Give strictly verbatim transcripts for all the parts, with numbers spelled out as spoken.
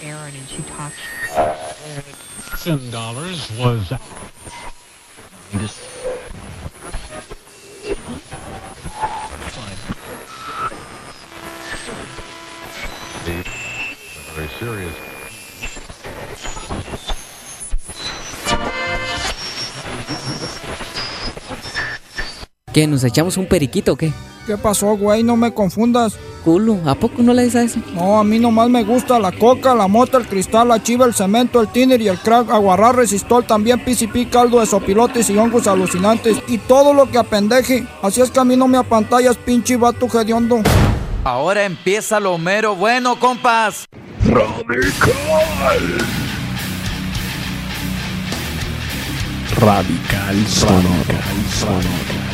Aaron, and she talked. Ten dollars was. Just. Very serious. ¿Qué? ¿Nos echamos un periquito o qué? ¿Qué pasó, güey? No me confundas. Culo, ¿a poco no le dices a eso? No, a mí nomás me gusta la coca, la mota, el cristal, la chiva, el cemento, el tiner y el crack, aguarrá, resistol, también P C P, caldo de sopilotes y hongos alucinantes y todo lo que apendeje. Así es que a mí no me apantallas, pinche vato hediondo. Ahora empieza lo mero bueno, compas. Radical. Radical sonoro. Radical sonoro.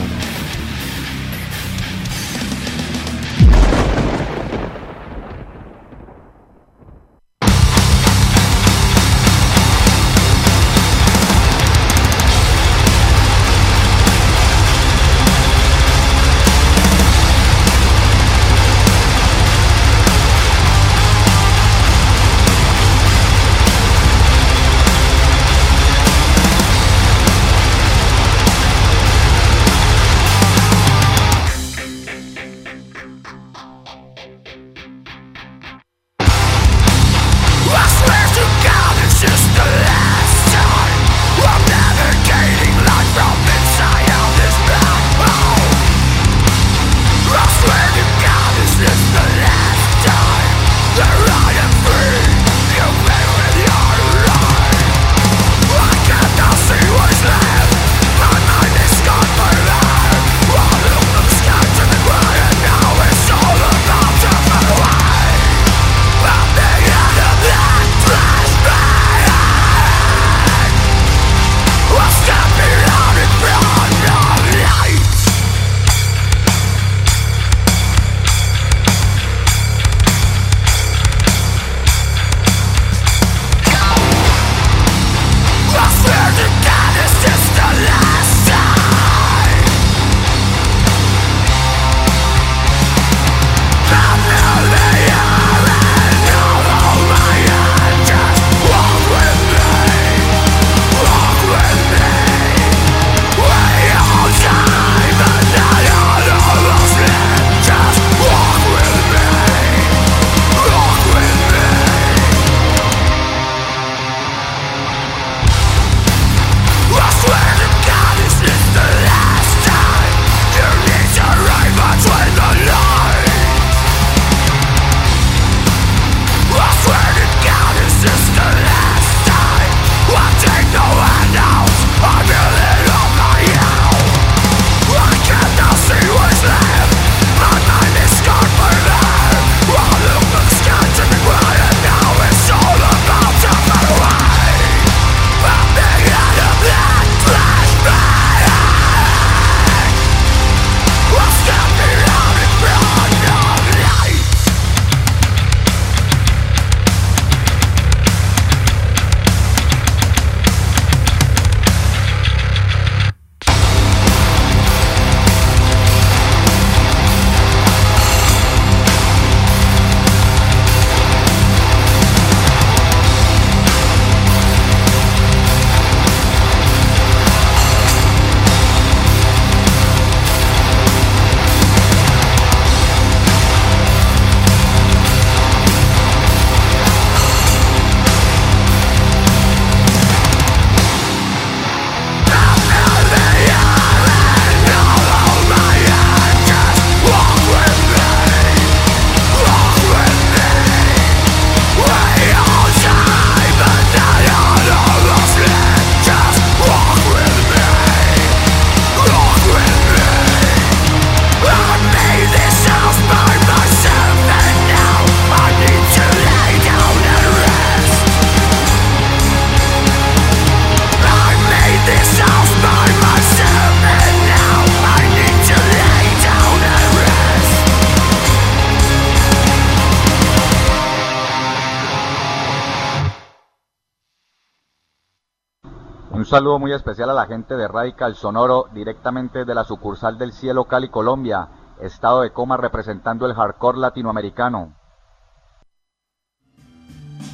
Un saludo muy especial a la gente de Radical Sonoro, directamente de la sucursal del Cielo Cali, Colombia, estado de coma representando el hardcore latinoamericano.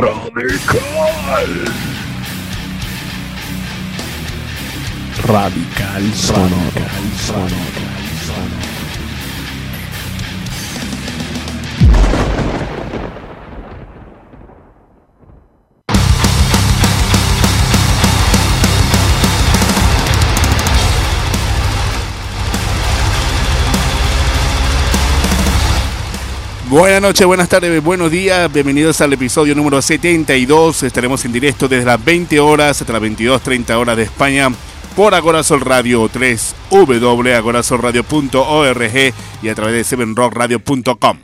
Radical. Radical Sonora. Sonora. Buenas noches, buenas tardes, buenos días, bienvenidos al episodio número setenta y dos. Estaremos en directo desde las veinte horas hasta las veintidós treinta horas de España por Agorasol Radio, tres w w w punto agorasol radio punto org y a través de seven rock radio punto com.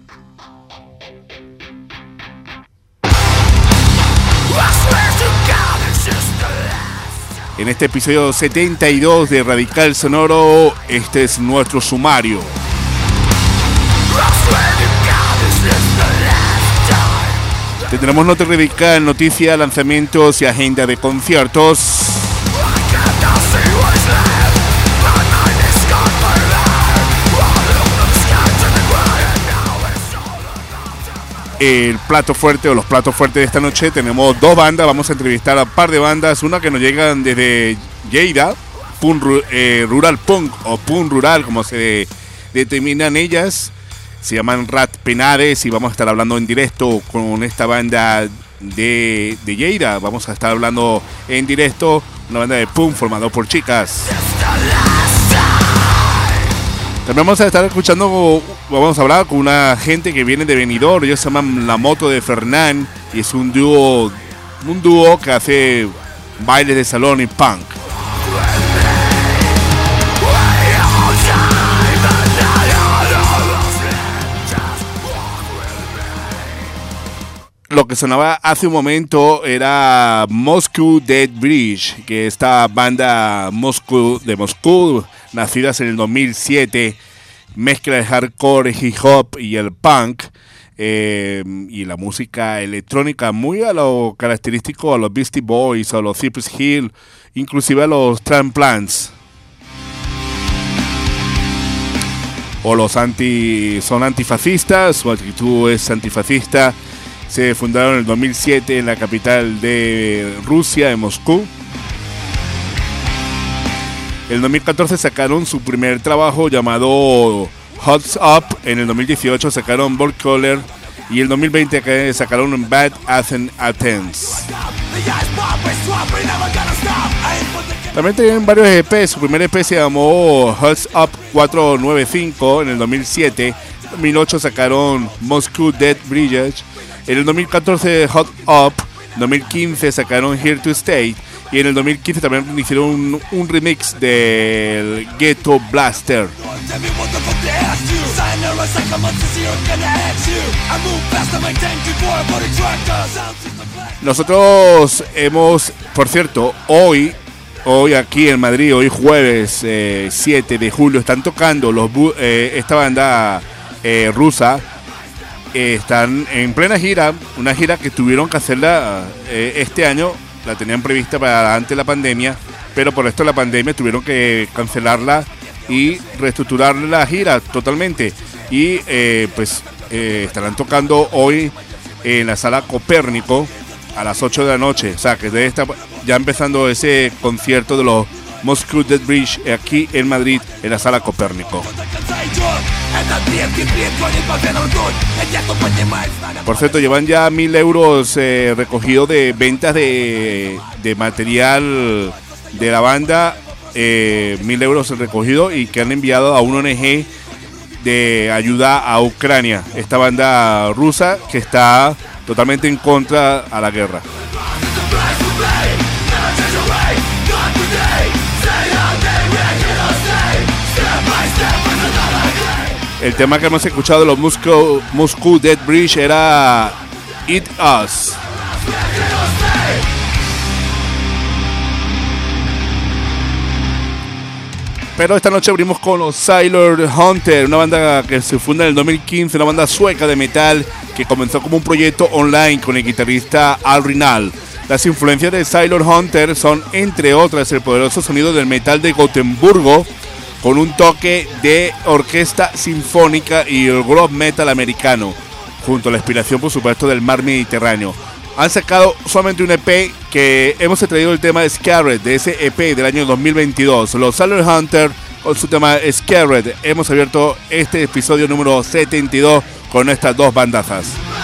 En este episodio setenta y dos de Radical Sonoro, este es nuestro sumario. Tendremos nota radical, noticias, lanzamientos y agenda de conciertos. El plato fuerte o los platos fuertes de esta noche, tenemos dos bandas, vamos a entrevistar a un par de bandas, una que nos llegan desde Lleida, punk, eh, Rural Punk o Punk Rural, como se determinan ellas. Se llaman Rat Penades y vamos a estar hablando en directo con esta banda de, de Lleida. Vamos a estar hablando en directo, una banda de punk formada por chicas. También vamos a estar escuchando, vamos a hablar con una gente que viene de Benidorm. Ellos se llaman La Moto de Fernán y es un dúo, un dúo que hace bailes de salón y punk. Lo que sonaba hace un momento era Moscow Dead Bridge, que esta banda Moscú, de Moscú, nacidas en el dos mil siete, mezcla de hardcore, hip hop y el punk, eh, y la música electrónica muy a lo característico a los Beastie Boys, a los Cypress Hill, inclusive a los Transplants. O los anti, son antifascistas, su actitud es antifascista. Se fundaron en el dos mil siete en la capital de Rusia, en Moscú. En el dos mil catorce sacaron su primer trabajo llamado Hot Up. En el dos mil dieciocho sacaron Bolt Collar. Y en el dos mil veinte sacaron Bad Athens Athens. También tienen varios E P. Su primer E P se llamó Hot Up cuatrocientos noventa y cinco en el dos mil siete. En el dos mil ocho sacaron Moscow Dead Bridge. En el dos mil catorce Hot Up, en dos mil quince sacaron Here to Stay y en el dos mil quince también hicieron un, un remix del Ghetto Blaster. Nosotros hemos, por cierto, hoy, hoy aquí en Madrid, hoy jueves eh, siete de julio, están tocando los eh, esta banda eh, rusa. Eh, están en plena gira, una gira que tuvieron que hacerla eh, este año, la tenían prevista para antes de la pandemia, pero por esto de la pandemia tuvieron que cancelarla y reestructurar la gira totalmente. Y eh, pues eh, estarán tocando hoy en la sala Copérnico a las ocho de la noche, o sea que de esta, ya empezando ese concierto de los Moscow Dead Bridge aquí en Madrid en la sala Copérnico. Por cierto, llevan ya mil euros eh, recogidos de ventas de, de material de la banda, eh, mil euros recogidos y que han enviado a una O N G de ayuda a Ucrania, esta banda rusa que está totalmente en contra a la guerra. El tema que hemos escuchado de los Moscow, Moscow Dead Bridge era Eat Us. Pero esta noche abrimos con los Sailor Hunter, una banda que se funda en el dos mil quince, una banda sueca de metal que comenzó como un proyecto online con el guitarrista Al Rinal. Las influencias de Sailor Hunter son, entre otras, el poderoso sonido del metal de Gotemburgo, con un toque de orquesta sinfónica y el groove metal americano, junto a la inspiración, por supuesto, del mar Mediterráneo. han sacado solamente un E P que hemos traído el tema Scared de ese E P del año dos mil veintidós. Los Salary Hunter con su tema Scared. Hemos abierto este episodio número setenta y dos con estas dos bandazas.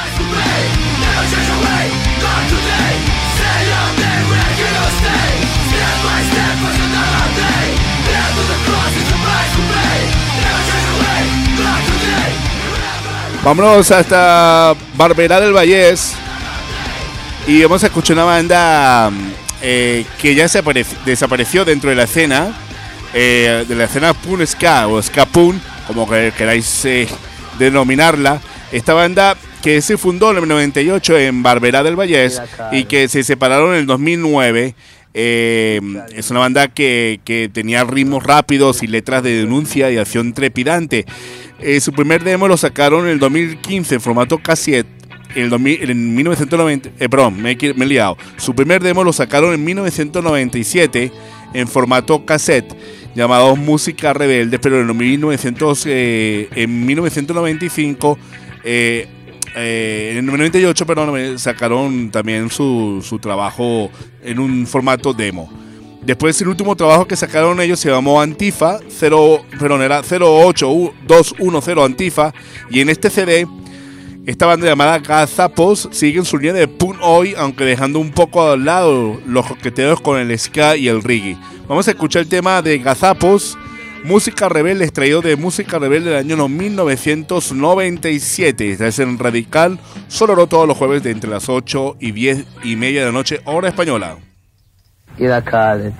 Vámonos hasta Barberá del Vallés y vamos a escuchar una banda eh, que ya se desapareció dentro de la escena, eh, de la escena Pun Ska o Ska Pun, como que queráis eh, denominarla. Esta banda que se fundó en el noventa y ocho en Barberá del Vallés y que se separaron en el dos mil nueve. Eh, es una banda que, que tenía ritmos rápidos y letras de denuncia y acción trepidante. Eh, su primer demo lo sacaron en el dos mil quince en formato cassette. En, el dos mil, en mil novecientos noventa, eh, perdón, me, me he liado. Su primer demo lo sacaron en mil novecientos noventa y siete en formato cassette, llamado Música Rebelde, pero en, mil novecientos, eh, en mil novecientos noventa y cinco, eh, eh, en el noventa y ocho, perdón, sacaron también su, su trabajo en un formato demo. Después el último trabajo que sacaron ellos se llamó Antifa, cero, perdón, era cero ocho dos uno cero Antifa, y en este C D, esta banda llamada Gazapos sigue en su línea de punk hoy, aunque dejando un poco al lado los coqueteos con el ska y el reggae. Vamos a escuchar el tema de Gazapos, Música Rebelde, extraído de Música Rebelde del año mil novecientos noventa y siete. Esta es en Radical Sonoro todos los jueves de entre las ocho y diez y media de la noche, hora española. You know, call it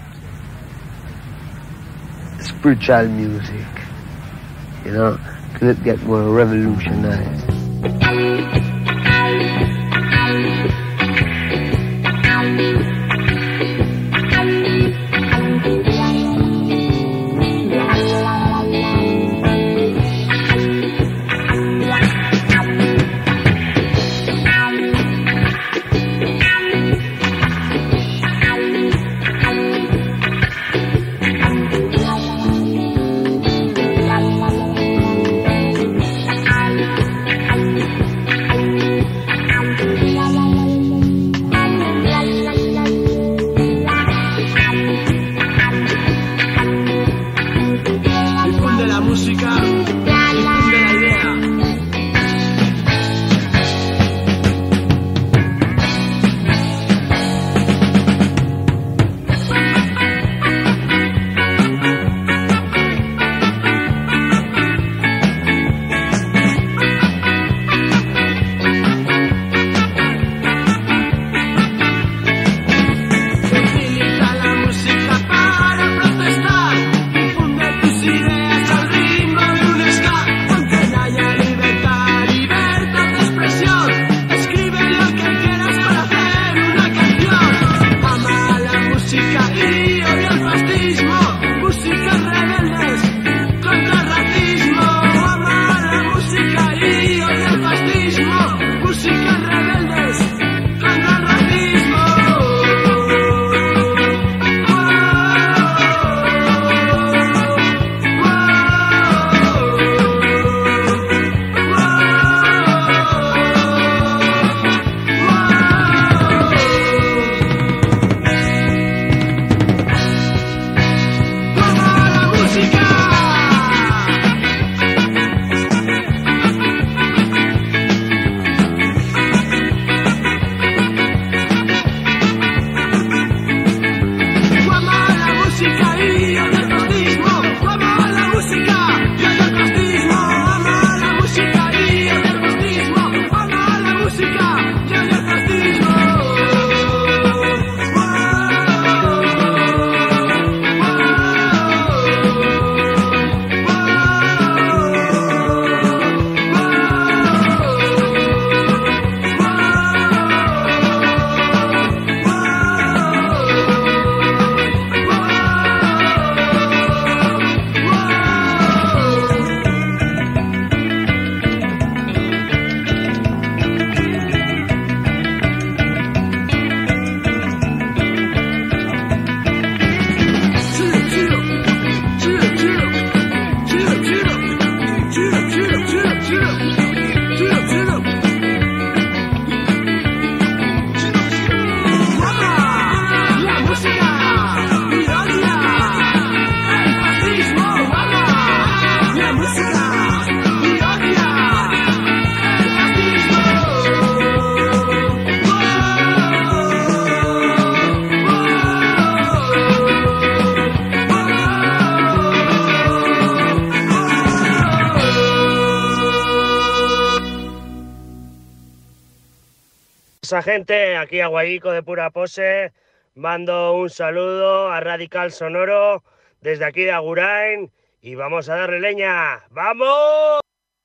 spiritual music, you know, till it get more revolutionized. Esa gente, aquí a Guayico de Pura Pose, mando un saludo a Radical Sonoro desde aquí de Agurain y vamos a darle leña. ¡Vamos!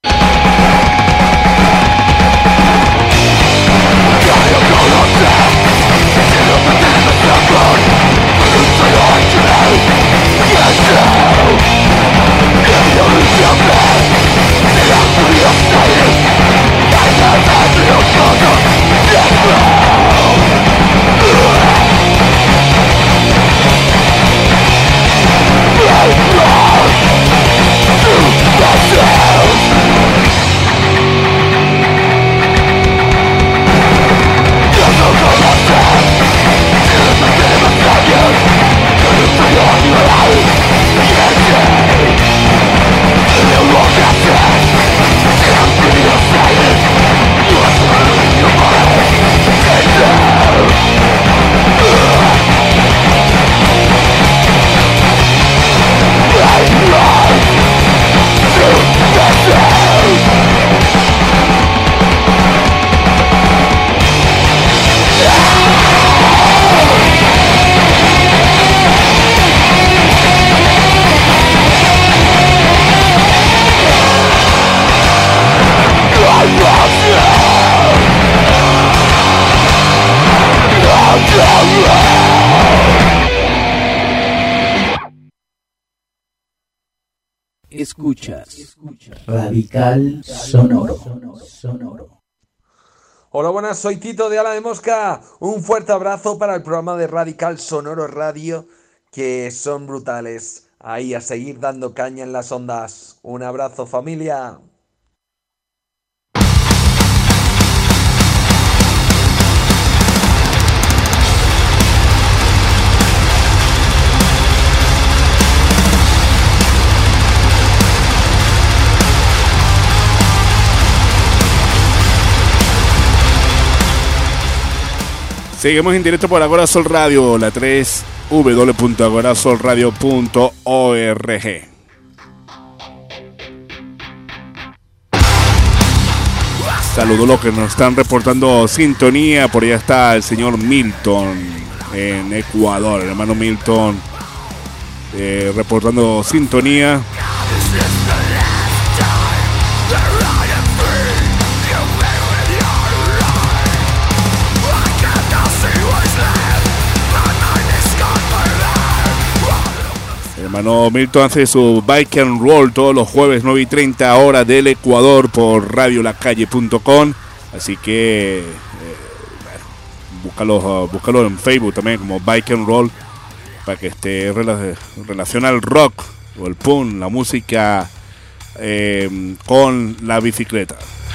Escuchas Radical Sonoro. Sonoro. Hola, buenas, soy Tito de Ala de Mosca. Un fuerte abrazo para el programa de Radical Sonoro Radio, que son brutales. Ahí, a seguir dando caña en las ondas. Un abrazo, familia. Seguimos en directo por Agora Sol Radio, la tres w w w punto agora sol radio punto org. Saludos a los que nos están reportando sintonía. Por allá está el señor Milton en Ecuador, el hermano Milton eh, reportando sintonía. Hermano Milton hace su Bike and Roll todos los jueves nueve y treinta hora del Ecuador por radio la calle punto com. Así que eh, bueno, búscalo, búscalo en Facebook también como Bike and Roll para que esté rela- relaciona el rock o el punk, la música eh, con la bicicleta.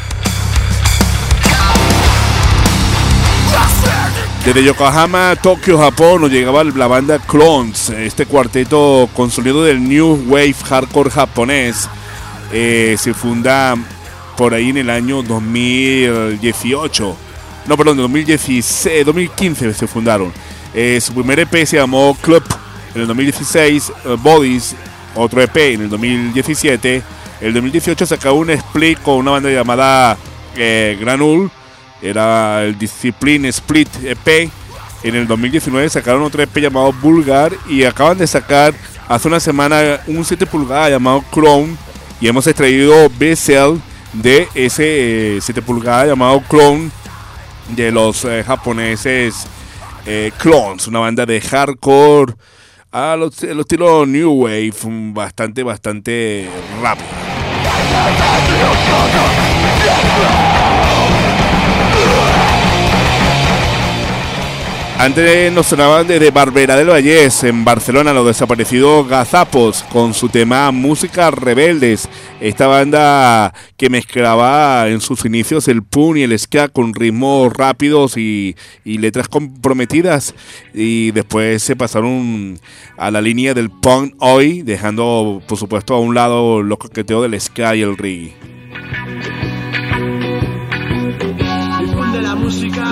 Desde Yokohama, Tokio, Japón, nos llegaba la banda Clones, este cuarteto con sonido del New Wave Hardcore japonés. Eh, se funda por ahí en el año dos mil dieciocho. No, perdón, dos mil dieciséis, dos mil quince se fundaron. Eh, su primer E P se llamó Club en el dos mil dieciséis, uh, Bodies, otro E P en el dos mil diecisiete. En el dos mil dieciocho sacó un split con una banda llamada eh, Granule. Era el Discipline Split E P. En el dos mil diecinueve sacaron otro E P llamado Vulgar. Y acaban de sacar hace una semana un siete pulgadas llamado Clone. Y hemos extraído B-Cell de ese eh, siete pulgadas llamado Clone de los eh, japoneses eh, Clones. Una banda de hardcore a los, el estilo New Wave. Bastante, bastante rápido. Antes nos sonaban desde Barberá del Vallés, en Barcelona, los desaparecidos Gazapos, con su tema Música Rebeldes. Esta banda que mezclaba en sus inicios el punk y el ska con ritmos rápidos y, y letras comprometidas. Y después se pasaron a la línea del punk hoy, dejando por supuesto a un lado los coqueteos del ska y el reggae. Difunde la música.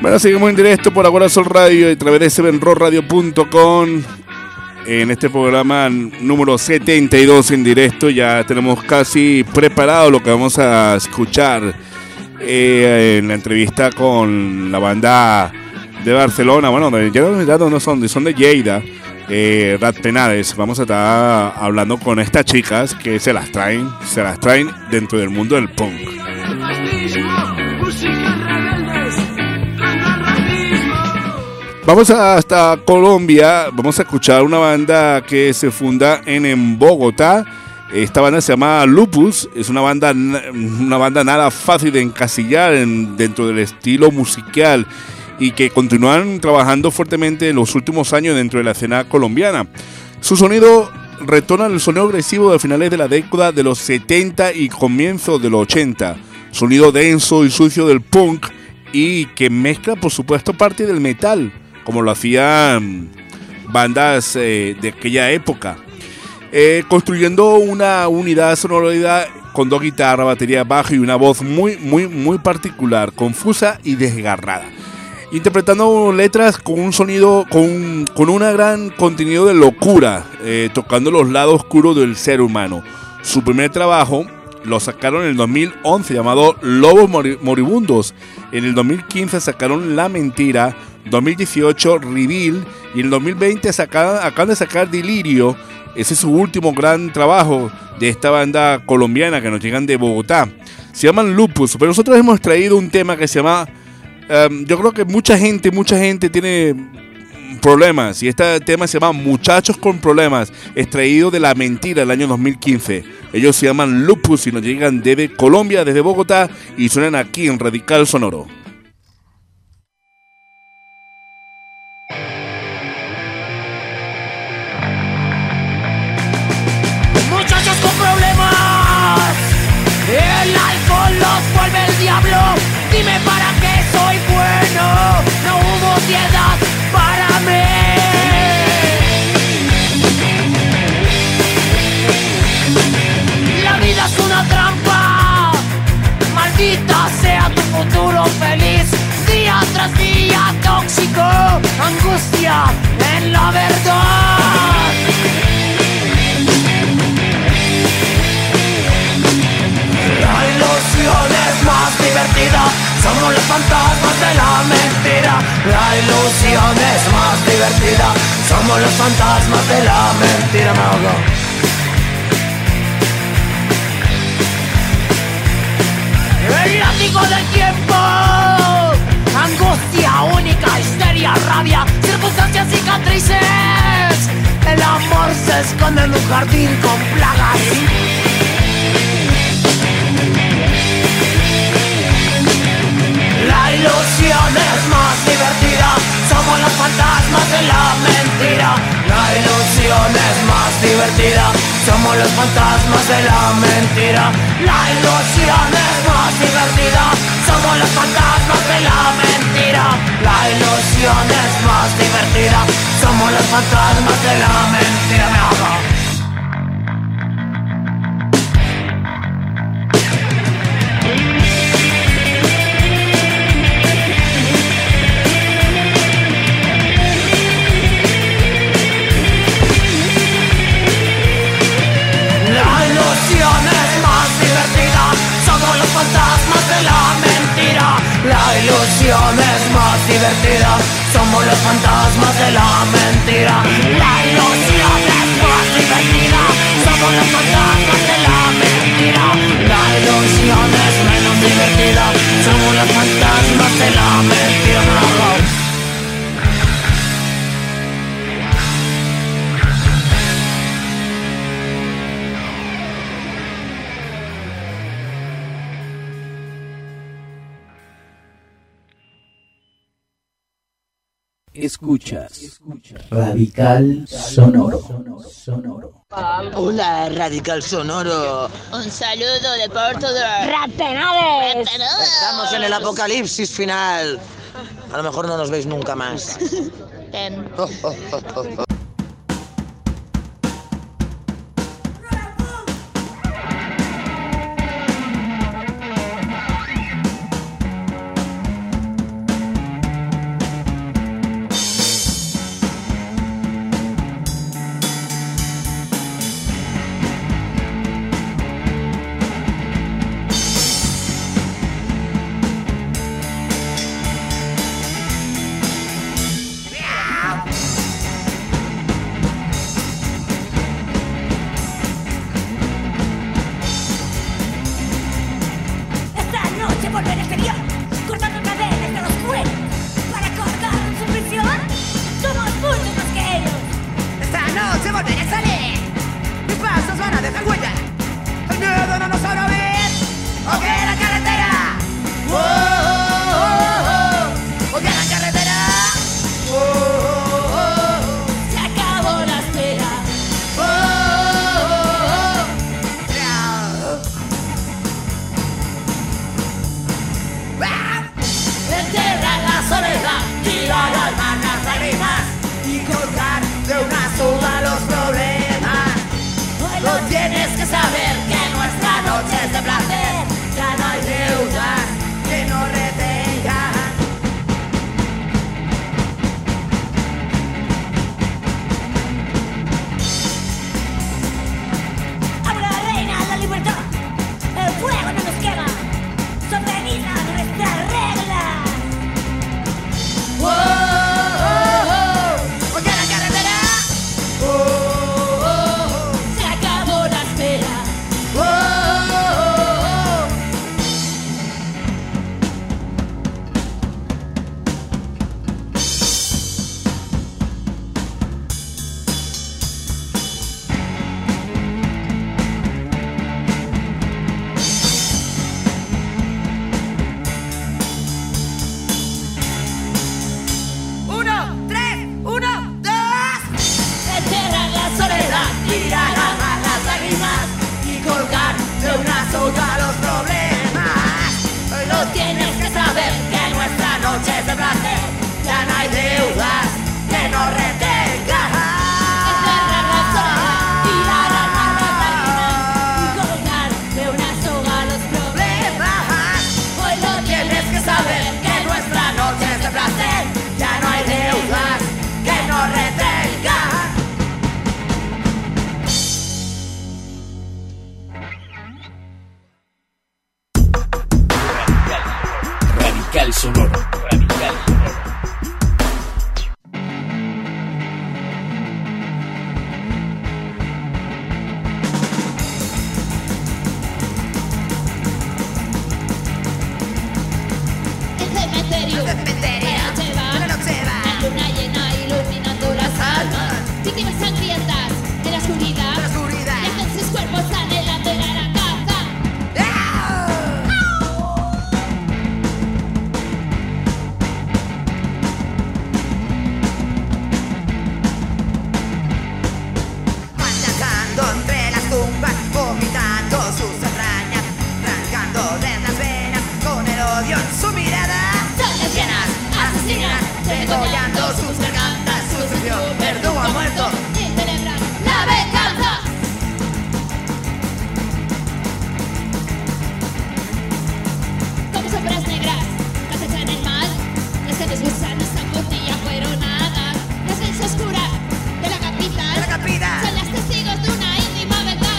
Bueno, seguimos en directo por Agora Sol Radio y a través de seven rock radio punto com. En este programa número setenta y dos en directo ya tenemos casi preparado lo que vamos a escuchar eh, en la entrevista con la banda de Barcelona. Bueno, de, ya no son, son de Lleida, eh, Ratpenades. Vamos a estar hablando con estas chicas que se las traen, se las traen dentro del mundo del punk. Vamos hasta Colombia, vamos a escuchar una banda que se funda en, en Bogotá. Esta banda se llama Lupus, es una banda, una banda nada fácil de encasillar en, dentro del estilo musical y que continúan trabajando fuertemente en los últimos años dentro de la escena colombiana. Su sonido retorna al sonido agresivo de finales de la década de los setenta y comienzos de los ochenta. Sonido denso y sucio del punk y que mezcla, por supuesto, parte del metal, como lo hacían bandas eh, de aquella época, eh, construyendo una unidad sonoridad con dos guitarras, batería, bajo y una voz muy, muy, muy particular, confusa y desgarrada, interpretando letras con un sonido, con, con una gran contenido de locura, eh, tocando los lados oscuros del ser humano. Su primer trabajo lo sacaron en el dos mil once, llamado Lobos Moribundos. En el dos mil quince sacaron La Mentira, dos mil dieciocho Reveal y en el dos mil veinte sacaron, acaban de sacar Delirio. Ese es su último gran trabajo de esta banda colombiana que nos llegan de Bogotá. Se llaman Lupus, pero nosotros hemos traído un tema que se llama, um, yo creo que mucha gente, mucha gente tiene problemas y este tema se llama Muchachos con Problemas, extraído de La Mentira del año dos mil quince. Ellos se llaman Lupus y nos llegan desde Colombia, desde Bogotá, y suenan aquí en Radical Sonoro. Muchachos con problemas, el alcohol los vuelve el diablo. Dime para qué soy bueno, no hubo piedad para mí. La vida es una trampa, maldita sea tu futuro feliz. Día tras día tóxico, angustia en la verdad. La ilusión es más divertida, somos los fantasmas de la mentira. La ilusión es más divertida, somos los fantasmas de la mentira. Me ahogo. El látigo del tiempo, angustia única, histeria, rabia, circunstancias, cicatrices. El amor se esconde en un jardín con plagas. La ilusión es más divertida, somos los fantasmas de la mentira. La ilusión es más divertida, somos los fantasmas de la mentira. La ilusión es más divertida, somos los fantasmas de la mentira. La ilusión es más divertida, somos los fantasmas de la mentira. Me ahogo. La ilusión es más divertida, somos los fantasmas de la mentira. La ilusión es más divertida, somos los fantasmas de la mentira. La ilusión es menos divertida, somos los fantasmas de la mentira. Escuchas Radical Sonoro. Sonoro. Hola, Radical Sonoro. Un saludo de Portugal. ¡Ratpenades! Estamos en el apocalipsis final. A lo mejor no nos veis nunca más. Oh, oh, oh, oh, oh. Sonoro. Radical Sonoro. El cementerio, la noche va, la luna llena iluminando las almas, víctimas sangrientas de la oscuridad, dejan sus cuerpos anhelando ir a la caza. Machacando entre las tumbas, vomitando sus entrañas, rasgando de las venas con el odio en su mirada. Llenas, asesinas, degollando sus gargantas, su sucio verdugo ha muerto y celebran la venganza. Como sombras negras, las echan el mal, las grandes gusanos ambotilla fueron hadas, las leyes oscuras de la capital, de la capital, son las testigos de una íntima venganza.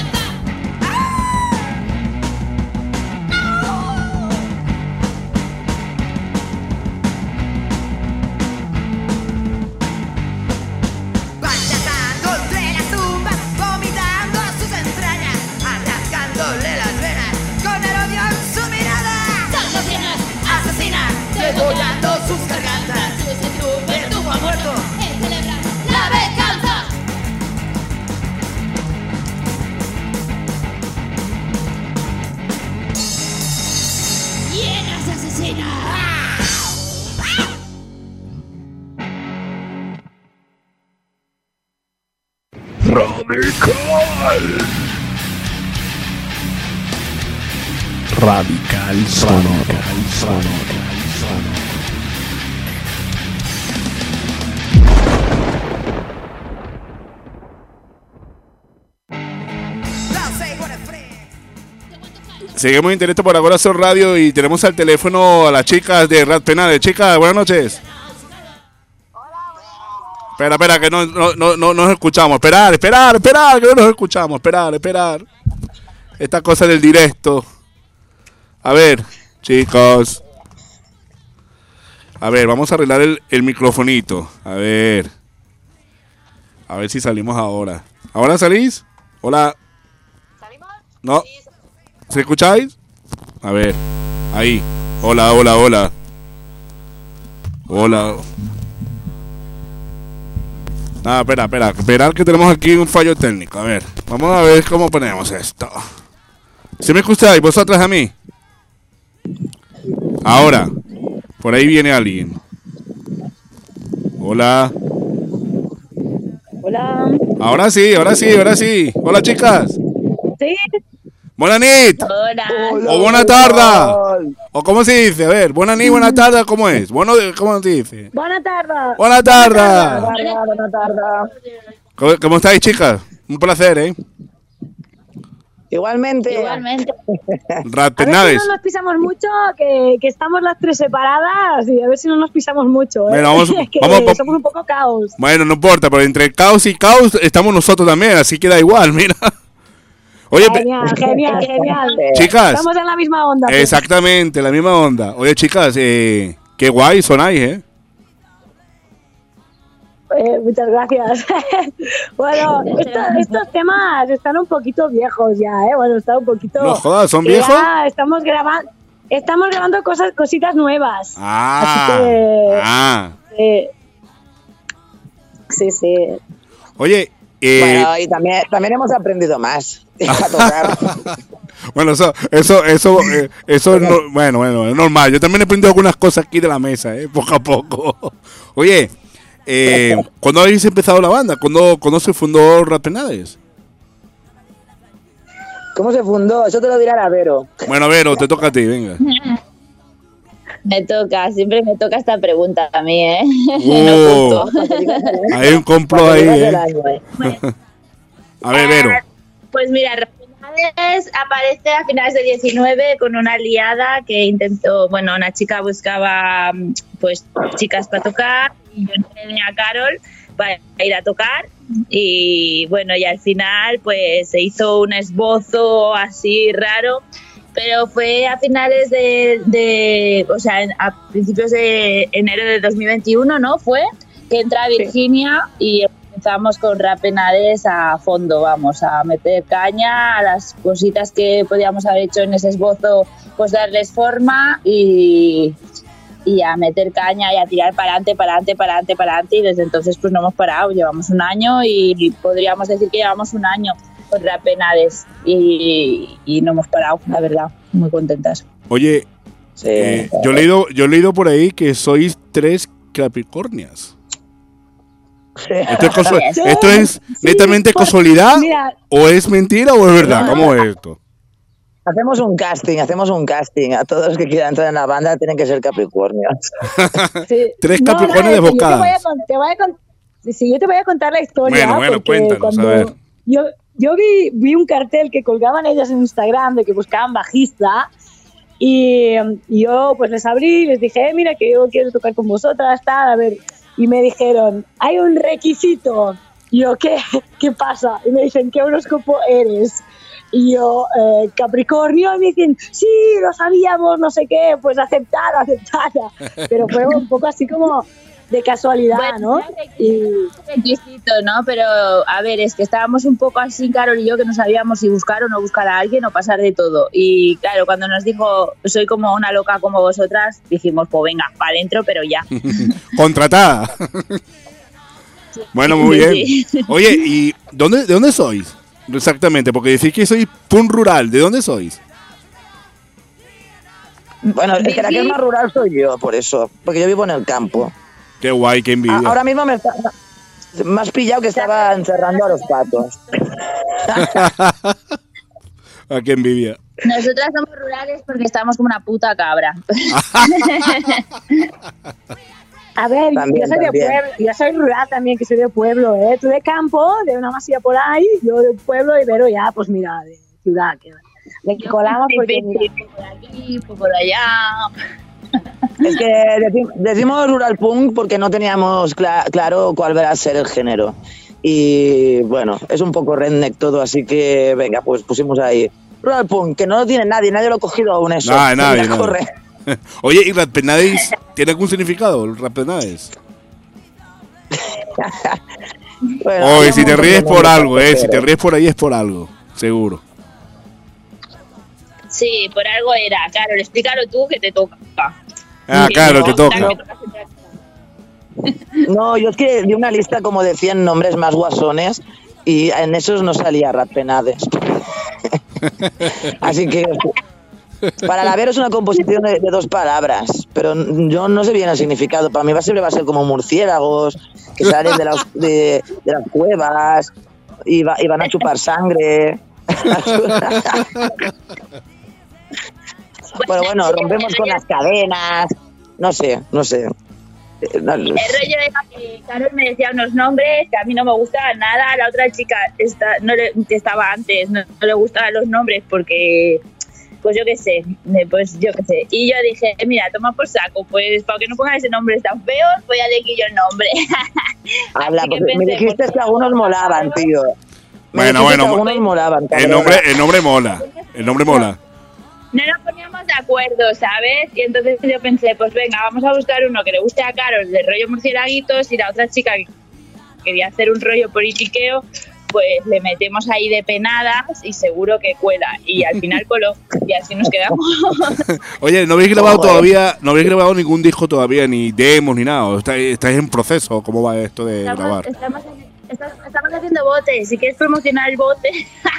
Degollando sus gargantas, su centro verdugo ha muerto y celebran la venganza. Llenas de asesinas. Radical. Radical Sonoro. Radical Sonoro. Seguimos en directo por Agorazón Radio y tenemos al teléfono a las chicas de Rad Penales. Chicas, buenas noches. Espera, espera, que no, no, no, no nos escuchamos. Esperar, esperar, esperar, que no nos escuchamos. Esperar, esperar. Esta cosa del directo. A ver, chicos. A ver, vamos a arreglar el, el microfonito. A ver. A ver si salimos ahora. ¿Ahora salís? Hola. ¿Salimos? No. ¿Se escucháis? A ver. Ahí. Hola, hola, hola. Hola. Nada, espera, espera. Esperar que tenemos aquí un fallo técnico. A ver. Vamos a ver cómo ponemos esto. ¿Sí me escucháis vosotras a mí? Ahora. Por ahí viene alguien. Hola. Hola. Ahora sí, ahora sí, ahora sí. Hola, chicas. Sí. Buena nit. Hola. O buena tarde. O cómo se dice, a ver, buena nit, buena tarde, ¿cómo es? Bueno, ¿cómo se dice? Buena tarde. Buena tarde. Buena tarde. ¿Cómo, cómo estáis, chicas? Un placer, ¿eh? Igualmente. Igualmente. Rad A ver Penales. si no nos pisamos mucho, que, que estamos las tres separadas y a ver si no nos pisamos mucho. ¿eh? Bueno, vamos- Es que vamos- vamos- somos un poco caos. Bueno, no importa, pero entre caos y caos estamos nosotros también, así que da igual, mira. Oye, pe- Genial, genial, genial. Chicas. Estamos en la misma onda. pues. exactamente, la misma onda. Oye, chicas, eh, qué guay sonáis, ¿eh? Eh, muchas gracias. Bueno, esto- estos temas están un poquito viejos ya, ¿eh? Bueno, están un poquito... No jodas, ¿son que viejos? Ya estamos grabando... Estamos grabando cosas, cositas nuevas. Ah, Así que... ah. eh, sí, sí. Oye, eh, Bueno, y también, también hemos aprendido más a tocar. bueno, eso, eso, eso, eh, eso es no- bueno, bueno, es normal. Yo también he aprendido algunas cosas aquí de la mesa, ¿eh? Poco a poco. Oye, eh, ¿cuándo habéis empezado la banda? ¿Cuándo, cuándo se fundó Rad Penales? ¿Cómo se fundó? Eso te lo dirá la Vero. Bueno, Vero, te toca a ti, venga. Me toca, siempre me toca esta pregunta a mí, ¿eh? Uh, No punto. hay un complot ahí, ¿eh? A ver, Vero. Pues mira, Racionales aparece a finales de diecinueve con una aliada que intentó, bueno, una chica buscaba pues chicas para tocar y yo entrené a Carol para ir a tocar y bueno, y al final pues se hizo un esbozo así raro pero fue a finales de, de o sea, a principios de enero de dos mil veintiuno, ¿no? Fue que entra Virginia y empezamos con Rapenades a fondo, vamos, a meter caña a las cositas que podíamos haber hecho en ese esbozo, pues darles forma y, y a meter caña y a tirar para adelante, para adelante, para adelante, para adelante, y desde entonces pues no hemos parado, llevamos un año y podríamos decir que llevamos un año con Rapenades y, y no hemos parado, la verdad, muy contentas. Oye, Sí. eh, yo, he leído, yo he leído por ahí que sois tres Capricornias. ¿Esto es, casu- ¿esto es netamente casualidad Mira. o es mentira o es verdad? ¿Cómo es esto? Hacemos un casting, hacemos un casting. A todos los que quieran entrar en la banda tienen que ser Capricornios. Sí. Tres No, Capricornios no, es que yo te voy a desbocadas. con- te voy a con- sí, sí, yo te voy a contar la historia. Bueno, bueno, porque cuéntanos, a cuando ver. Yo, yo vi, vi un cartel que colgaban ellas en Instagram de que buscaban bajista y, y yo pues les abrí y les dije, eh, mira que yo quiero tocar con vosotras, tal, a ver. Y me dijeron, hay un requisito. Y yo, ¿qué? ¿Qué pasa? Y me dicen, ¿qué horóscopo eres? Y yo, eh, Capricornio, y me dicen, sí, lo sabíamos, no sé qué, pues aceptada, aceptada. Pero fue un poco así como de casualidad, Bueno, ¿no? Y requisito, ¿no? Pero, a ver, es que estábamos un poco así, Carol y yo, que no sabíamos si buscar o no buscar a alguien o pasar de todo. Y, claro, cuando nos dijo, soy como una loca como vosotras, dijimos, pues venga, para adentro, pero ya. Contratada. Bueno, muy bien. Sí. Oye, ¿y dónde, de dónde sois? Exactamente, porque decís que sois pun rural. ¿De dónde sois? Bueno, el que la que es más rural soy yo, por eso. Porque yo vivo en el campo. Qué guay, qué envidia. A- Ahora mismo me, está, me has pillado que estaba encerrando a los patos. Ah, qué envidia. Nosotras somos rurales porque estamos como una puta cabra. a ver, También, yo soy también. de pueblo, yo soy rural también, que soy de pueblo, ¿eh? Tú de campo, de una masía por ahí, yo de pueblo y Vero ya, pues mira, de ciudad. Que, de que colamos porque mira, Por aquí, por allá. Es que deci- decimos rural punk porque no teníamos cla- claro cuál va a ser el género. Y bueno, es un poco redneck todo, así que venga, pues pusimos ahí rural punk, que no lo tiene nadie, nadie lo ha cogido aún eso. Nada, nadie, Venga, nadie. corre. Oye, ¿y Rapenades tiene algún significado? el Rapenades. Bueno, Oye, había si un te montón ríes de por nombres, algo, eh. Si pero- te ríes por ahí es por algo. Seguro. Sí, por algo era. Carol, explícalo tú que te toca. Ah, Que claro, no, te toca. que toca siempre. No, yo es que di una lista como de cien nombres más guasones y en esos no salía Rapenades. Así que para la Vero es una composición de, de dos palabras, pero yo no sé bien el significado. Para mí va, siempre va a ser como murciélagos que salen de, las- de, de las cuevas y, va- y van a chupar sangre. Pero bueno, rompemos con las cadenas. No sé, no sé. El rollo era que Carol me decía unos nombres que a mí no me gustaban nada. La otra chica está, no le, que estaba antes, no, no le gustaban los nombres porque, pues yo qué sé, eh, pues yo qué sé. Y yo dije, mira, toma por saco, pues para que no pongan ese nombre tan feo, voy a elegir yo el nombre. Habla, Así que porque me pensé, dijiste pues, que algunos molaban, tío. Me Bueno, dijiste bueno, que algunos molaban. El cabrón. nombre, el nombre mola. El nombre mola. no nos poníamos de acuerdo, ¿sabes? Y entonces yo pensé, pues venga, vamos a buscar uno que le guste a Carol de rollo murciélaguitos y la otra chica que quería hacer un rollo politiqueo, pues le metemos ahí de penadas y seguro que cuela. Y al final coló y así nos quedamos. Oye, ¿no habéis grabado todavía? ¿No habéis grabado ningún disco todavía? Ni demos ni nada. ¿Estáis, estáis en proceso? ¿Cómo va esto de Estamos, grabar? estamos, estamos, estamos haciendo botes. Si quieres promocionar el bote.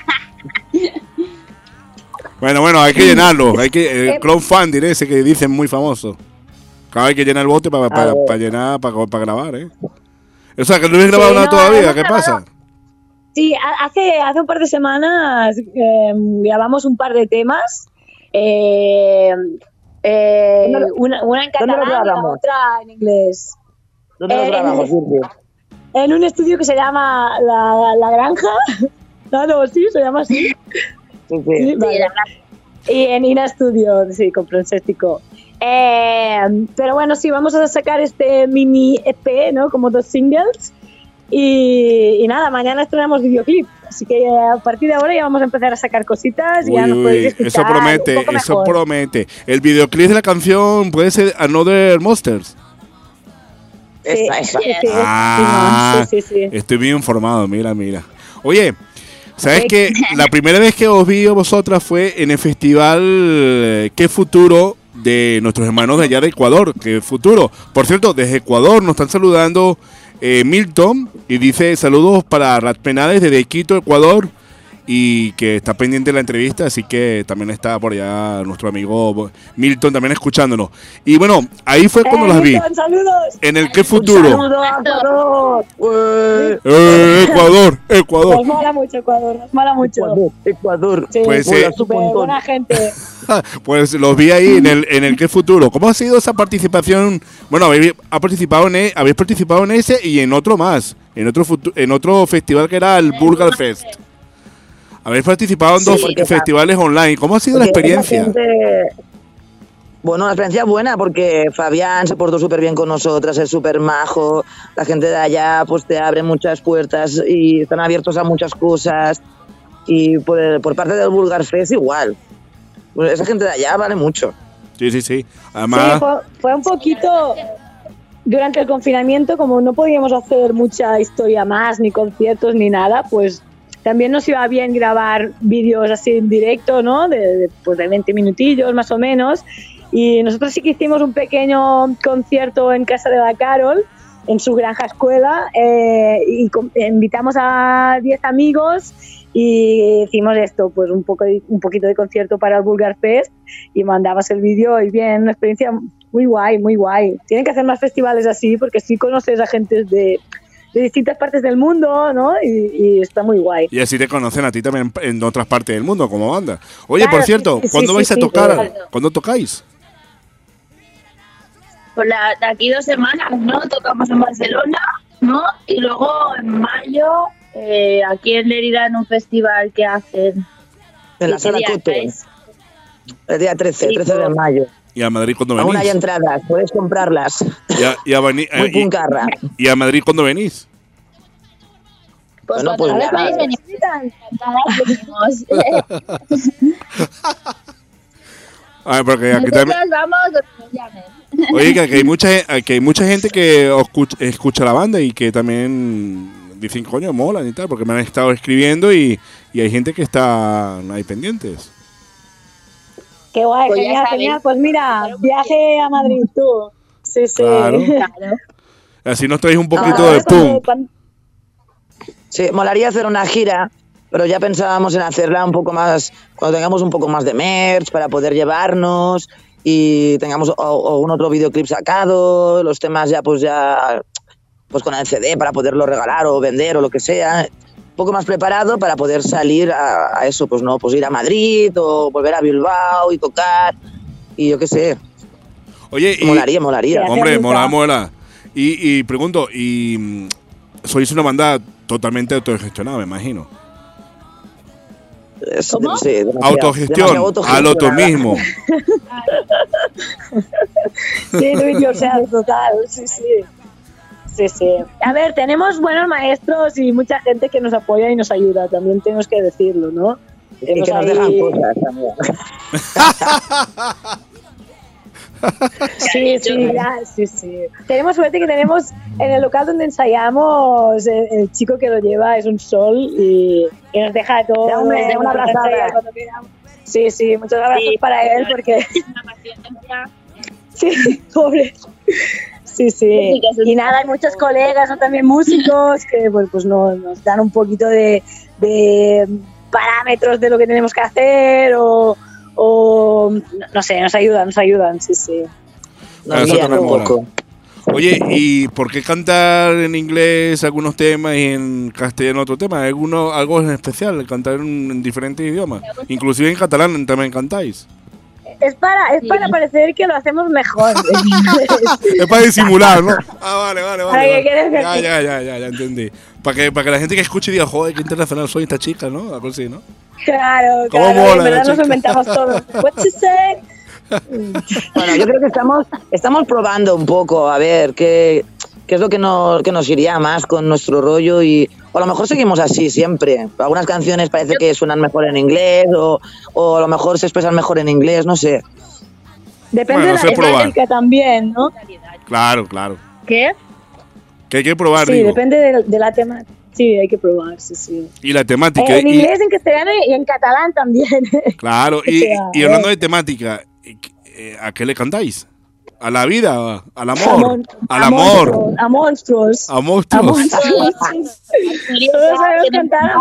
Bueno, bueno, hay que llenarlo. Hay que, el crowdfunding ese que dicen muy famoso. Claro, hay que llenar el bote para A ver. llenar, para grabar, ¿eh? O sea, que no habéis grabado Sí, nada no, todavía. hemos ¿Qué grabado. pasa? Sí, ha- hace, hace un par de semanas eh, grabamos un par de temas. Eh, eh, ¿Dónde lo- una, una en dónde lo catalán y la grabamos? otra en inglés. ¿Dónde lo Eh, grabamos, en, Virgil? en un estudio que se llama La, la Granja. No, no, sí, se llama así. Sí, Sí, sí. vale. Y en Ina Studio, sí, con Francesco. Eh, pero bueno, sí, vamos a sacar este mini E P, ¿no? Como dos singles. Y, y nada, mañana estrenamos videoclip. Así que a partir de ahora ya vamos a empezar a sacar cositas y Uy, ya nos podéis uy, escuchar eso un promete, poco eso mejor. promete. El videoclip de la canción puede ser Another Monsters. Esa, esa. Sí, sí, Ah, sí, sí, sí. estoy bien informado, mira, mira. Oye, ¿sabes qué? La primera vez que os vi a vosotras fue en el festival eh, Qué Futuro de nuestros hermanos de allá de Ecuador. Qué Futuro. Por cierto, desde Ecuador nos están saludando eh, Milton y dice saludos para Ratpenades desde Quito, Ecuador. Y que está pendiente de la entrevista, así que también está por allá nuestro amigo Milton también escuchándonos. Y bueno, ahí fue cuando Eh, las vi. Milton, saludos. En el Qué Un Futuro. saludo a Ecuador. Eh, Eh, Ecuador, Ecuador. Nos mola mucho Ecuador, nos mola mucho. Ecuador, Ecuador. Sí, Pues, mola eh, súper buena gente. Pues los vi ahí en el en el Qué Futuro. ¿Cómo ha sido esa participación? Bueno, habéis ha participado en e- habéis participado en ese y en otro más, en otro futu- en otro festival que era el Burger Fest. Habéis participado en Sí, dos porque- festivales online. ¿Cómo ha sido la Porque esa experiencia? gente- Bueno, una experiencia buena porque Fabián se portó súper bien con nosotras, es súper majo, la gente de allá pues te abre muchas puertas y están abiertos a muchas cosas y por, el- por parte del Bulgar Fest igual. Pues esa gente de allá vale mucho. Sí, sí, sí. Sí, Además, fue, fue un poquito durante el confinamiento, como no podíamos hacer mucha historia más, ni conciertos, ni nada, pues también nos iba bien grabar vídeos así en directo, ¿no? De, de, pues de veinte minutillos más o menos. Y nosotros sí que hicimos un pequeño concierto en casa de la Carol, en su granja escuela, eh, y com- invitamos a diez amigos y hicimos esto, pues un poco de- un poquito de concierto para el Bulgar Fest y mandabas el vídeo y bien, una experiencia muy guay, muy guay. Tienen que hacer más festivales así porque sí conoces a gente de, de distintas partes del mundo, ¿no? Y, y está muy guay. y así te conocen a ti también en otras partes del mundo como banda. Oye, Claro, por cierto, sí, sí, ¿cuándo sí, vais a sí, tocar? claro. ¿Cuándo tocáis? Pues la, de aquí dos semanas, ¿no? Tocamos en Barcelona, ¿no? Y luego en mayo, eh, aquí en Lérida, en un festival que hacen. En la ¿Qué sala día Cote, es? el día trece, Sí, trece de pues. mayo. ¿Y a Madrid cuándo Aún hay venís? entradas, puedes comprarlas. ¿Y a, y a veni- Muy eh, y- puncarra. ¿Y a Madrid cuándo venís? Pues Bueno, cuando pues nos veáis, venimos encantadas, venimos. A ver, porque aquí Nosotros también... vamos donde nos llamen. Oye, que, que hay mucha, gen- que hay mucha gente que os escucha, escucha la banda y que también dicen, coño, molan y tal, porque me han estado escribiendo y, y hay gente que está ahí pendientes. Qué guay, Pues ya genial, sabéis. genial. Pues mira, viaje a Madrid tú. Sí, sí. Claro. Claro. Así nos traéis un poquito Ahora de cuando- punk. cuando- Sí, molaría hacer una gira, pero ya pensábamos en hacerla un poco más, cuando tengamos un poco más de merch para poder llevarnos y tengamos o, o un otro videoclip sacado, los temas ya pues ya pues con el C D para poderlo regalar o vender o lo que sea, un poco más preparado para poder salir a, a eso, pues no, pues ir a Madrid o volver a Bilbao y tocar y yo qué sé. Oye, y, Molaría, molaría. hombre, mola, mola. Y, y pregunto, y mm, sois una banda totalmente autogestionada, me imagino. Es- ¿Cómo? sí, demasiado- Autogestión, demasiado a lo tú autogestionada. mismo. Sí, do it yourself, total. Sí, sí. Sí, sí. A ver, tenemos buenos maestros y mucha gente que nos apoya y nos ayuda, también tenemos que decirlo, ¿no? Y que nos Tenemos dejan ahí- cosas también. Sí, sí, ya, sí, sí. Tenemos suerte que tenemos en el local donde ensayamos, el, el chico que lo lleva es un sol y, y nos deja todo. Ya, hombre, nos una deja abrazada. ensayar cuando queramos. Sí, sí, muchos abrazos Sí, para él porque. Sí, pobre. Sí, sí. Y nada, hay muchos colegas, ¿no? También músicos que pues, pues no, nos dan un poquito de, de parámetros de lo que tenemos que hacer o, o no sé, nos ayudan, nos ayudan, sí, sí. Nos Eso guían también un mola. poco. Oye, ¿y por qué cantar en inglés algunos temas y en castellano otro tema? ¿Alguno, ¿Algo en especial? ¿Cantar en, en diferentes idiomas? Inclusive en catalán también cantáis. Es para, es para parecer que lo hacemos mejor. Es para disimular, ¿no? Ah, vale, vale, vale. Ay, ¿qué vale. quieres Ya, decir? ya, ya, ya, ya entendí. Para que, para que la gente que escuche diga, joder, qué internacional soy esta chica, ¿no? Algo así, ¿no? Claro, ¿Cómo claro, mola en la verdad nos chica? inventamos todo. What you say? Bueno, yo creo que estamos, estamos probando un poco a ver qué, qué es lo que nos, que nos iría más con nuestro rollo y o a lo mejor seguimos así siempre. Algunas canciones parece que suenan mejor en inglés o, o a lo mejor se expresan mejor en inglés, no sé. Depende Bueno, de sé la probar. temática también, ¿no? Claro, claro. ¿Qué? Que hay que probar, Sí, digo. depende de, de la temática. Sí, hay que probar, sí, sí. Y la temática. Eh, en y- inglés, en castellano y en catalán también. Claro, O y, sea, y hablando eh. de temática, eh, ¿a qué le cantáis? ¿A la vida? ¿Al A amor? mon- ¿Al a amor? monstruos, A monstruos. ¿A monstruos? A monstruos. Todos sabemos cantar.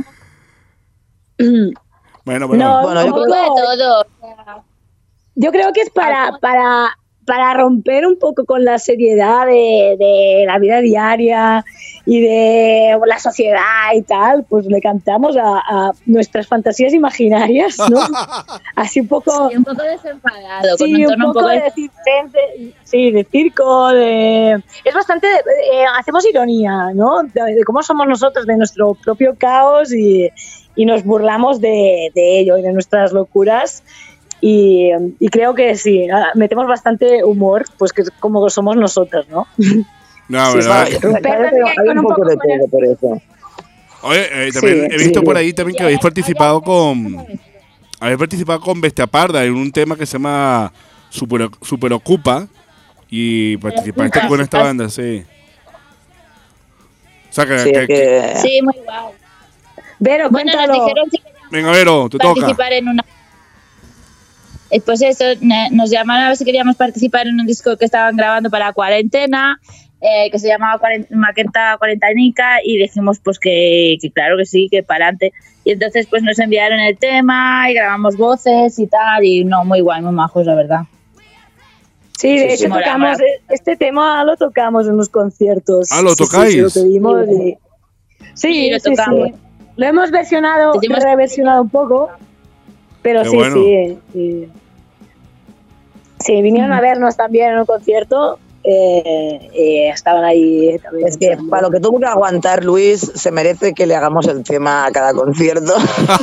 Bueno, bueno. No, Bueno, un yo poco creo- de todo. Yo creo que es para, para, para romper un poco con la seriedad de, de la vida diaria y de la sociedad y tal, pues le cantamos a, a nuestras fantasías imaginarias, ¿no? Así un poco... Sí, un poco desenfadado, con Sí, un un tono un poco poco... de circense, sí, de circo, de... Es bastante... eh, hacemos ironía, ¿no? De, de cómo somos nosotros, de nuestro propio caos y, y nos burlamos de, de ello y de nuestras locuras. Y, y creo que sí, ah, metemos bastante humor, pues que es como somos nosotros, ¿no? No, Sí, ¿verdad? sí, hay un poco de todo por eso. Oye, eh, también Sí, he visto sí. por ahí también que habéis participado con... Habéis participado con Bestia Parda en un tema que se llama Super, Super Ocupa y participaste con esta banda, sí. O sea, que... Sí, que- que- Sí, muy guay. Vero, Bueno, nos cuéntalo. dijeron si Venga, Vero, te toca. participar en una... Eh, Pues eso, ne- nos llamaron a ver si queríamos participar en un disco que estaban grabando para Cuarentena, eh, que se llamaba Cuaren- Maqueta Cuarentanica, y dijimos pues que, que claro que sí, que para adelante. Y entonces pues nos enviaron el tema y grabamos voces y tal, y no, muy guay, muy majos, la verdad. Sí, de Sí, sí, hecho mola, tocamos, mola. este tema lo tocamos en los conciertos. Ah, ¿lo Sí, sí, tocáis? sí, lo pedimos y- Sí, Sí, lo sí, tocamos. sí. Lo hemos versionado, Decimos- reversionado un poco, pero Qué sí, bueno. sí, sí. Sí, vinieron a vernos también en un concierto, eh, y estaban ahí también. Es que para lo que tuvo que aguantar Luis, se merece que le hagamos el tema a cada concierto.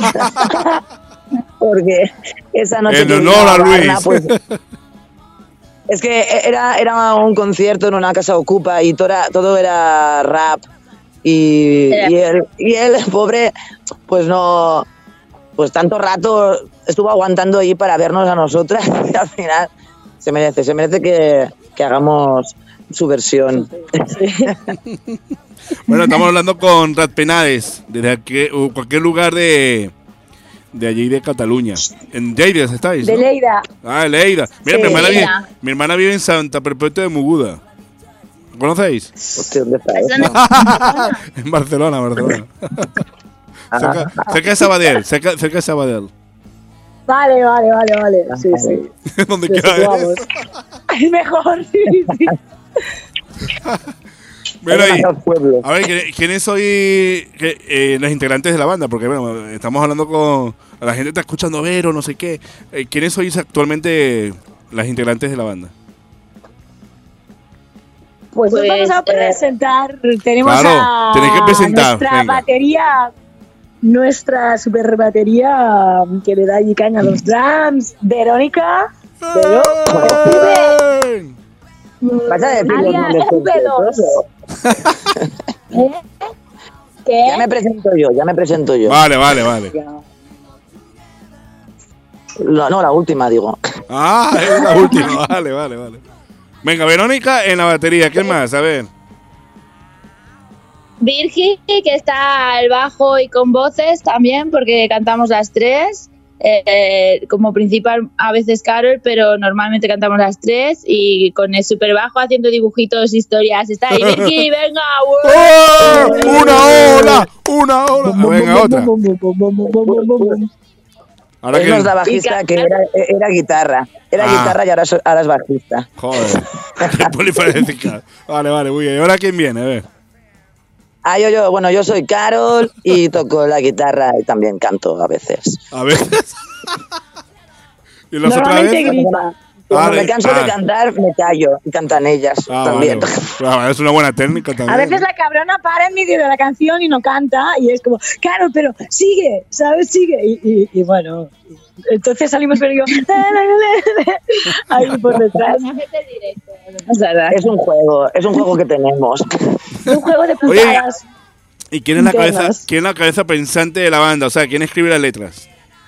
Porque esa noche... En que honor vino a Luis. Barna, pues, es que era, era un concierto en una casa ocupa y todo era, todo era rap. Y, y, él, y él, pobre, pues no... Pues tanto rato estuvo aguantando ahí para vernos a nosotras y al final se merece, se merece que, que hagamos su versión. Bueno, estamos hablando con Ratpenades, desde aquí, o cualquier lugar de, de allí de Cataluña. En Lleida estáis, De ¿no? Lleida. Ah, en Lleida. Mira, Sí, mi, hermana vive, Lleida. mi hermana vive en Santa Perpetua de Muguda. ¿Conocéis? Hostia, ¿dónde está eso? En Barcelona, Barcelona. cerca, cerca de Sabadell, cerca, cerca de Sabadell. Vale, vale, vale, vale. Sí, sí. ¿Dónde Nos queda situamos. eso? Es mejor, sí, sí. Mira ahí. A ver, ¿quién- ¿quiénes soy qué, eh, los integrantes de la banda? Porque bueno, estamos hablando con... La gente está escuchando Vero, no sé qué. Eh, ¿Quiénes sois actualmente las integrantes de la banda? Pues, nos Pues, vamos a eh, presentar. Tenemos Claro, a tenéis que presentar, nuestra venga. batería, nuestra super batería que le da allí caña a los drums, Verónica. Vero, ¡Bien! ¿Vas a decir los alias nombres V dos. completos? ¿Eh? ¿Qué? Ya me presento yo, ya me presento yo. Vale, vale, vale. No, no, la última, digo. Ah, es la última. Vale, vale, vale. Venga, Verónica en la batería. ¿Qué más? A ver. Virgi, que está al bajo y con voces también, porque cantamos las tres. Eh, como principal a veces Carol, pero normalmente cantamos las tres, y con el super bajo haciendo dibujitos, historias. Está ahí Virgi, venga, ¡Oh! ¡Una ola! ¡Una ola! Ah, venga, otra. Ahora Él que... nos da bajista, que era, era guitarra. Era Ah. guitarra y ahora, so- ahora es bajista. Joder. Qué polifacética. Vale, vale, muy bien. ¿Y ahora quién viene? A ver. Ah, yo, yo, bueno, yo soy Carol y toco la guitarra y también canto a veces. A ver. ¿Y las otras Normalmente veces? grita. Cuando Vale. me canso Ah. de cantar, me callo y cantan ellas Ah, también. vale, vale. Ah, es una buena técnica también. A veces la cabrona para en medio de la canción y no canta, y es como, claro, pero sigue, ¿sabes? Sigue. Y, y, y bueno, entonces salimos pero yo, ahí por detrás. Personajes de directo, Es verdad. Es un juego, es un juego que tenemos. Un juego de putadas. ¿Y quién es la cabeza, quién es la cabeza pensante de la banda? O sea, ¿quién escribe las letras?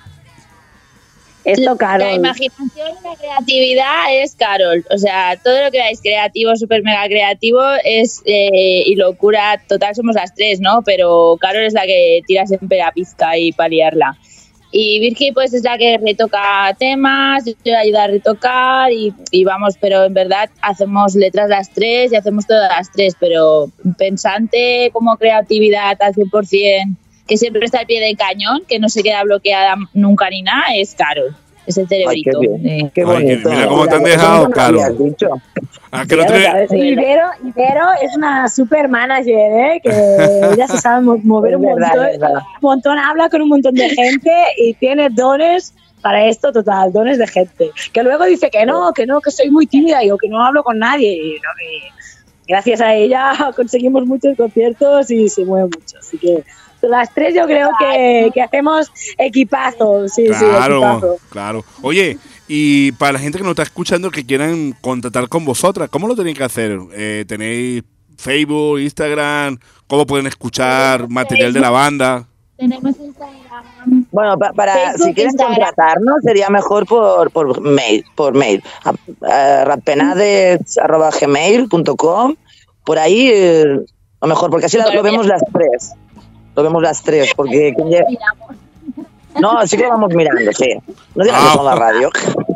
Esto, Carol. La imaginación y la creatividad es Carol. O sea, todo lo que veáis creativo, súper mega creativo, es eh, y locura total somos las tres, ¿no? Pero Carol es la que tira siempre la pizca y para liarla. Y Virgi pues es la que retoca temas, yo le ayuda a retocar y, y vamos, pero en verdad hacemos letras las tres y hacemos todas las tres, pero pensante como creatividad al cien por ciento, que siempre está al pie del cañón, que no se queda bloqueada nunca ni nada, es Carol. Ese cerebrito. Ay, qué bien. Eh. Qué bonito. Ay, mira cómo te han dejado, Carol. Ah, que no te... Ibero, Ibero es una super manager, ¿eh? Que ella se sabe mover un verdad, montón, un montón, habla con un montón de gente y tiene dones para esto total, dones de gente. Que luego dice que no, que no, que soy muy tímida y o que no hablo con nadie. Y, no, y gracias a ella conseguimos muchos conciertos y se mueve mucho. Así que las tres yo creo que, que hacemos equipazo. Sí, claro, sí, equipazo. Claro. Oye, y para la gente que nos está escuchando que quieran contactar con vosotras, ¿cómo lo tenéis que hacer? Eh, ¿Tenéis Facebook, Instagram? ¿Cómo pueden escuchar material de la banda? Tenemos Instagram. Bueno, pa para Facebook, si quieren Instagram. contratarnos sería mejor por, por mail, por mail. Uh, ratpenades arroba gmail punto com. Por ahí, eh, lo mejor, porque así lo, lo vemos las tres. Lo vemos las tres, porque... No, sí que lo vamos mirando, sí. No digas eso en la radio.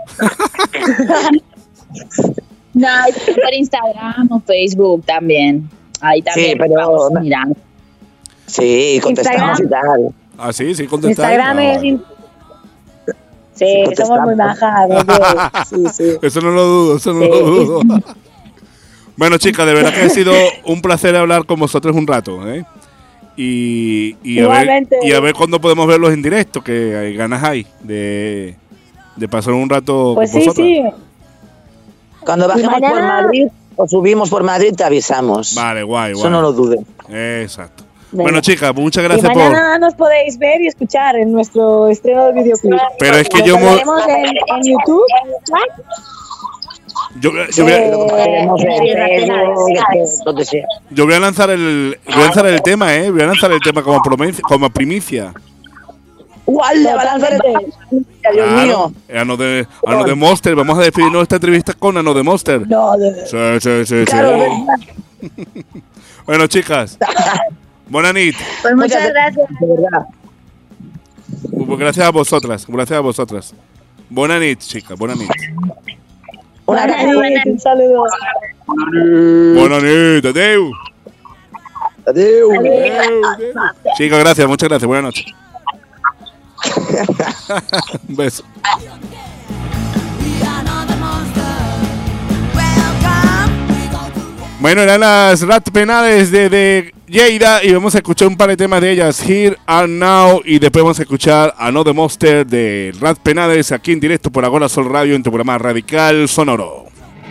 No, por Instagram o Facebook también. Ahí también Sí, pero- vamos mirando. Sí, contestamos Instagram. y tal. Ah, sí, sí, contestáis. Instagram No, es... vale. in- Sí, somos muy majas. Sí, sí. Eso no lo dudo, eso no Sí. lo dudo. Bueno, chicas, de verdad que ha sido un placer hablar con vosotros un rato, ¿eh? Y, y, a ver, Igualmente. y a ver cuándo podemos verlos en directo, que hay ganas hay de, de pasar un rato Pues con sí, vosotras. sí. Cuando Y bajemos por mañana- Madrid o subimos por Madrid te avisamos. Vale, guay, guay. Eso no lo dudes. Exacto. Venga. Bueno, chicas, muchas Y gracias por... mañana nos podéis ver y escuchar en nuestro estreno de videoclip. Pero es que Lo yo mo- colgaremos en, en YouTube. Yo, yo voy a, Eh, Tenemos en sí, Facebook, Ratpenades. donde sea. yo voy a lanzar el voy a lanzar el tema, ¿eh? Voy a lanzar el tema como, promi- como primicia. ¡Guau! Le va a lanzar el... Dios Claro, mío. Ano de, Ano de Monster. Vamos a despedirnos de esta entrevista con Ano de Monster. No, de... Sí, sí, sí, Claro, sí. es verdad. Bueno, chicas. Buena nit. Pues muchas gracias. De verdad. Pues gracias a vosotras. Gracias a vosotras. Buena nit, chicas. Buena nit. Un abrazo. Un saludo. Buena nit. Adeu. Adiós. Adeu. Chicas, gracias. Muchas gracias. Buenas noches. Un beso. Bueno, eran las Ratpenades de, de Lleida y vamos a escuchar un par de temas de ellas, Here and Now, y después vamos a escuchar a No The Monster de Ratpenades aquí en directo por Agora Sol Radio en tu programa Radical Sonoro.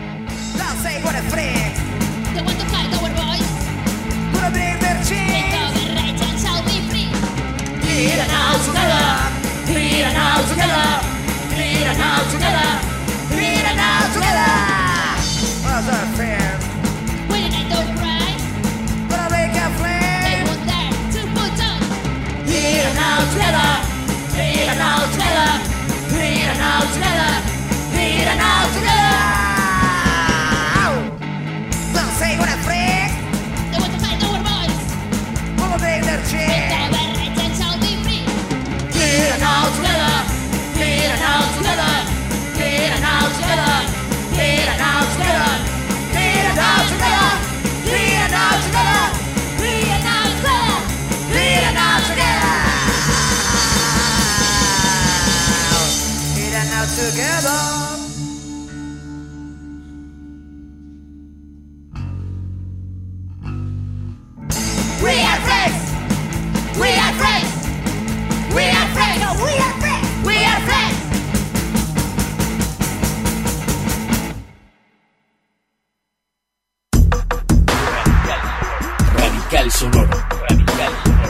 They want to fight our voice. Take over rights and shall be free. Here and now together, here and now together, here and now together, here and now together. What's our fear? When I don't cry, Gonna make a they flame. won't dare to put on. Here and now together, here and now together, here and now together, here and now together. Don't say what a freak. They want to fight our voice. Gonna break their Take chain. over rights and shall be free. Here and now together, here and now together, here and now together, here and now together, here and now together, here and now together, here and now together, here and now together, here and now together. We are friends. We are friends. We are friends. No, we are friends. We are friends. Radical Sonoro. Radical Sonoro.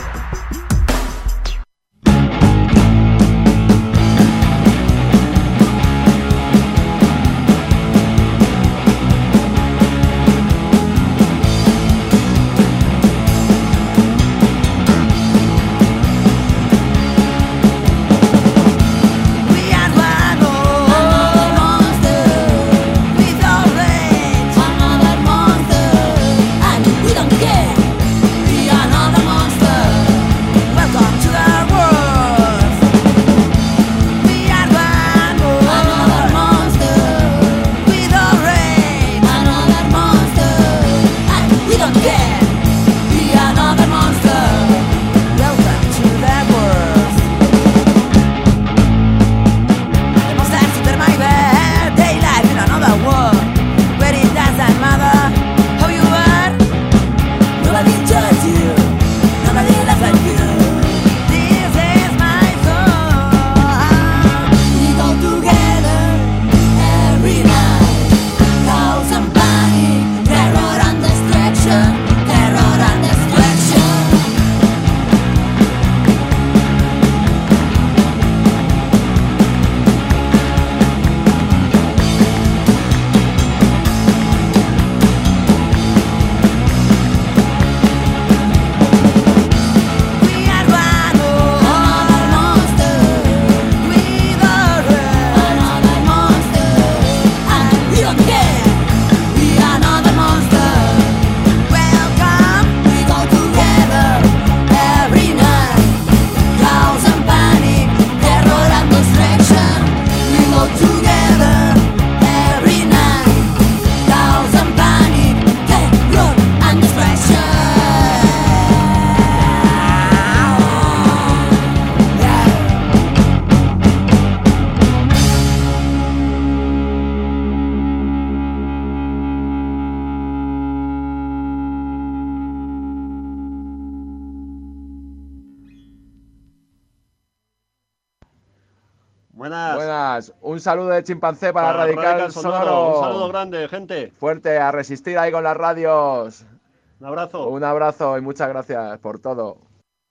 Buenas. Buenas. Un saludo de chimpancé para, para Radical, Radical Sonoro. Sonoro. Un saludo grande, gente. Fuerte, a resistir ahí con las radios. Un abrazo. Un abrazo y muchas gracias por todo.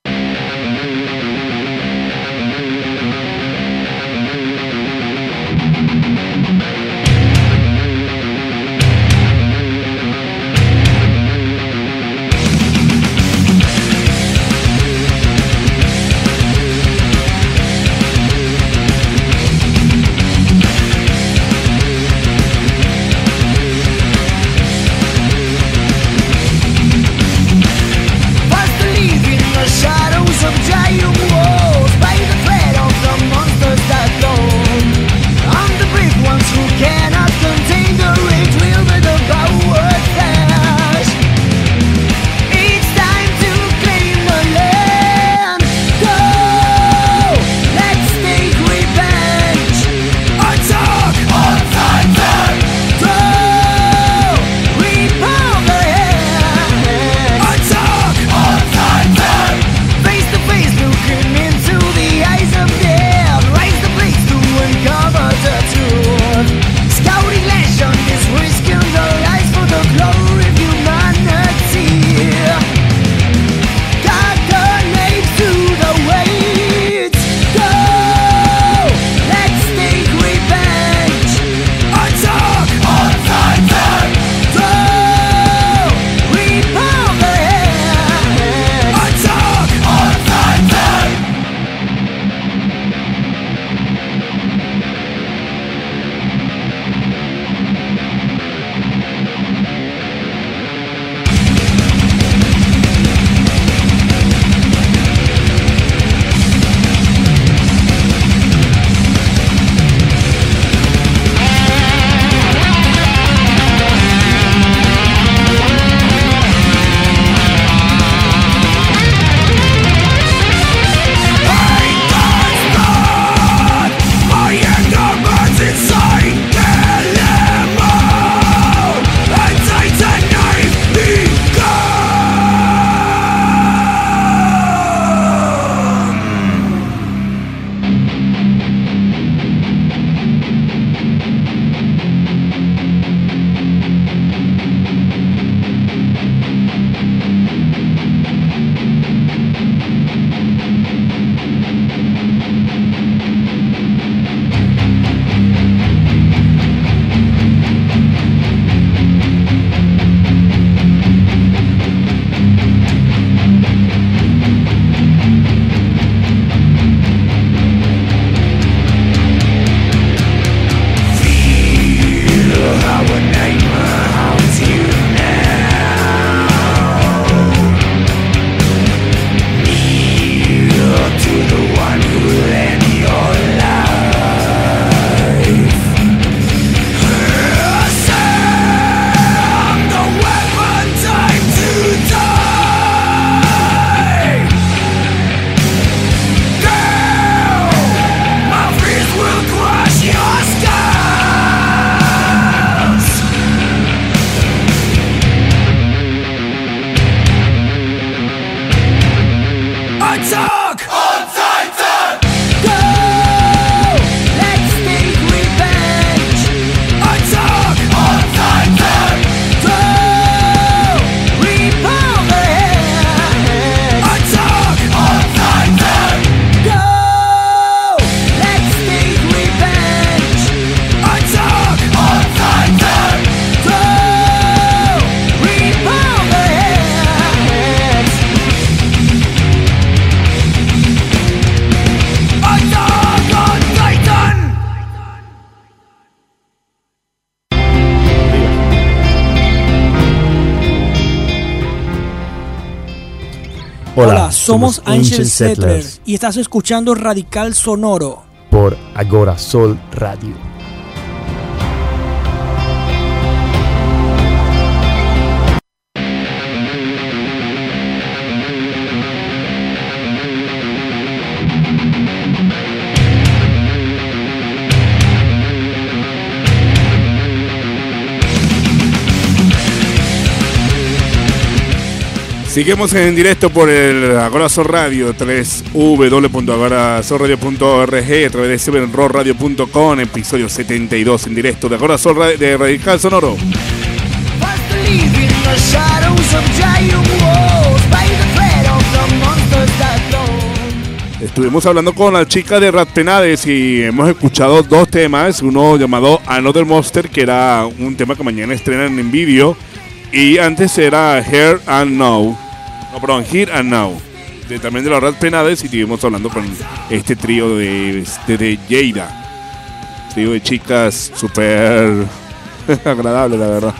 Shadows of giant walls by the threat of the monsters that dawn. I'm the brave ones who cannot contain the rage, wielded the power flash. It's time to claim the land. Go, let's take revenge. Attack on Titan. Go, rip off the head. Attack on Titan. Face to face, looking into the eyes of death. Raise the blades to uncover the truth. Scouting legion is risking the lives for the glory of humanity. Got the names to the weights. Go, let's take revenge. Attack on Titan. Go, rip off the head. Attack on Titan. My anger burns inside, kill them all. And Titan knife me Attack on Titan. Go, let's take revenge. Attack on Titan. Go, rip off the head. Attack on Titan. Go, let's take revenge. Attack on Titan. Go, rip off the head. Attack on Titan. Hola, somos Ancient Settlers y estás escuchando Radical Sonoro por Agora Sol Radio. Seguimos en directo por el Agorazón Radio, w w w punto agorazón radio punto org, a través de seven rock radio punto com, episodio setenta y dos en directo de Agorazón Radio, de Radical Sonoro. Estuvimos hablando con la chica de Rat Penades y hemos escuchado dos temas, uno llamado Another Monster, que era un tema que mañana estrenan en vídeo, y antes era Here and Now, no, perdón, Here and Now, de, también de los Rat Penades, y estuvimos hablando con este trío de, de, de Lleida, trío de chicas súper agradable, la verdad.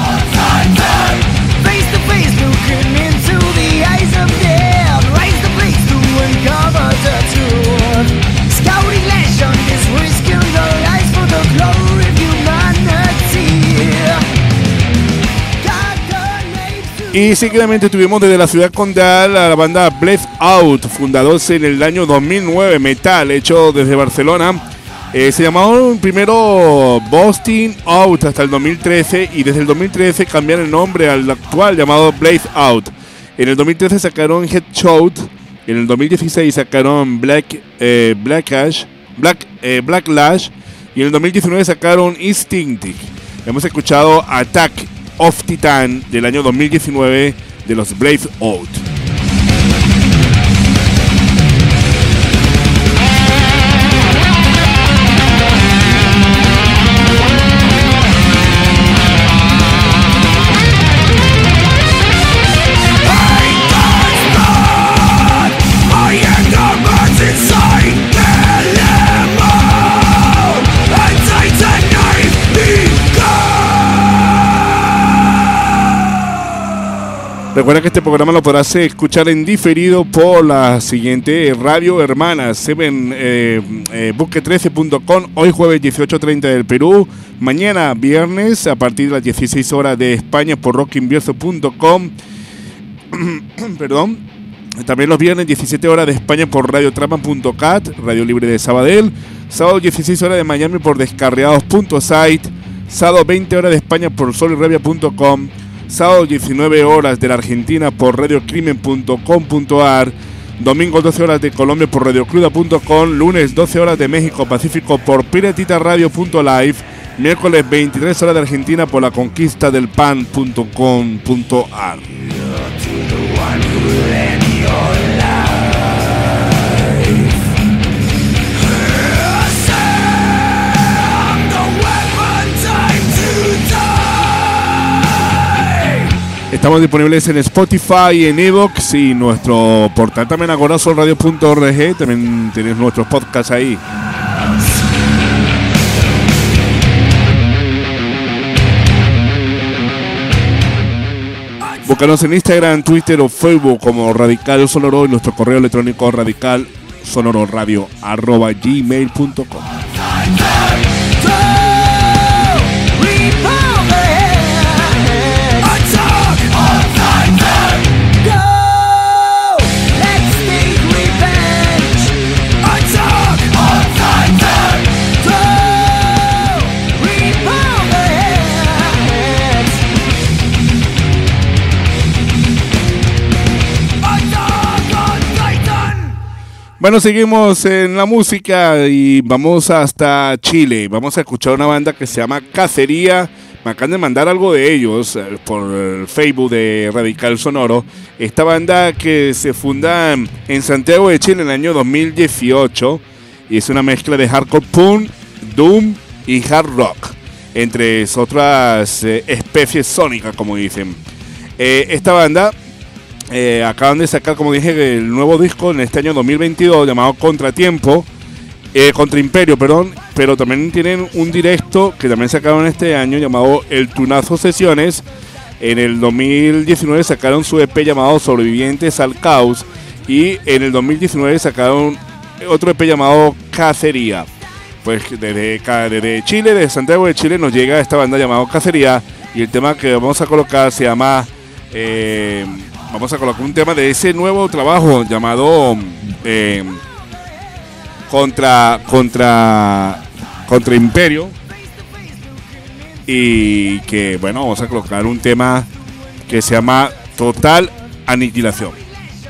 Y seguidamente tuvimos desde la ciudad condal a la banda Blaze Out, fundados en el año dos mil nueve, metal, hecho desde Barcelona. Eh, se llamaron primero Busting Out hasta el dos mil trece, y desde el dos mil trece cambiaron el nombre al actual llamado Blaze Out. En el dos mil trece sacaron Headshot, en el dos mil dieciséis sacaron Black eh, Blackash, Black eh, Blacklash, y en el dos mil diecinueve sacaron Instinctive. Hemos escuchado Attack of Titan del año dos mil diecinueve de los Blaze Out. Recuerda que este programa lo podrás escuchar en diferido por la siguiente radio hermana, seven, eh, eh, buque trece punto com, hoy jueves dieciocho treinta del Perú, mañana viernes a partir de las dieciséis horas de España por rock inverso punto com, perdón, también los viernes diecisiete horas de España por radio trama punto cat, Radio Libre de Sabadell, sábado dieciséis horas de Miami por descarriados punto site, sábado veinte horas de España por solirrevia punto com, sábado diecinueve horas de la Argentina por radiocrimen punto com punto a r, domingo doce horas de Colombia por radiocruda punto com, lunes doce horas de México Pacífico por piratitaradio punto live, miércoles veintitrés horas de Argentina por la conquista del pan punto com punto a r. Estamos disponibles en Spotify, en Evox y nuestro portal también agorazón radio punto org. También tenéis nuestros podcasts ahí. Búscanos en Instagram, Twitter o Facebook como Radical Sonoro y nuestro correo electrónico radical sonoro radio arroba gmail punto com. Bueno, seguimos en la música y vamos hasta Chile. Vamos a escuchar una banda que se llama Cacería. Me acaban de mandar algo de ellos por el Facebook de Radical Sonoro. Esta banda que se funda en Santiago de Chile en el año dos mil dieciocho y es una mezcla de hardcore punk, doom y hard rock, entre otras eh, especies sónicas, como dicen. Eh, esta banda eh, acaban de sacar, como dije, el nuevo disco en este año dos mil veintidós llamado Contratiempo, eh, Contra Imperio, perdón, pero también tienen un directo que también sacaron este año llamado El Tunazo Sesiones. En el dos mil diecinueve sacaron su E P llamado Sobrevivientes al Caos y en el dos mil diecinueve sacaron otro E P llamado Cacería. Pues desde, desde Chile, de Santiago de Chile, nos llega esta banda llamada Cacería y el tema que vamos a colocar se llama... Eh, vamos a colocar un tema de ese nuevo trabajo llamado eh, Contra Contra Contra Imperio, y que bueno, vamos a colocar un tema que se llama Total aniquilación.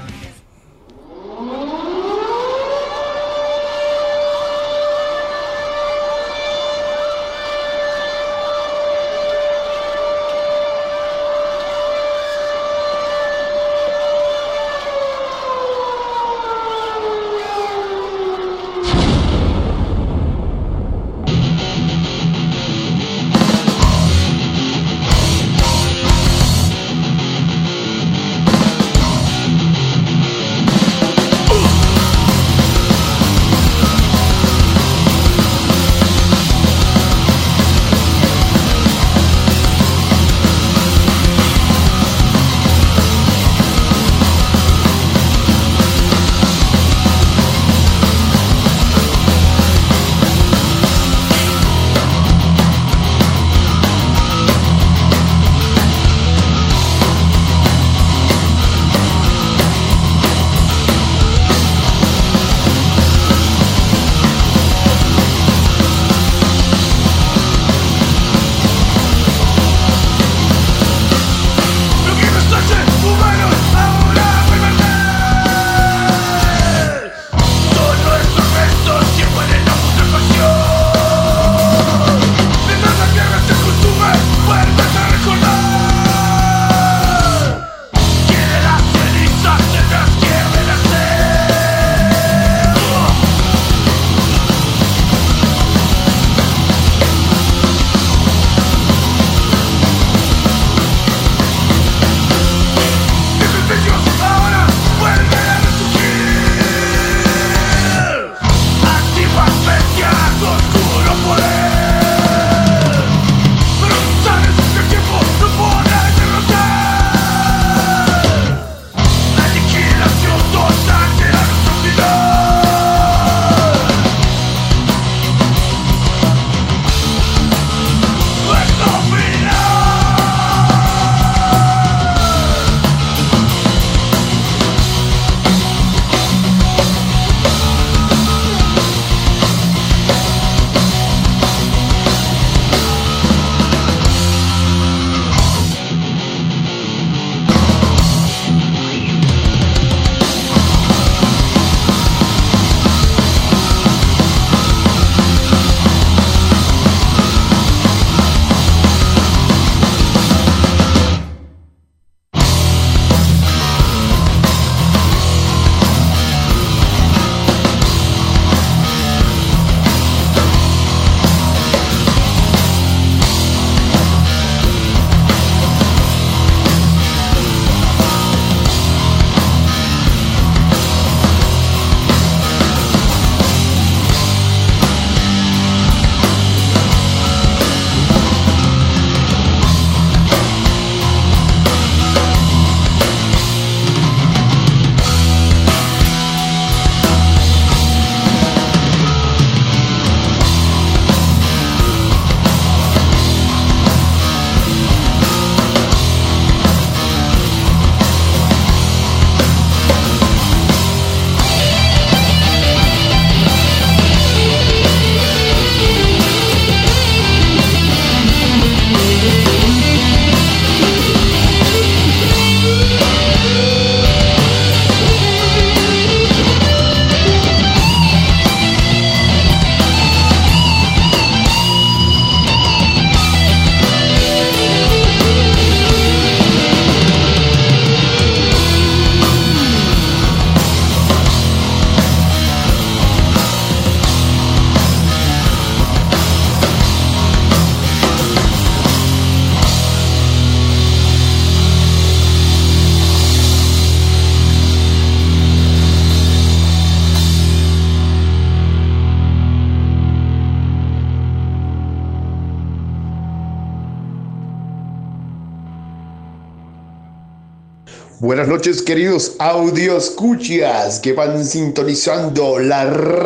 Buenas noches, queridos audioscuchas que van sintonizando la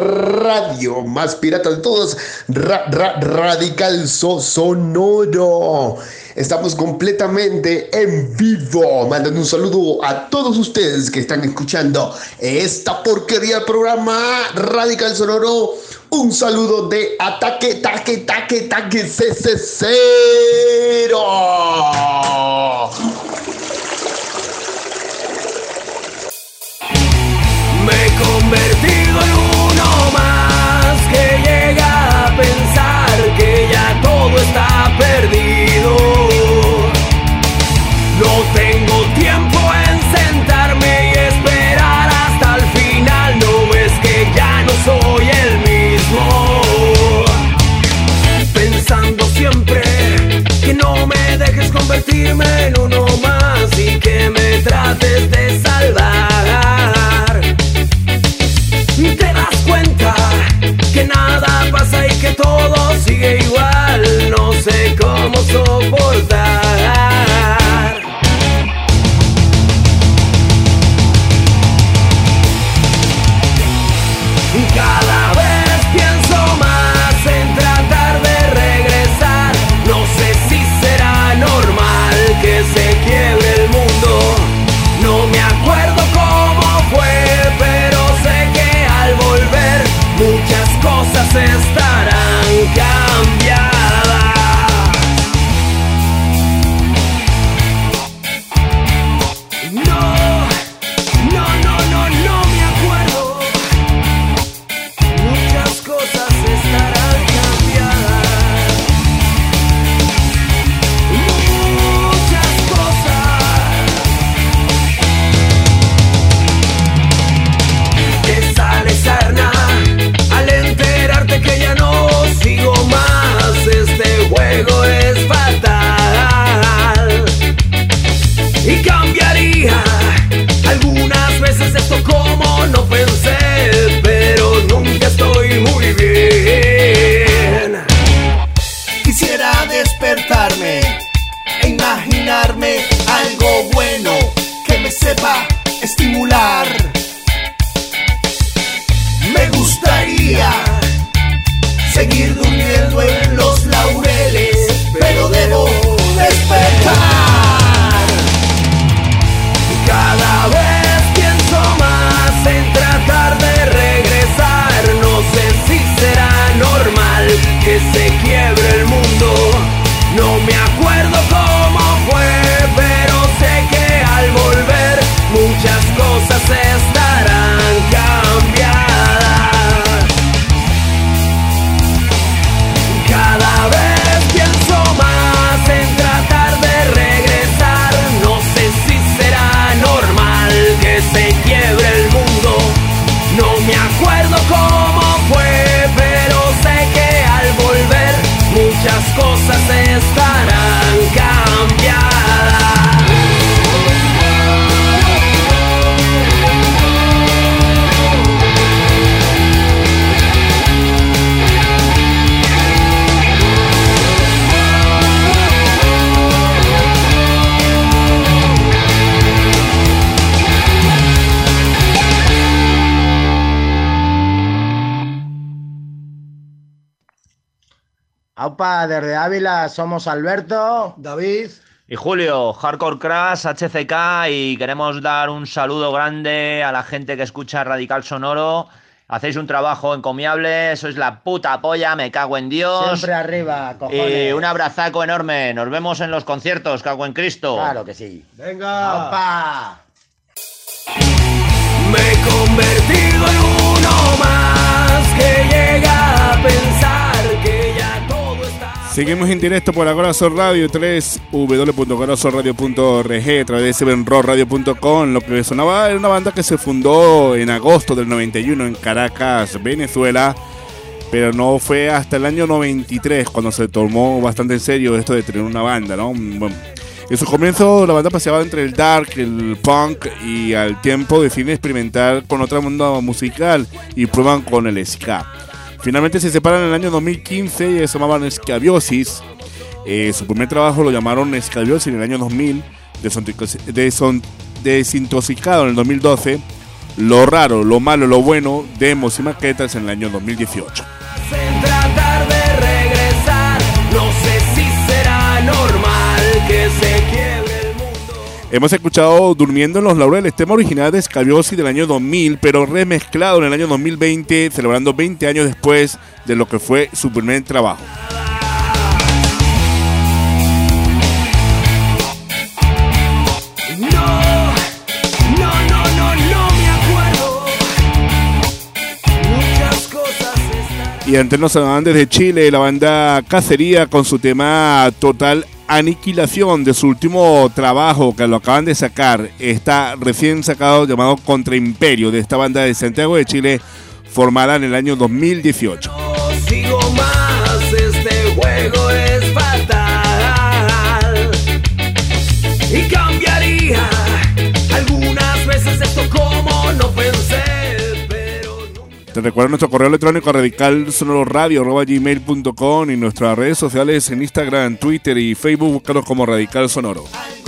radio más pirata de todas, ra, ra, Radical So Sonoro. Estamos completamente en vivo, mandando un saludo a todos ustedes que están escuchando esta porquería de programa Radical Sonoro. Un saludo de ataque, taque, taque, taque, C C cero. convertido en uno más que llega a pensar que ya todo está perdido. No tengo tiempo en sentarme y esperar hasta el final. No ves que ya no soy el mismo. Pensando siempre que no me dejes convertirme en uno más y que me trates de salvar. Te das cuenta que nada pasa y que todo sigue igual. No sé cómo soportar. Cada vez pienso más en tratar de regresar. No sé si será normal que se quiebre el mundo. No me acuerdo cómo fue, pero sé que al volver muchas cosas estarán cambiadas. No, no, no, no, no me acuerdo. Muchas cosas estarán cambiadas. Muchas cosas. Te sale sarna al enterarte que ya no sigo más. Este juego es fatal y cambiaría algunas veces esto como no pensé, pero nunca estoy muy bien. Quisiera despertarme e imaginarme algo bueno que me sepa estimular. Me gustaría seguir durmiendo en los laureles, pero debo despertar. Cada vez pienso más en tratar de regresar. No sé si será normal que se quiebre el mundo. No me acuerdo cómo fue, pero sé que al volver muchas cosas estarán cambiadas. Cada vez pienso más en tratar de regresar. No sé si será normal que se quiebre el mundo. No me acuerdo cómo fue, pero sé que al volver muchas cosas estarán cambiadas. Aupa, desde Ávila somos Alberto, David y Julio, Hardcore Crash, H C K, y queremos dar un saludo grande a la gente que escucha Radical Sonoro. Hacéis un trabajo encomiable, sois la puta polla, me cago en Dios. Siempre arriba, cojones. Y un abrazaco enorme, nos vemos en los conciertos, cago en Cristo. Claro que sí. Venga. Aupa. Me he convertido en uno más que llega a pensar que ya todo está... Seguimos en directo por Agora Sol Radio, w w w punto agora sol radio punto org, a través de seven rock radio punto com. Lo que sonaba era una banda que se fundó en agosto del noventa y uno en Caracas, Venezuela, pero no fue hasta el año noventa y tres cuando se tomó bastante en serio esto de tener una banda, ¿no? Bueno, en su comienzo la banda paseaba entre el dark, el punk, y al tiempo deciden experimentar con otra banda musical y prueban con el ska. Finalmente se separan en el año dos mil quince y se llamaban Escabiosis. Eh, su primer trabajo lo llamaron Escabiosis en el año dos mil, desintoxicado en el dos mil doce, Lo Raro, Lo Malo, Lo Bueno, demos y maquetas en el año dos mil dieciocho. En tratar de regresar, no sé si será normal que se quiebre el mundo. Hemos escuchado Durmiendo en los Laureles, tema original de Escabiosis del año dos mil, pero remezclado en el año dos mil veinte, celebrando veinte años después de lo que fue su primer trabajo. No, no, no, no, no me acuerdo. Y antes nos sonaban desde Chile la banda Cacería con su tema Total Aniquilación, de su último trabajo que lo acaban de sacar. Está recién sacado, llamado Contra Imperio, de esta banda de Santiago de Chile, formada en el año dos mil dieciocho. No sigo más, este juego es fatal y cambiaría algunas veces esto como no pensé. Te recuerdo nuestro correo electrónico radicalsonoradio arroba gmail punto com y nuestras redes sociales en Instagram, Twitter y Facebook, búscanos como Radical Sonoro.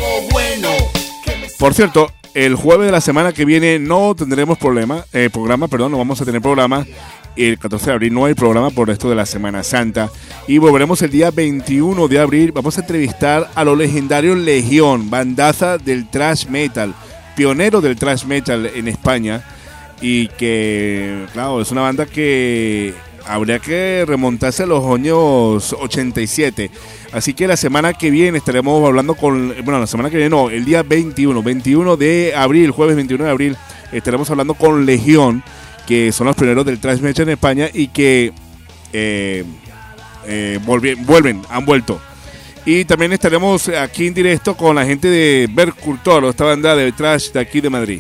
Por cierto, el jueves de la semana que viene no tendremos problema, eh, programa, perdón, no vamos a tener programa. El catorce de abril no hay programa por esto de la Semana Santa. Y volveremos el día veintiuno de abril. Vamos a entrevistar a los legendarios Legión, bandaza del thrash metal, pionero del thrash metal en España. Y que, claro, es una banda que habría que remontarse a los años ochenta y siete. Así que la semana que viene estaremos hablando con... Bueno, la semana que viene no, el día veintiuno, veintiuno de abril, jueves veintiuno de abril, estaremos hablando con Legión, que son los pioneros del thrash metal en España y que eh, eh, volvien, vuelven, han vuelto. Y también estaremos aquí en directo con la gente de Bercultor, esta banda de thrash de aquí de Madrid.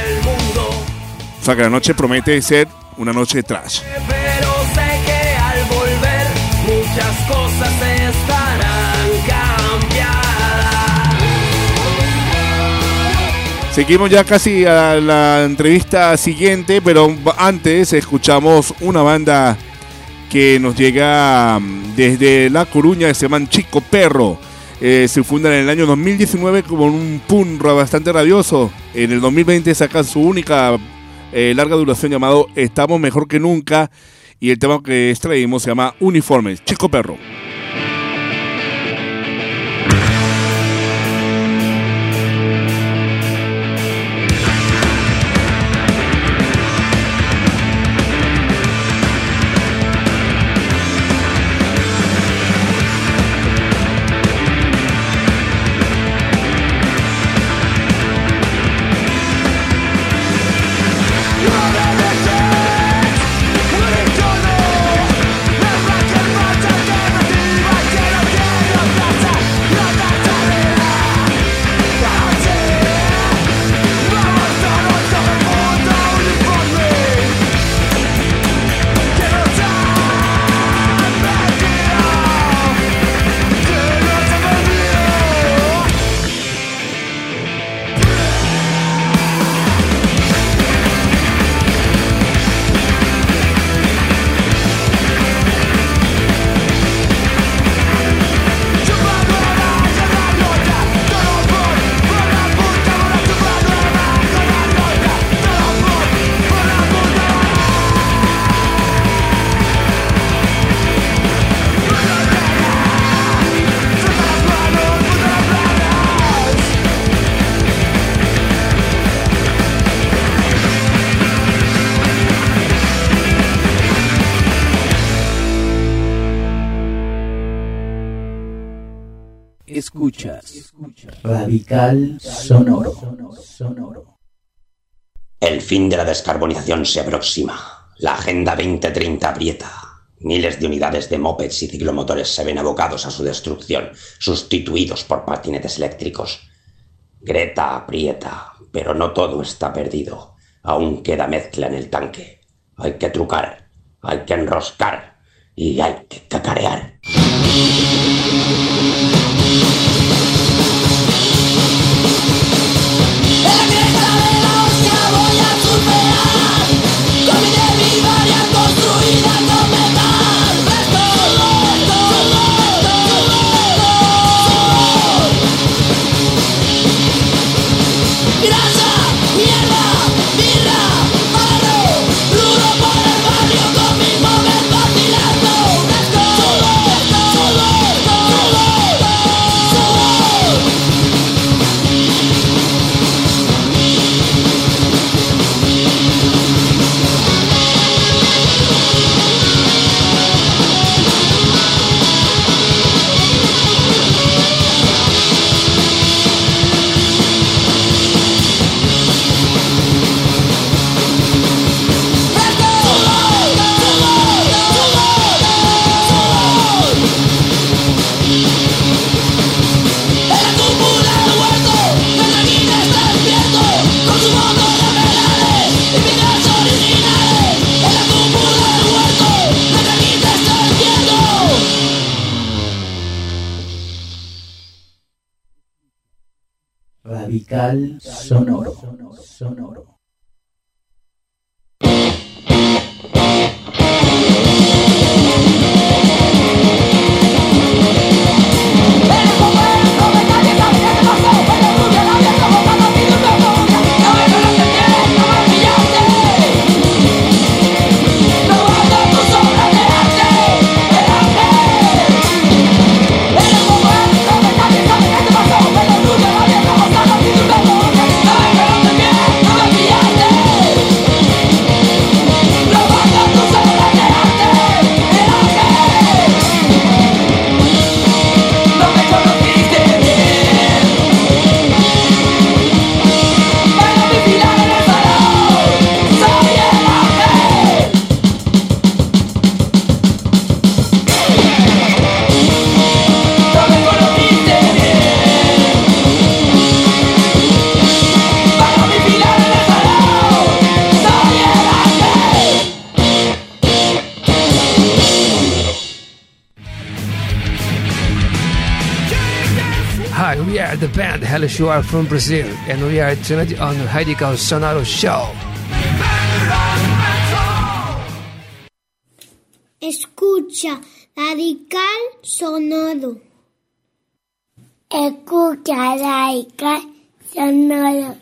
O sea que la noche promete ser una noche de thrash. Pero sé que al volver muchas cosas estarán cambiadas. Seguimos ya casi a la entrevista siguiente, pero antes escuchamos una banda que nos llega desde La Coruña, que se llaman Chico Perro. Eh, se fundan en el año dos mil diecinueve con un punk bastante rabioso. En el dos mil veinte sacan su única eh, larga duración llamado Estamos Mejor Que Nunca, y el tema que extraímos se llama Uniformes. Chico Perro. Escuchas Radical Sonoro. El fin de la descarbonización se aproxima. La Agenda veinte treinta aprieta. Miles de unidades de mopeds y ciclomotores se ven abocados a su destrucción, sustituidos por patinetes eléctricos. Greta aprieta, pero no todo está perdido. Aún queda mezcla en el tanque. Hay que trucar, hay que enroscar y hay que cacarear. Duro por el barrio con mi móvil vacilando. Radical Sonoro. Sonoro. Hi, we are the band Hello Show from Brazil, and we are tonight on Radical Sonoro Show. Escucha Radical Sonoro. Escucha Radical Sonoro.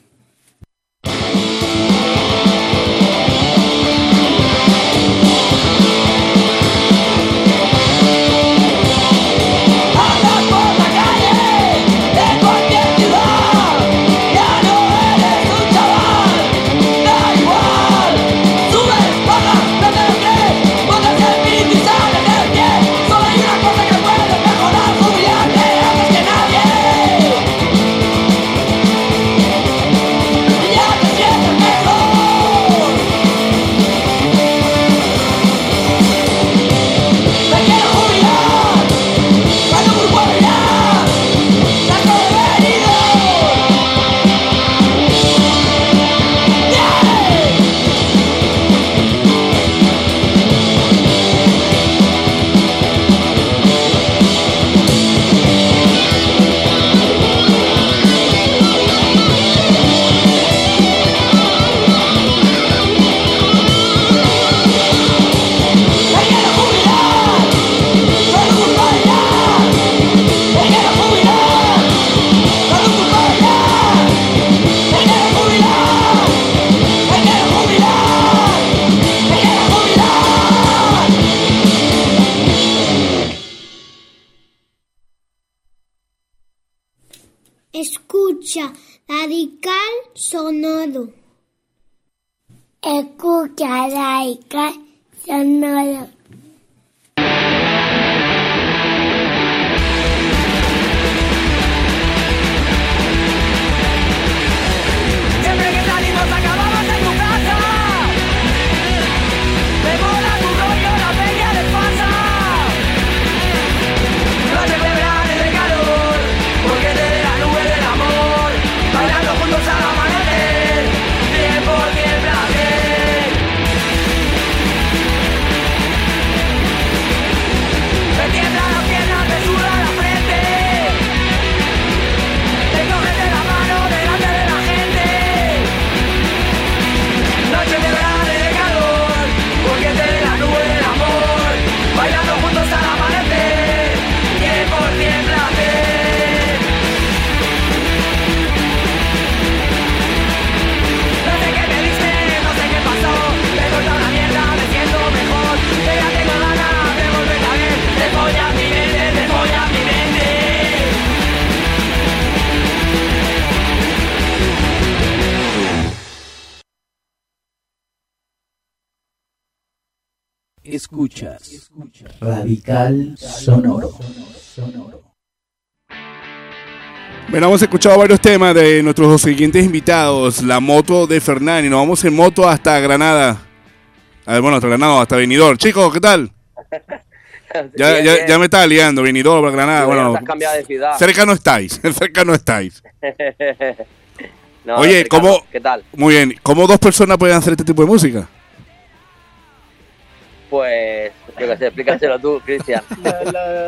Escucha Radical Sonoro. Escucha Radical Sonoro. Siempre que salimos acabamos en tu casa. Me mola tu rollo, la peña de pasa. Noches de verano y de calor, porque te dé la nube del amor, bailando juntos al amanecer, cien por cien placer. Me tiemblan las piernas, me suda la frente, te coges de la mano delante de la gente. Noches de verano y de calor, porque te dé la nube del amor, bailando juntos al amanecer, cien por cien placer. No sé qué me diste, no sé qué pasó, te he cortado la mierda, me siento mejor, que ya tengo ganas de volver a ver, te voy a mi mente, te voy a mi mente. Escuchas Radical Sonoro. Bueno, hemos escuchado varios temas de nuestros dos siguientes invitados. La moto de Fernán, y nos vamos en moto hasta Granada. A ver, bueno, hasta Granada, hasta Benidorm. Chicos, ¿qué tal? Ya, Bien, ya, bien. ya me estaba liando, Benidorm, Granada. Sí, Bueno, te has cambiado de ciudad. cerca no estáis, cerca no estáis. No, Oye, cercano. ¿cómo? ¿Qué tal? Muy bien, ¿cómo dos personas pueden hacer este tipo de música? Pues, yo qué sé, explícaselo tú, Cristian. Lo- lo-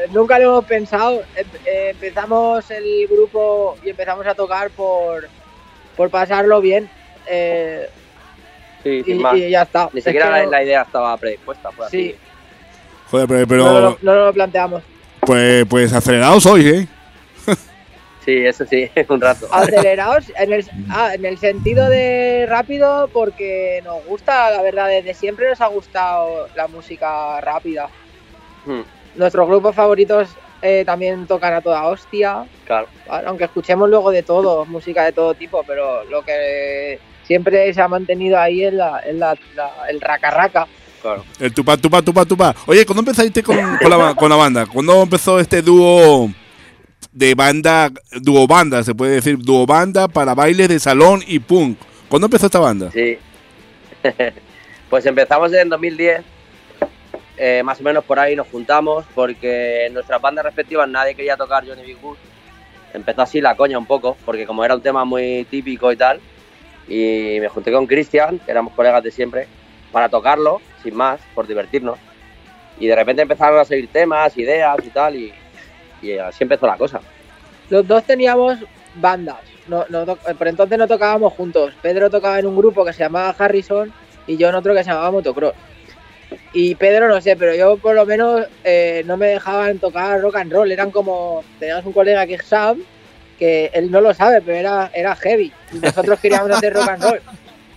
nunca lo hemos pensado. Em- eh, empezamos el grupo y empezamos a tocar por, por pasarlo bien. Eh, Sí, sin y, más. y ya está. Ni Es siquiera que la, no- la idea estaba predispuesta. Fue así. Sí, Joder, pero, pero no, lo- no lo planteamos. pues, pues acelerados hoy, ¿eh? Sí, eso sí, un rato. Acelerados en el, ah, en el sentido de rápido, porque nos gusta, la verdad, desde siempre nos ha gustado la música rápida. Hmm, Nuestros grupos favoritos eh, también tocan a toda hostia, claro. aunque escuchemos luego de todo, música de todo tipo, pero lo que siempre se ha mantenido ahí es, la, es la, la- el raca raca. Claro. El tupa, tupa, tupa, tupa. Oye, ¿cuándo empezaste con, con, la, ba- con la banda? ¿Cuándo empezó este dúo de banda, dúo banda, se puede decir, dúo banda para bailes de salón y punk? ¿Cuándo empezó esta banda? Sí. Pues empezamos en dos mil diez. Eh, más o menos por ahí nos juntamos porque en nuestras bandas respectivas nadie quería tocar Johnny B. Good. Empezó así la coña un poco, porque como era un tema muy típico y tal, y me junté con Cristian, que éramos colegas de siempre, para tocarlo, sin más, por divertirnos. Y de repente empezaron a salir temas, ideas y tal, y, y así empezó la cosa. Los dos teníamos bandas, no, no to- por entonces no tocábamos juntos. Pedro tocaba en un grupo que se llamaba Harrison y yo en otro que se llamaba Motocross. Y Pedro no sé, pero yo por lo menos eh, no me dejaban tocar rock and roll. Eran como, teníamos un colega que es Sam, que él no lo sabe, pero era, era heavy. Y nosotros queríamos hacer rock and roll.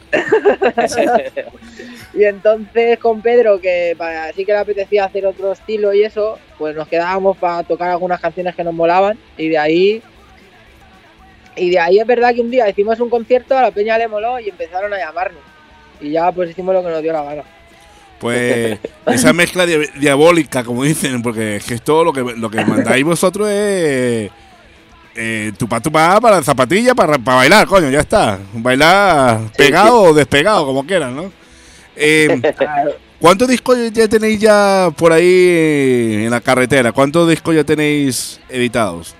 Y entonces con Pedro, que para, sí que le apetecía hacer otro estilo y eso, pues nos quedábamos para tocar algunas canciones que nos molaban. Y de ahí y de ahí es verdad que un día hicimos un concierto, a la peña le moló y empezaron a llamarnos. Y ya pues hicimos lo que nos dio la gana. Pues esa mezcla di- diabólica, como dicen, porque es que es todo lo que, lo que mandáis vosotros es eh, tupa tupa para zapatilla, para, para bailar, coño, ya está. Bailar pegado o despegado, como quieran, ¿no? Eh, ¿Cuántos discos ya tenéis ya por ahí en la carretera? ¿Cuántos discos ya tenéis editados?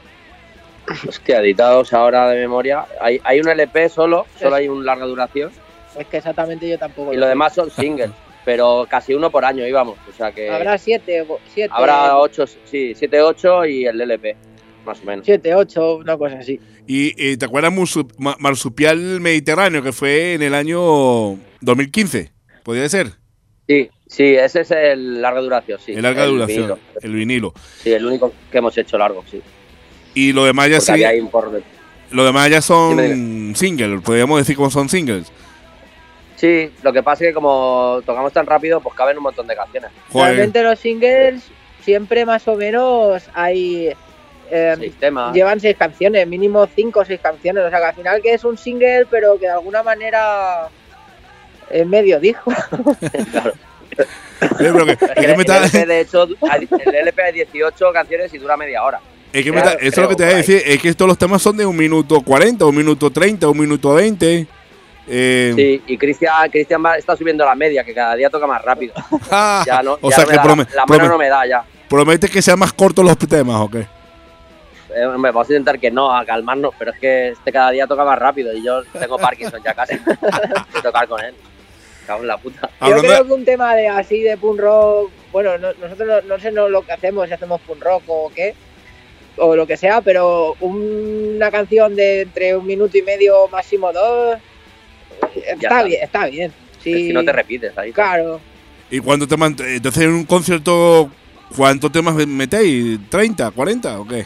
Hostia, editados ahora de memoria. Hay, hay un L P solo, solo hay un larga duración. Es que exactamente yo tampoco. Y lo lo sé. demás son singles, pero casi uno por año íbamos. O sea que Habrá siete, o- siete, habrá ocho, sí, siete, ocho y el L P, más o menos. siete, ocho, una cosa así. Y eh, ¿te acuerdas Marsu- Ma- Marsupial Mediterráneo, que fue en el año dos mil quince? ¿Podría ser? Sí, sí, ese es el larga duración, sí. el larga duración, vinilo. el vinilo. Sí, el único que hemos hecho largo, sí. Y lo demás ya Porque sí, había ahí un porro de- lo demás ya son Dime, dime. singles, podríamos decir como son singles. Sí, lo que pasa es que como tocamos tan rápido, pues caben un montón de canciones. Joder. Realmente los singles siempre más o menos hay... eh, Seis temas. llevan seis canciones, mínimo cinco o seis canciones. O sea que al final que es un single, pero que de alguna manera es medio disco. Claro. Eh, pero que- es Es que que me el está- L P, de hecho, hay- el L P hay dieciocho canciones y dura media hora. Es que me Claro, está- eso es creo, lo que te voy a por ahí. decir, es que todos los temas son de un minuto cuarenta, un minuto treinta, un minuto veinte. Eh, Sí, y Cristian Cristian va- está subiendo la media, que cada día toca más rápido. Ya no, o ya sea no que me da, prome- la mano prome- no me da ya. ¿Prometes que sean más cortos los temas o qué? Eh, hombre, vamos a intentar que no, a calmarnos, pero es que este cada día toca más rápido y yo tengo Parkinson ya casi de tocar con él. Cago en la puta. Yo creo que un tema de así de punk rock, bueno, no- nosotros no, no sé no lo que hacemos, si hacemos punk rock o qué, o lo que sea, pero una canción de entre un minuto y medio, máximo dos, está está. bien, está bien. Sí, Que si no te repites ahí. claro. ¿Y cuánto te mant- entonces en un concierto cuántos temas metéis? ¿treinta, cuarenta o qué?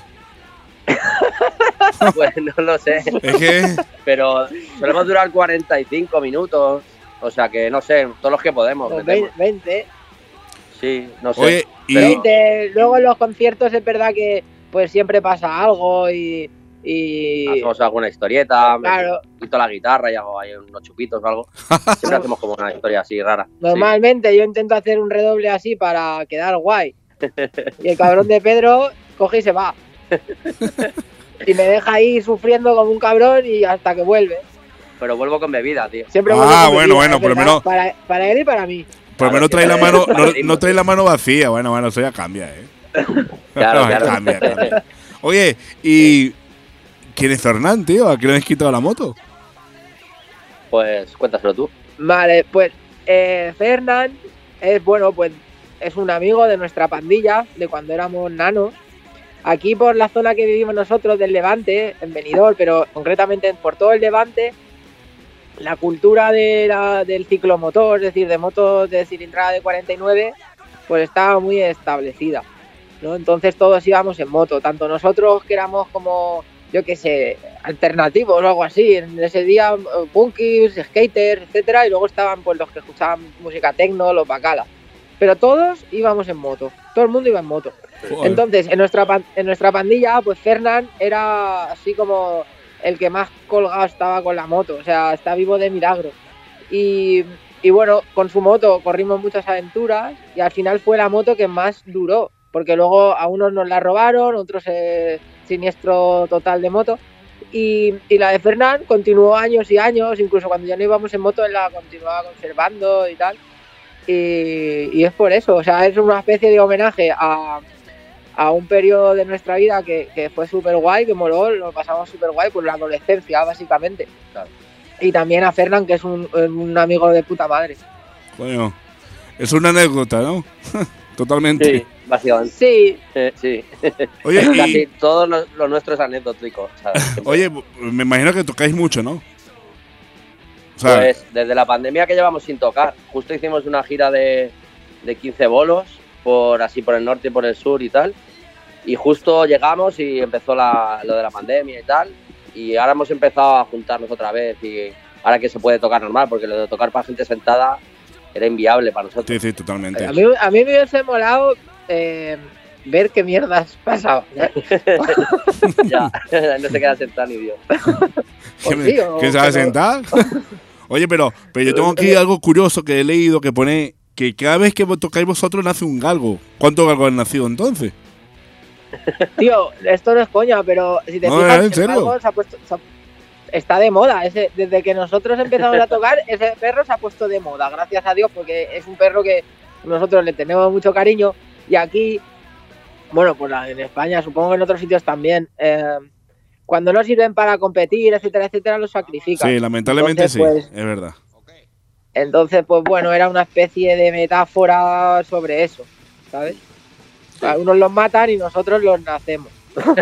Pues no lo sé. Es que Pero solemos durar cuarenta y cinco minutos. O sea que no sé, todos los que podemos. O metemos. veinte. Sí, no sé. Oye, y- Pero- veinte. Luego en los conciertos es verdad que pues siempre pasa algo y... y hacemos alguna historieta, me Claro. quito la guitarra y hago ahí unos chupitos o algo. Siempre hacemos como una historia así rara. Normalmente yo intento hacer un redoble así para quedar guay. Y el cabrón de Pedro coge y se va. Y me deja ahí sufriendo como un cabrón y hasta que vuelve. Pero vuelvo con bebida, tío. Siempre Ah, vuelve con bueno, bebida, bueno, es por lo verdad, menos- Para, para él y para mí. por lo menos trae la mano, no, no trae la mano vacía. Bueno, bueno, eso ya cambia, ¿eh? Claro, No, claro. cambia, cambia. Oye, ¿y quién es Fernán, tío? ¿A quién le has quitado la moto? Pues cuéntaselo tú. Vale, pues eh, Fernán es bueno, pues es un amigo de nuestra pandilla, de cuando éramos nanos. Aquí por la zona que vivimos nosotros del Levante, en Benidorm, pero concretamente por todo el Levante, la cultura de la, del ciclomotor, es decir, de motos de cilindrada de cuarenta y nueve, pues estaba muy establecida, ¿no? Entonces todos íbamos en moto, tanto nosotros que éramos como, yo qué sé, alternativos o algo así, en ese día punkis, skaters, etcétera, y luego estaban pues los que escuchaban música techno, los bacalas. Pero todos íbamos en moto, todo el mundo iba en moto. Joder. Entonces, en nuestra en nuestra pandilla, pues Fernán era así como el que más colgado estaba con la moto, o sea, está vivo de milagro. Y, y bueno, con su moto corrimos muchas aventuras y al final fue la moto que más duró, porque luego a unos nos la robaron, otros eh, siniestro total de moto. Y, y la de Fernán continuó años y años, incluso cuando ya no íbamos en moto, él la continuaba conservando y tal. Y, y es por eso, o sea, es una especie de homenaje a, a un periodo de nuestra vida que, que fue súper guay, que moló, lo pasamos súper guay, pues la adolescencia, básicamente. Claro. Y también a Fernán, que es un, un amigo de puta madre. Bueno, es una anécdota, ¿no? Totalmente. Sí, básicamente. Sí. Eh, sí. Oye, y- Casi todo lo, lo nuestro es anecdótico, ¿sabes? Oye, me imagino que tocáis mucho, ¿no? O sea, Pues desde la pandemia que llevamos sin tocar, justo hicimos una gira de, de quince bolos, por así por el norte y por el sur y tal, y justo llegamos y empezó la, lo de la pandemia y tal, y ahora hemos empezado a juntarnos otra vez y ahora que se puede tocar normal, porque lo de tocar para gente sentada era inviable para nosotros. sí, sí, totalmente. A mí, a mí me hubiese molado eh, ver qué mierdas pasaba. Ya, no se queda sentado ni Dios. ¿Qué, me- sí, o- ¿qué se va a pero- sentar? Oye, pero, pero yo tengo aquí algo curioso que he leído que pone que cada vez que tocáis vosotros nace un galgo. ¿Cuántos galgos han nacido entonces? Tío, esto no es coña, pero si te No, fijas, ¿en el serio? galgo se ha puesto, se ha- está de moda. Ese, desde que nosotros empezamos a tocar, ese perro se ha puesto de moda, gracias a Dios, porque es un perro que nosotros le tenemos mucho cariño. Y aquí, bueno, pues la- en España, supongo que en otros sitios también, eh, cuando no sirven para competir, etcétera, etcétera, los sacrifican. Sí, lamentablemente Entonces, sí, pues, es verdad. Entonces, pues bueno, era una especie de metáfora sobre eso, ¿sabes? A unos los matan y nosotros los nacemos.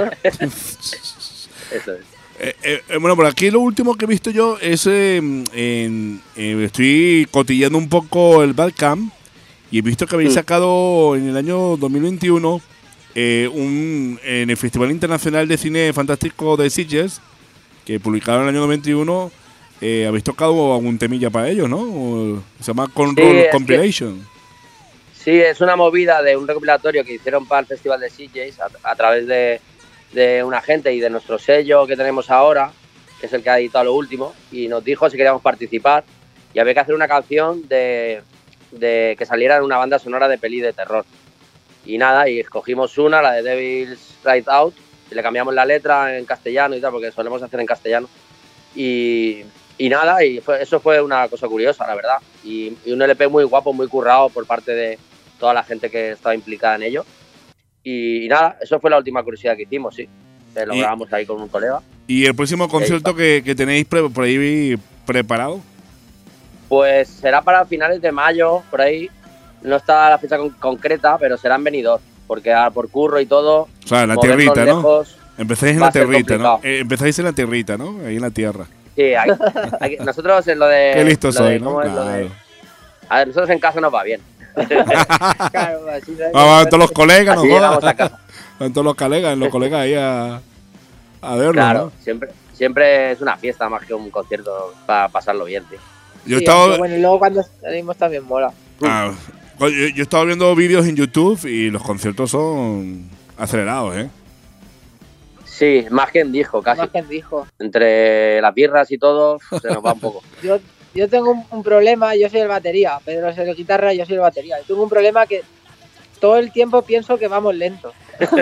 Eso es. Eh, eh, eh, bueno, por aquí lo último que he visto yo es eh, en, eh, estoy cotillando un poco el Bandcamp y he visto que habéis Mm. sacado en el año dos mil veintiuno eh, un, en el Festival Internacional de Cine Fantástico de Sitges, que publicaron en el año noventa y uno, eh, habéis tocado algún temilla para ellos, ¿no? O- se llama Conroll Sí, es que- Compilation. Sí, es una movida de un recopilatorio que hicieron para el Festival de C Js a, a través de, de una gente y de nuestro sello que tenemos ahora, que es el que ha editado lo último, y nos dijo si queríamos participar y había que hacer una canción de, de que saliera en una banda sonora de peli de terror. Y nada, y escogimos una, la de Devil's Ride Out, y le cambiamos la letra en castellano y tal, porque solemos hacer en castellano. Y, y nada, y fue- eso fue una cosa curiosa, la verdad. Y, y un L P muy guapo, muy currado por parte de toda la gente que estaba implicada en ello. Y, y nada, eso fue la última curiosidad que hicimos, sí. Que lo Y- grabamos ahí con un colega. ¿Y el próximo concierto que, que tenéis pre- por ahí preparado? Pues será para finales de mayo, por ahí. No está la fecha con- concreta, pero será en Benidorm. Porque ah, por curro y todo, O sea, en la movernos tierrita, ¿no? lejos, Empezáis en va la a ser tierrita, ¿no? complicado. Eh, empezáis en la tierrita, ¿no? Ahí en la tierra. Sí, hay- hay que- nosotros en lo de... Qué listo lo soy, de- ¿no? ¿cómo es lo de- Claro. A ver, nosotros en casa nos va bien. Claro, así no hay- Ah, van todos los colegas, Así ¿no? llegamos a casa. Van todos los colegas, los colegas ahí a, a verlo, Claro, ¿no? siempre, siempre es una fiesta más que un concierto para pasarlo bien, tío. Yo he Sí, estado, aunque bueno, y luego cuando salimos también mola. ah, yo, yo he estado viendo vídeos en YouTube y los conciertos son acelerados, ¿eh? Sí, más que en disco, casi. Más que dijo. Entre las birras y todo, se nos va un poco. Yo, yo tengo un, un problema, yo soy el batería, Pedro es el guitarra, yo soy el batería. Yo tengo un problema que todo el tiempo pienso que vamos lentos.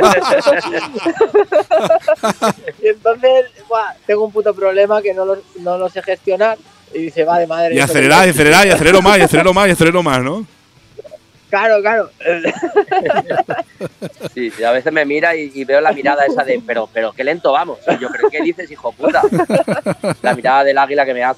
Y entonces, buah, tengo un puto problema que no lo, no lo sé gestionar y se va de madre. Y eso acelerar, y que- acelerar, y acelero más, y acelero más, y acelero más, ¿no? Claro, claro. Sí, y a veces me mira y, y veo la mirada esa de, pero, pero qué lento vamos. Y yo, pero ¿qué dices, hijo puta? La mirada del águila que me hace.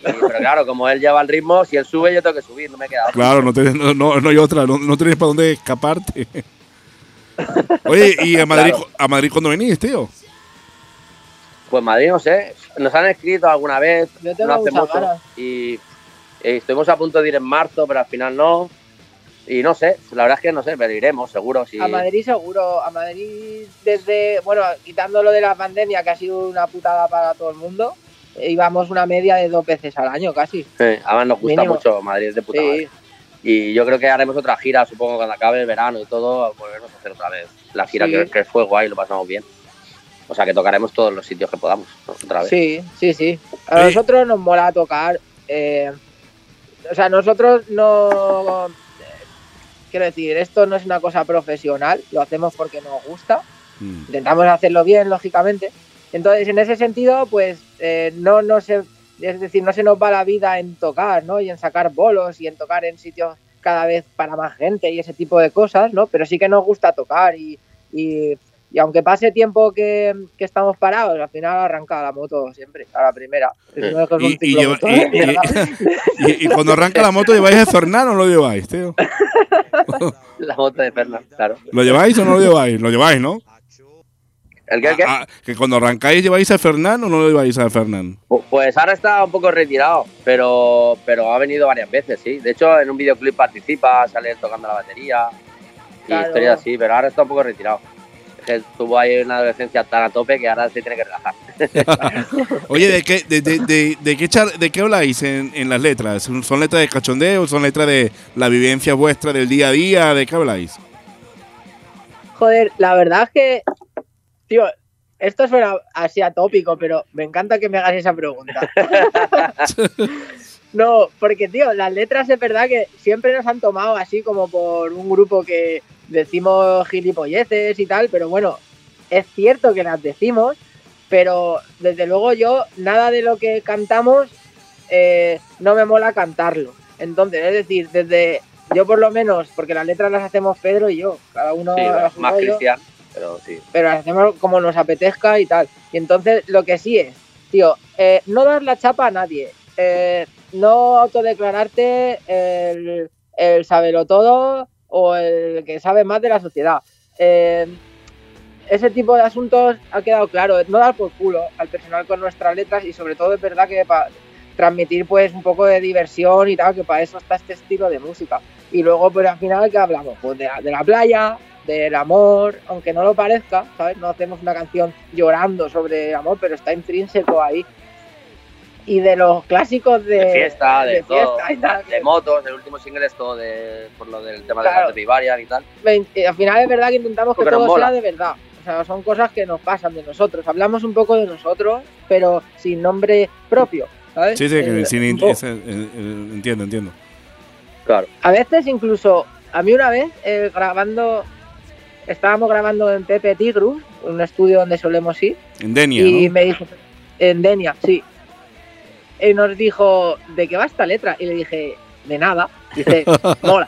pero claro, como él lleva el ritmo, si él sube, yo tengo que subir, no me queda otra. Claro, no, te, no, no, no hay otra, no, no tienes para dónde escaparte. Oye, ¿y a Madrid, Claro. a Madrid cuándo venís, tío? Pues Madrid, no sé, nos han escrito alguna vez, Yo tengo no hace muchas mucho, ganas. y, y estuvimos a punto de ir en marzo, pero al final no. Y no sé, la verdad es que no sé, pero iremos, seguro. Si... A Madrid seguro, a Madrid desde, bueno, quitando lo de la pandemia, que ha sido una putada para todo el mundo, eh, íbamos una media de dos veces al año casi. Sí, además nos gusta Mínimo. mucho Madrid, es de puta Sí. madre. Y yo creo que haremos otra gira, supongo, cuando acabe el verano y todo, volveremos a hacer otra vez la gira, Sí. que, que fue guay, lo pasamos bien. O sea, que tocaremos todos los sitios que podamos, ¿no? Otra vez. Sí, sí, sí. A nosotros nos mola tocar. eh, o sea, nosotros no... Quiero decir, esto no es una cosa profesional, lo hacemos porque nos gusta. Intentamos hacerlo bien, lógicamente. Entonces, en ese sentido, pues eh, no, no se, es decir, no se nos va la vida en tocar, ¿no? Y en sacar bolos y en tocar en sitios cada vez para más gente y ese tipo de cosas, ¿no? Pero sí que nos gusta tocar y, y, y aunque pase tiempo que, que estamos parados, al final arranca la moto siempre, a la primera. Es uno de los Y, y, ciclomotor lleva- y- de mierda. y- y- y cuando arranca la moto, ¿lleváis a Fernán o no lo lleváis, tío? La moto de Fernan, claro. ¿Lo lleváis o no lo lleváis? Lo lleváis, ¿no? ¿El qué, el qué? Ah, ah, que cuando arrancáis, ¿lleváis a Fernán o no lo lleváis a Fernán? Pu- Pues ahora está un poco retirado, pero, pero ha venido varias veces, sí. De hecho, en un videoclip participa, sale él tocando la batería y Claro. historias así, pero ahora está un poco retirado. Es que tuvo ahí una adolescencia tan a tope que ahora se tiene que relajar. Oye, ¿de qué, de, de, de, de qué, char- de qué habláis en, en las letras? ¿Son son letras de cachondeo? ¿Son letras de la vivencia vuestra del día a día? ¿De qué habláis? Joder, la verdad es que, tío, esto suena así atópico, pero me encanta que me hagas esa pregunta. No, porque, tío, las letras es verdad que siempre nos han tomado así como por un grupo que decimos gilipolleces y tal, pero bueno, es cierto que las decimos, pero desde luego yo, nada de lo que cantamos, eh, no me mola cantarlo. Entonces, es decir, desde yo por lo menos, porque las letras las hacemos Pedro y yo, cada uno Sí, a su más rollo, cristiano, pero sí. pero las hacemos como nos apetezca y tal. Y entonces lo que sí es, tío, eh, no dar la chapa a nadie, eh, no autodeclararte el, el sabelotodo o el que sabe más de la sociedad. Eh, ese tipo de asuntos ha quedado claro, no dar por culo al personal con nuestras letras y sobre todo es verdad que para transmitir pues un poco de diversión y tal, que para eso está este estilo de música. Y luego pues al final ¿qué hablamos? Pues de la, de la playa, del amor, aunque no lo parezca, ¿sabes? No hacemos una canción llorando sobre el amor, pero está intrínseco ahí. Y de los clásicos de, De fiesta, de, todo, fiesta y tal. de motos, el último single es todo de, por lo del tema Claro. de la Vivarian y tal. veinte al final es verdad que intentamos que Porque nos todo mola. sea de verdad. O sea, son cosas que nos pasan de nosotros. Hablamos un poco de nosotros, pero sin nombre propio, ¿sabes? Sí, sí, que Eh, sin un in- poco. ese- eh, eh, entiendo, entiendo. Claro. A veces incluso, a mí una vez eh, grabando, estábamos grabando en Pepe Tigru, un estudio donde solemos ir, En Denia, y ¿no? me dijo, en Denia, sí. Y nos dijo, ¿de qué va esta letra? Y le dije, de nada. Dice, mola.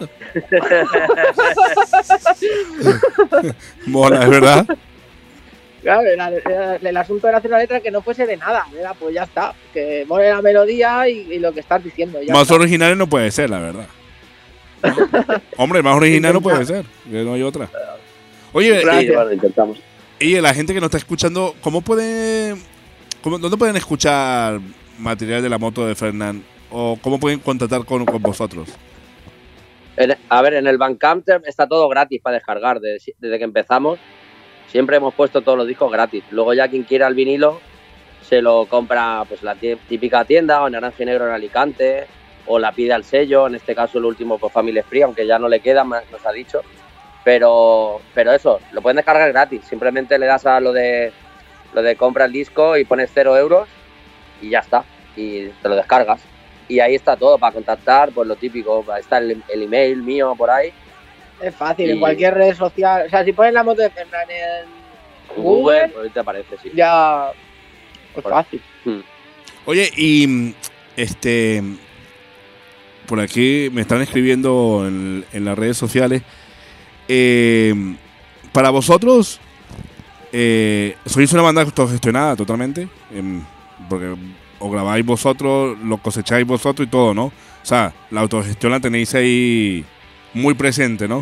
Mola, es verdad. Claro, era- era- el asunto era hacer una letra que no fuese de nada. Era, pues ya está, que mole la melodía y, y lo que estás diciendo. Ya Más está. original no puede ser, la verdad. Hombre, más original no puede ser. Que no hay otra. Oye, Sí, y- bueno, intentamos. y la gente que nos está escuchando, ¿cómo puede, cómo- dónde pueden escuchar material de la moto de Fernán? ¿O cómo pueden contactar con, con vosotros? En- a ver, en el Bandcamp está todo gratis para descargar desde, desde que empezamos. Siempre hemos puesto todos los discos gratis. Luego ya quien quiera el vinilo se lo compra pues la tí- típica tienda o en Naranja y Negro en Alicante o la pide al sello. En este caso el último pues Family Free, aunque ya no le queda, me- nos ha dicho. Pero, pero eso, lo pueden descargar gratis. Simplemente le das a lo de lo de compra el disco y pones cero euros y ya está. Y te lo descargas. Y ahí está todo para contactar, pues lo típico. Ahí está el, el email mío por ahí. Es fácil, en Y- cualquier red social. O sea, si pones la moto de Fernán en Google, Google, pues ahí te aparece, sí. ya. Pues Por- fácil. Oye, y mm, este, por aquí me están escribiendo en, en las redes sociales. Eh, para vosotros, eh, sois una banda autogestionada totalmente, em, porque o grabáis vosotros, lo cosecháis vosotros y todo, ¿no? O sea, la autogestión la tenéis ahí muy presente, ¿no?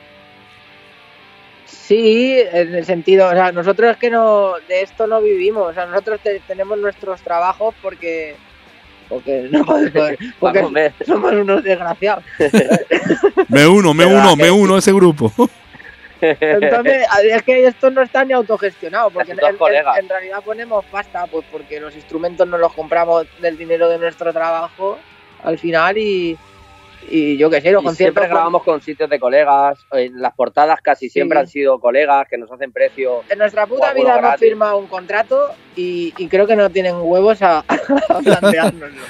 Sí, en el sentido, o sea, nosotros es que no, de esto no vivimos, o sea, nosotros te, tenemos nuestros trabajos porque, porque, no, porque, porque somos unos desgraciados. Me uno, me uno, me uno a ese grupo. Entonces, es que esto no está ni autogestionado, porque en, en, colegas. en realidad ponemos pasta, pues porque los instrumentos nos los compramos del dinero de nuestro trabajo al final y, y yo qué sé, los Y conciertos... siempre grabamos con sitios de colegas, en las portadas casi siempre Sí. han sido colegas que nos hacen precio. En nuestra o puta alguno vida hemos gratis. firmado un contrato y, y creo que no tienen huevos a, a planteárnoslo.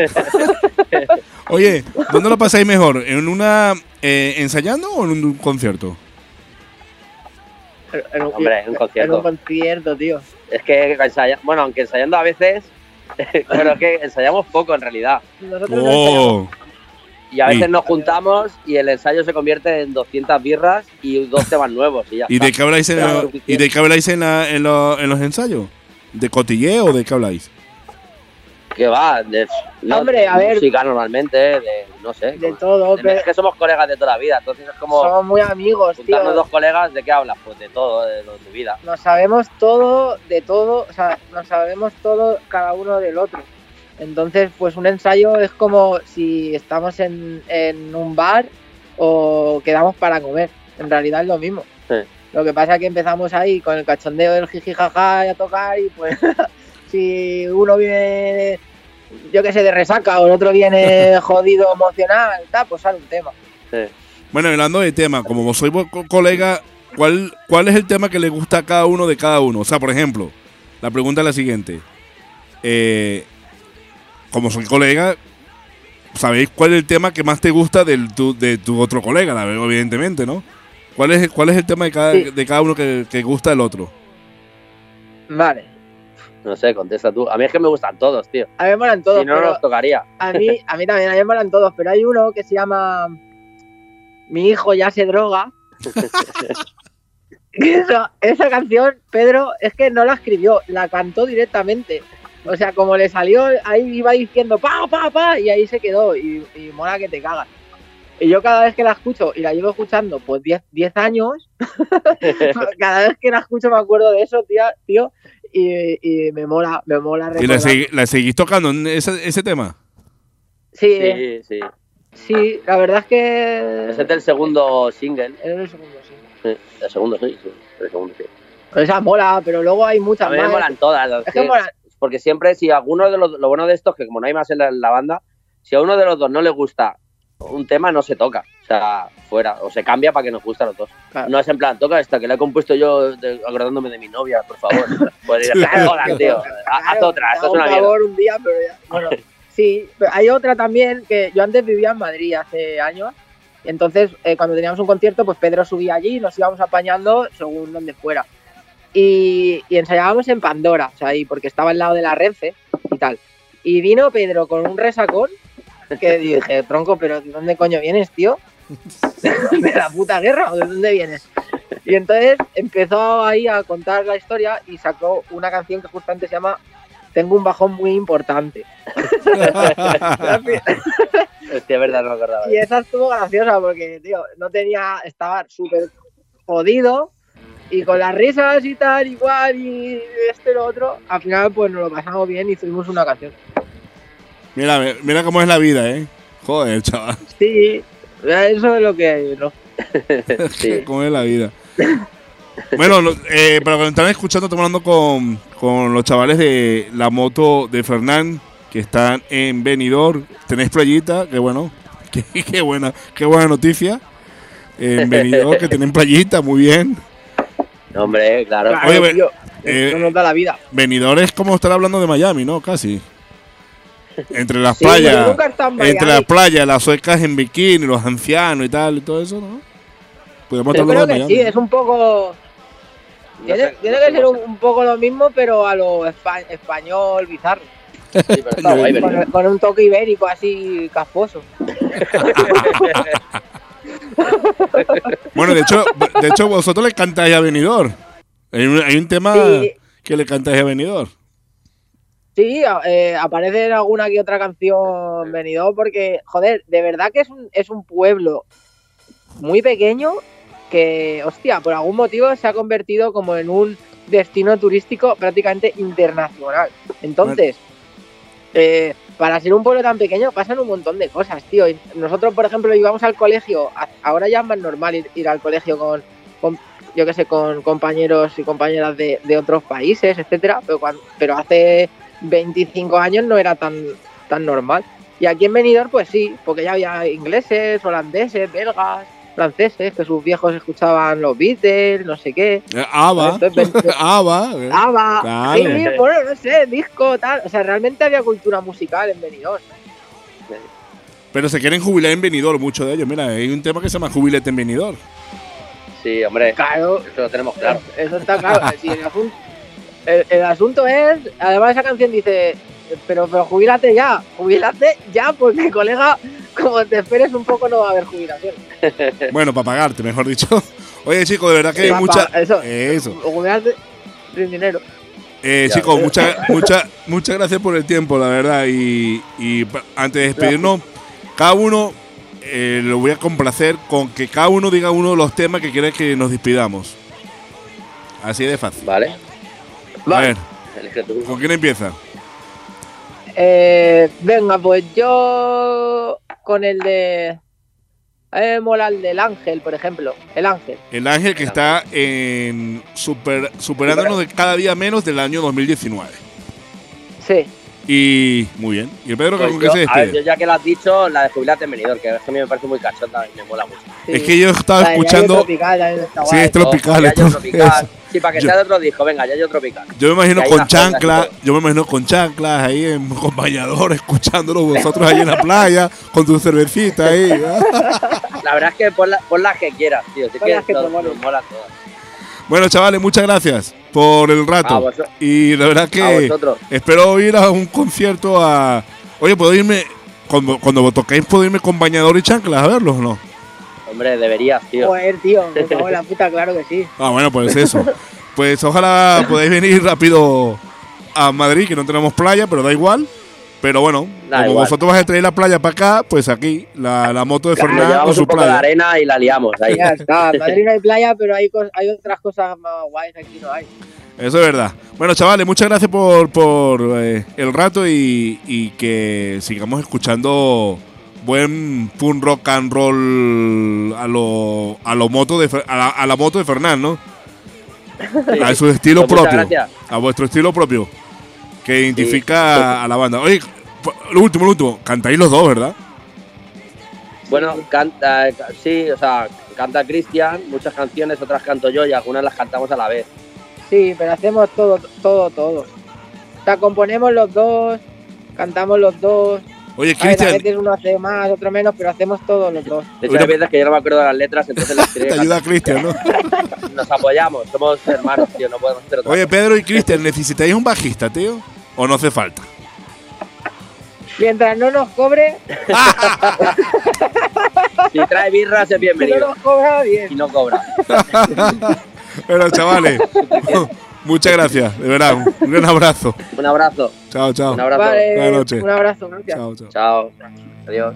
Oye, ¿dónde lo pasáis mejor? ¿En una eh, ensayando o en un concierto? En un, Hombre, en un concierto. En un concierto, tío. Es que ensaya... bueno, aunque ensayando a veces, pero es que ensayamos poco en realidad. Nosotros no ensayamos. Y a veces Y- nos juntamos y el ensayo se convierte en doscientas birras y dos temas nuevos y ya ¿Y está. de qué habláis en, Claro, lo- ¿y de qué habláis en, la- en, lo- en los ensayos? ¿De cotilleo o de qué habláis? ¿Qué va? De, no, Hombre, a ver. música normalmente, de no sé. De todo, de- pero es que somos colegas de toda la vida, entonces es como somos muy amigos, juntarnos tío. dos colegas, ¿de qué hablas? Pues de todo, de, lo de tu vida. Nos sabemos todo de todo, o sea, nos sabemos todo cada uno del otro. Entonces, pues un ensayo es como si estamos en, en un bar o quedamos para comer. En realidad es lo mismo. Sí. Lo que pasa es que empezamos ahí con el cachondeo del jiji jaja y a tocar y pues si uno viene, yo qué sé, de resaca o el otro viene jodido emocional, tal, pues sale un tema. Sí. Bueno, hablando de tema, como vos sois vos co- colega, ¿cuál, ¿cuál es el tema que le gusta a cada uno de cada uno? O sea, por ejemplo, la pregunta es la siguiente. Eh, como soy colega, ¿sabéis cuál es el tema que más te gusta del, tu, de tu otro colega? La veo, evidentemente, ¿no? ¿Cuál es, cuál es el tema de cada, Sí. de cada uno que, que gusta del otro? Vale. No sé, contesta tú. A mí es que me gustan todos, tío. A mí me molan todos, Si no, no pero nos tocaría. a mí, a mí también, a mí me molan todos, pero hay uno que se llama Mi hijo ya se droga. Eso, esa canción, Pedro, es que no la escribió, la cantó directamente. O sea, como le salió, ahí iba diciendo pa, pa, pa, y ahí se quedó. Y, y mola que te cagas. Y yo cada vez que la escucho, y la llevo escuchando pues diez años, cada vez que la escucho me acuerdo de eso, tía, tío, y, y me mola, me mola ¿Y la, recordar. segui- la seguís tocando en ese, ese tema? Sí, Sí, sí. sí, la verdad es que... Ese es del segundo single. Es el segundo, sí. Sí, el segundo, sí, sí. El segundo, sí. Esa mola, pero luego hay muchas A mí me más. molan todas. Es Es que que- molan. Porque siempre, si alguno de los... Lo bueno de esto es que como no hay más en la, en la banda, si a uno de los dos no le gusta un tema, no se toca. O sea, fuera. O se cambia para que nos guste a los dos. Claro. No es en plan, toca esta, que la he compuesto yo de- acordándome de mi novia, por favor. Pues ir, "Ah, joder, tío. Haz Claro, otra, esto es hago una un mierda". favor un día, pero ya. Bueno, sí, pero hay otra también que yo antes vivía en Madrid hace años. Y entonces, eh, cuando teníamos un concierto, pues Pedro subía allí y nos íbamos apañando según donde fuera. Y, y ensayábamos en Pandora, o sea, ahí, porque estaba al lado de la Renfe y tal. Y vino Pedro con un resacón que dije, tronco, pero ¿de dónde coño vienes, tío? ¿De la puta guerra o de dónde vienes? Y entonces empezó ahí a contar la historia y sacó una canción que justamente se llama Tengo un bajón muy importante. Hostia, es verdad, no me acordaba. Y esa estuvo graciosa porque, tío, no tenía, estaba súper jodido y con las risas y tal, igual, y esto y lo otro, al final pues nos lo pasamos bien y hicimos una canción. Mira, mira cómo es la vida, ¿eh? Joder, chaval. Sí, eso es lo que hay, ¿no? Sí. ¿Cómo es la vida? Bueno, lo- eh, para los que están escuchando, estamos hablando con, con los chavales de la moto de Fernán, que están en Benidorm. Tenéis playita, qué bueno. Qué, qué buena, qué buena noticia. En Benidorm, que tienen playita, muy bien. Hombre, claro. Claro, Oye, ve- tío, eh, eso nos da la vida. Benidorm es como estar hablando de Miami, ¿no? Casi. Entre las Sí, pero playas, nunca he estado en entre Miami. las playas, las suecas en bikini, los ancianos y tal, y todo eso, ¿no? Podemos Yo estar creo hablando de que Miami. sí, es un poco... Tiene, sé, tiene no sé que ser cómo un, un poco lo mismo, pero a lo espa- español bizarro. Sí, pero está guay, Con, ¿verdad? con un toque ibérico así casposo. Bueno, de hecho, de hecho vosotros le cantáis a Benidorm. Hay un, hay un tema Sí. que le cantáis a Benidorm. Sí, eh, aparece en alguna que otra canción Benidorm porque, joder, de verdad que es un, es un pueblo muy pequeño que, hostia, por algún motivo se ha convertido como en un destino turístico prácticamente internacional. Entonces, eh, para ser un pueblo tan pequeño pasan un montón de cosas, tío. Y nosotros, por ejemplo, íbamos al colegio, ahora ya es más normal ir, ir al colegio con, con yo qué sé, con compañeros y compañeras de, de otros países, etcétera, pero, cuando, pero hace veinticinco años no era tan, tan normal. Y aquí en Benidorm, pues sí, porque ya había ingleses, holandeses, belgas, franceses, que sus viejos escuchaban los Beatles, no sé qué. Eh, ABBA. ABBA. eh. ABBA. Claro. Sí, bueno, no sé, disco, tal. O sea, realmente había cultura musical en Benidorm. Pero se quieren jubilar en Benidorm, muchos de ellos. Mira, hay un tema que se llama Jubilete en Benidorm. Sí, hombre. Claro. Eso lo tenemos claro. Eso está claro. Sí, el, asunto, el, el asunto es, además esa canción dice, pero, pero jubílate ya, jubílate ya, porque colega, como te esperes un poco no va a haber jubilación. Bueno, para pagarte, mejor dicho. Oye, chicos, de verdad que hay Pa- mucha... pa- Eso, Eso. jubilarte sin dinero. Eh, Ya. chicos, muchas mucha, muchas gracias por el tiempo, la verdad. Y, y pa- antes de despedirnos, cada uno eh, lo voy a complacer con que cada uno diga uno de los temas que quiere que nos despidamos. Así de fácil. Vale. A ver, Elige tú. ¿con quién empieza? Eh, venga, pues yo con el de... A mí me mola el del Ángel, por ejemplo. El Ángel. El Ángel que está en super, superándonos de cada día menos del año dos mil diecinueve. Sí. Y muy bien. ¿Y el Pedro Pues con qué yo, se a ver, despide? yo ya que lo has dicho, la de Jubilate en Benidorm, que es que a mí me parece muy cachonda y me mola mucho. Es que yo estaba La de Yayo escuchando... Tropical también está Sí, guay. es tropical. Yayo esto- Tropical. Sí, para que Yo- sea de otro disco, venga, ya yo tropical. Yo me imagino Que ahí con las cosas y chanclas, todo. yo me imagino con chanclas ahí en con bañador, escuchándolo vosotros ahí en la playa, con tu cervecita ahí. La verdad es que pon, la, pon las que quieras, tío. Si es Pon que las que te nos, molen. nos mola todas. Bueno, chavales, muchas gracias por el A rato. vosotros. Y la verdad A que vosotros. espero ir a un concierto a... Oye, ¿puedo irme, cuando, cuando toquéis, puedo irme con bañador y chanclas a verlos o no? Hombre, deberías, tío. Joder, tío, me cago en la puta, claro que sí. Ah, bueno, pues eso. Pues ojalá podáis venir rápido a Madrid, que no tenemos playa, pero da igual. Pero bueno, Da como igual. vosotros vais a traer la playa para acá, pues aquí, la, la moto de Claro, Fernán con llevamos su un poco de playa. arena y la liamos ahí. Ya está, en Madrid no hay playa, pero hay, cos- hay otras cosas más guays aquí no hay. Eso es verdad. Bueno, chavales, muchas gracias por, por eh, el rato y, y que sigamos escuchando buen punk rock and roll a lo, a lo moto de Fer- a la, a la moto de Fernán, ¿no? A su estilo Pues muchas propio. gracias. A vuestro estilo propio. Que identifica a la banda. Oye, lo último, lo último. Cantáis los dos, ¿verdad? Bueno, canta, eh, sí, o sea, canta Cristian, muchas canciones, otras canto yo y algunas las cantamos a la vez. Sí, pero hacemos todo, todo, todo. O sea, componemos los dos, cantamos los dos. Oye, A ver, a Cristian, veces uno hace más, otro menos, pero hacemos todos los dos. De hecho, hay veces que yo no me acuerdo de las letras, entonces las te ayuda Cristian, ¿no? nos apoyamos, somos hermanos, tío, no podemos hacer otra Oye, cosa. Pedro y Cristian, ¿necesitáis un bajista, tío? ¿O no hace falta? Mientras no nos cobre, Si trae birras es si no bienvenido. nos cobra, bien. Y no cobra. Bueno, chavales, muchas gracias, de verdad. Un gran abrazo. Un abrazo. Chao, chao. Un abrazo. Vale, Buenas noches. un abrazo, gracias. Chao, chao. Chao. Adiós.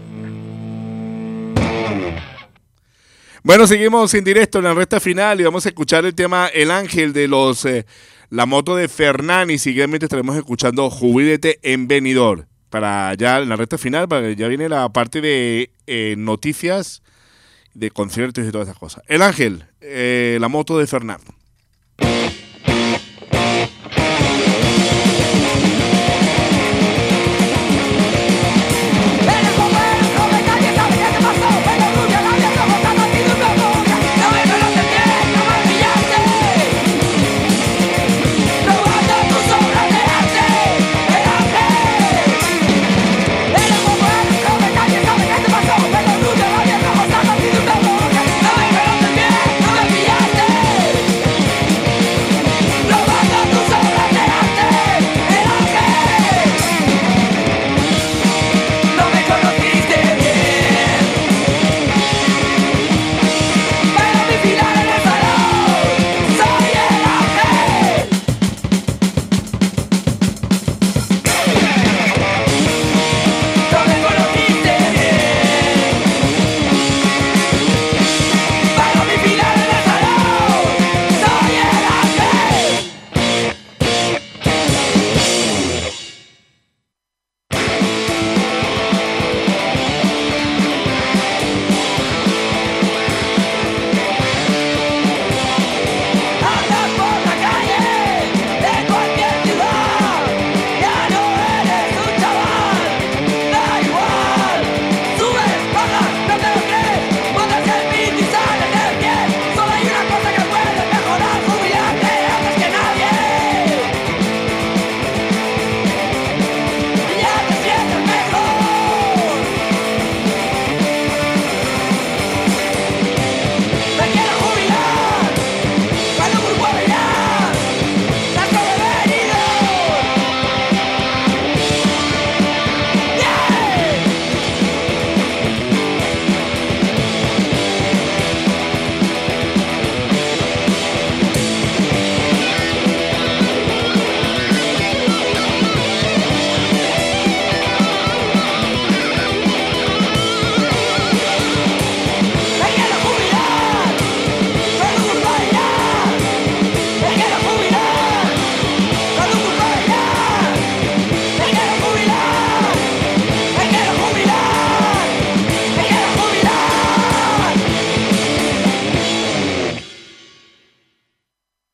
Bueno, seguimos en directo en la recta final y vamos a escuchar el tema El Ángel de los eh, La Moto de Fernán y siguiente estaremos escuchando Jubilete en Benidorm para ya en la recta final, para que ya viene la parte de eh, noticias, de conciertos y todas esas cosas. El Ángel, eh, La Moto de Fernán. Pero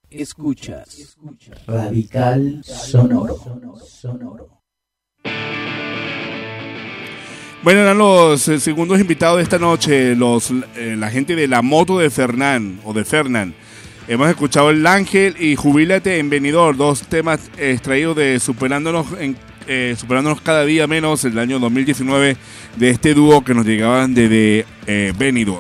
Escuchas Radical Sonoro. Sonoro. Bueno, eran los eh, segundos invitados de esta noche, los eh, la gente de La Moto de Fernán o de Fernán. Hemos escuchado El Ángel y Jubílate en Benidorm, dos temas extraídos de Superándonos en, eh, Superándonos cada día menos, el año dos mil diecinueve, de este dúo que nos llegaban desde eh, Benidorm.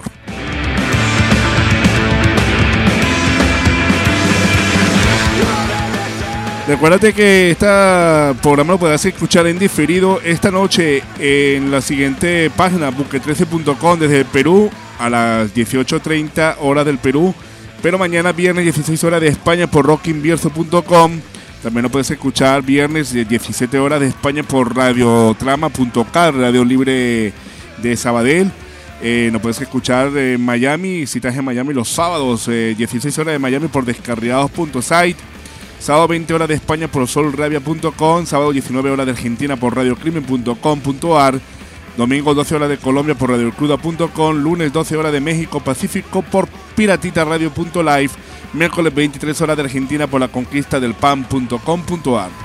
Recuérdate que este programa lo podrás escuchar en diferido esta noche en la siguiente página, buque trece punto com, desde el Perú a las dieciocho treinta horas del Perú, pero mañana viernes dieciséis horas de España por rockinvierso punto com. También lo puedes escuchar viernes diecisiete horas de España por radiotrama punto cat, Radio Libre de Sabadell. Eh, nos puedes escuchar en Miami, si estás en Miami los sábados, eh, dieciséis horas de Miami por descarriados punto site. Sábado veinte horas de España por solrabia punto com, sábado diecinueve horas de Argentina por radiocrimen punto com punto ar, domingo doce horas de Colombia por radiocruda punto com, lunes doce horas de México Pacífico por piratitaradio punto live, miércoles veintitrés horas de Argentina por la conquista del pan punto com punto ar.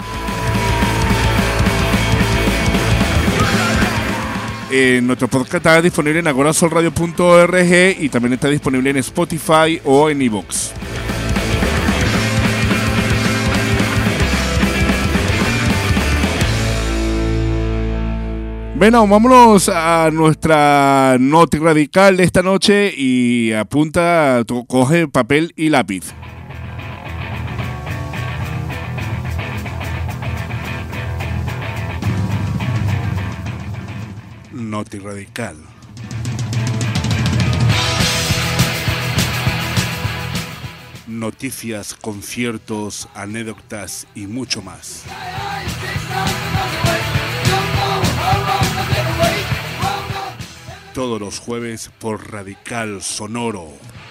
Eh, nuestro podcast está disponible en agorasolradio punto org y también está disponible en Spotify o en iVoox. Bueno, vámonos a nuestra noti radical de esta noche y apunta, coge papel y lápiz. Noti radical. Noticias, conciertos, anécdotas y mucho más. Todos los jueves por Radical Sonoro.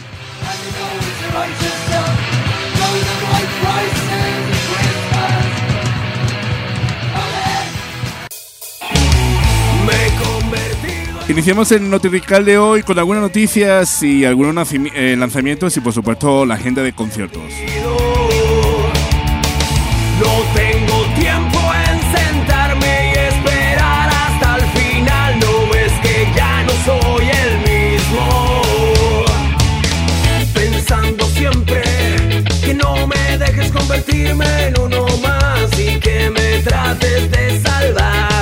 Iniciamos el Noticical de hoy con algunas noticias y algunos eh, lanzamientos y por supuesto la agenda de conciertos. No tengo tiempo en sentarme y esperar hasta el final. No ves que ya no soy el mismo. Pensando siempre que no me dejes convertirme en uno más y que me trates de salvar.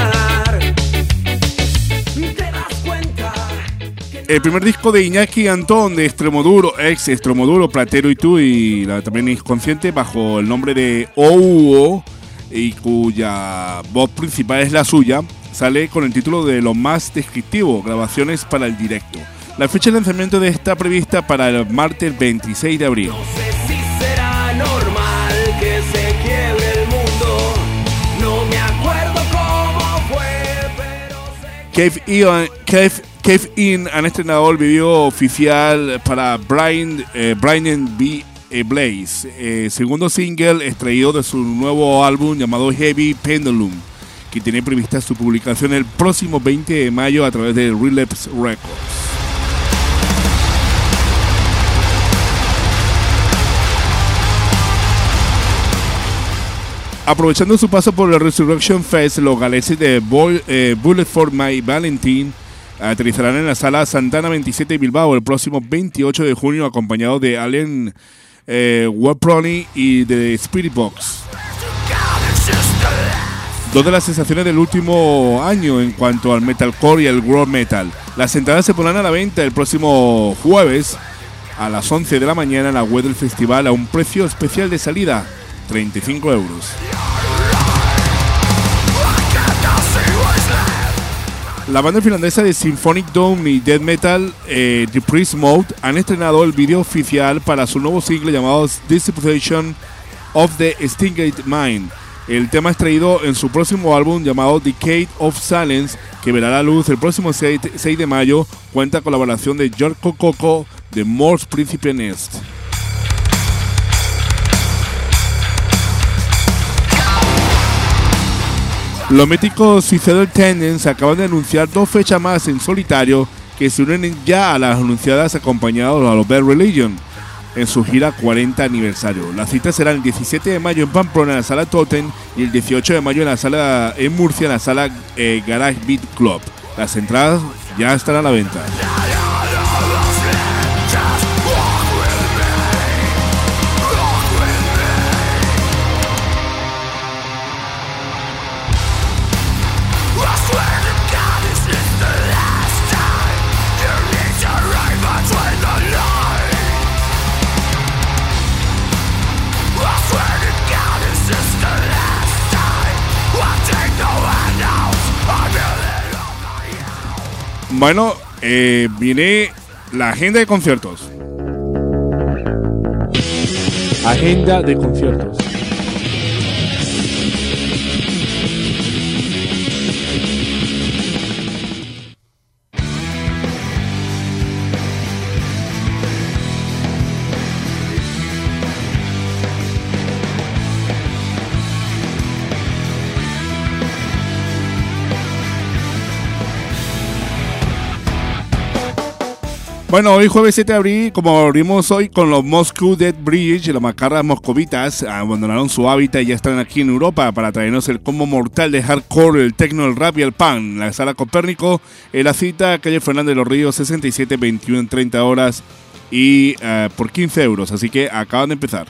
¿Te das cuenta? El primer disco de Iñaki Antón de Extremoduro, ex Extremoduro, Platero y tú, y la, también Inconsciente, bajo el nombre de Ouo, y cuya voz principal es la suya, sale con el título de Lo Más Descriptivo, grabaciones para el directo. La fecha de lanzamiento de esta prevista para el martes veintiséis de abril. No sé si será normal que se quiebre el mundo. No me acuerdo cómo fue, pero sé que... Cave In, Cave, Cave In han estrenado el video oficial para Brian, eh, Brian B. Blaze, eh, segundo single extraído de su nuevo álbum llamado Heavy Pendulum, que tiene prevista su publicación el próximo veinte de mayo a través de Relapse Records. Aprovechando su paso por el Resurrection Fest, los galeses de Boy, eh, Bullet for My Valentine aterrizarán en la sala Santana veintisiete de Bilbao el próximo veintiocho de junio, acompañados de Alien eh, Weproni y de Spirit Box. Dos de las sensaciones del último año en cuanto al metalcore y el groove metal. Las entradas se pondrán a la venta el próximo jueves a las once de la mañana en la web del festival a un precio especial de salida, treinta y cinco euros. La banda finlandesa de Symphonic Doom y Death Metal, eh, The Priest Mode, han estrenado el video oficial para su nuevo single llamado Dissipation of the Extinct Mind. El tema extraído en su próximo álbum llamado Decade of Silence, que verá la luz el próximo seis de mayo, cuenta con la colaboración de George Coco de Morse Principe Nest. Los míticos Suicidal Tendencies acaban de anunciar dos fechas más en solitario que se unen ya a las anunciadas acompañados a los Bad Religion. en su gira cuarenta aniversario. La cita será el diecisiete de mayo en Pamplona, en la sala Totem, y el dieciocho de mayo en la sala en Murcia, en la sala eh, Garage Beat Club. Las entradas ya están a la venta. Bueno, eh, viene la agenda de conciertos. Agenda de conciertos. Bueno, hoy jueves siete de abril, como abrimos hoy con los Moscow Dead Bridge, las macarras moscovitas abandonaron su hábitat y ya están aquí en Europa para traernos el combo mortal de hardcore, el techno, el rap y el punk. La sala Copérnico, en la cita, calle Fernández de los Ríos, sesenta y siete, veintiuno, treinta horas y uh, por quince euros, así que acaban de empezar.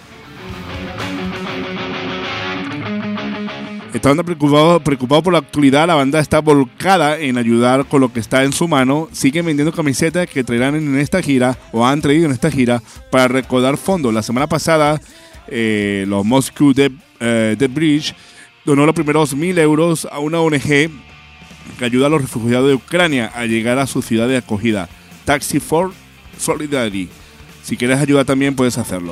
Estando preocupado, preocupado por la actualidad, la banda está volcada en ayudar con lo que está en su mano. Siguen vendiendo camisetas que traerán en esta gira, o han traído en esta gira, para recaudar fondos. La semana pasada, eh, los Moscow Dead, eh, Dead Bridge donó los primeros mil euros a una O N G que ayuda a los refugiados de Ucrania a llegar a su ciudad de acogida, Taxi for Solidarity. Si quieres ayudar también puedes hacerlo.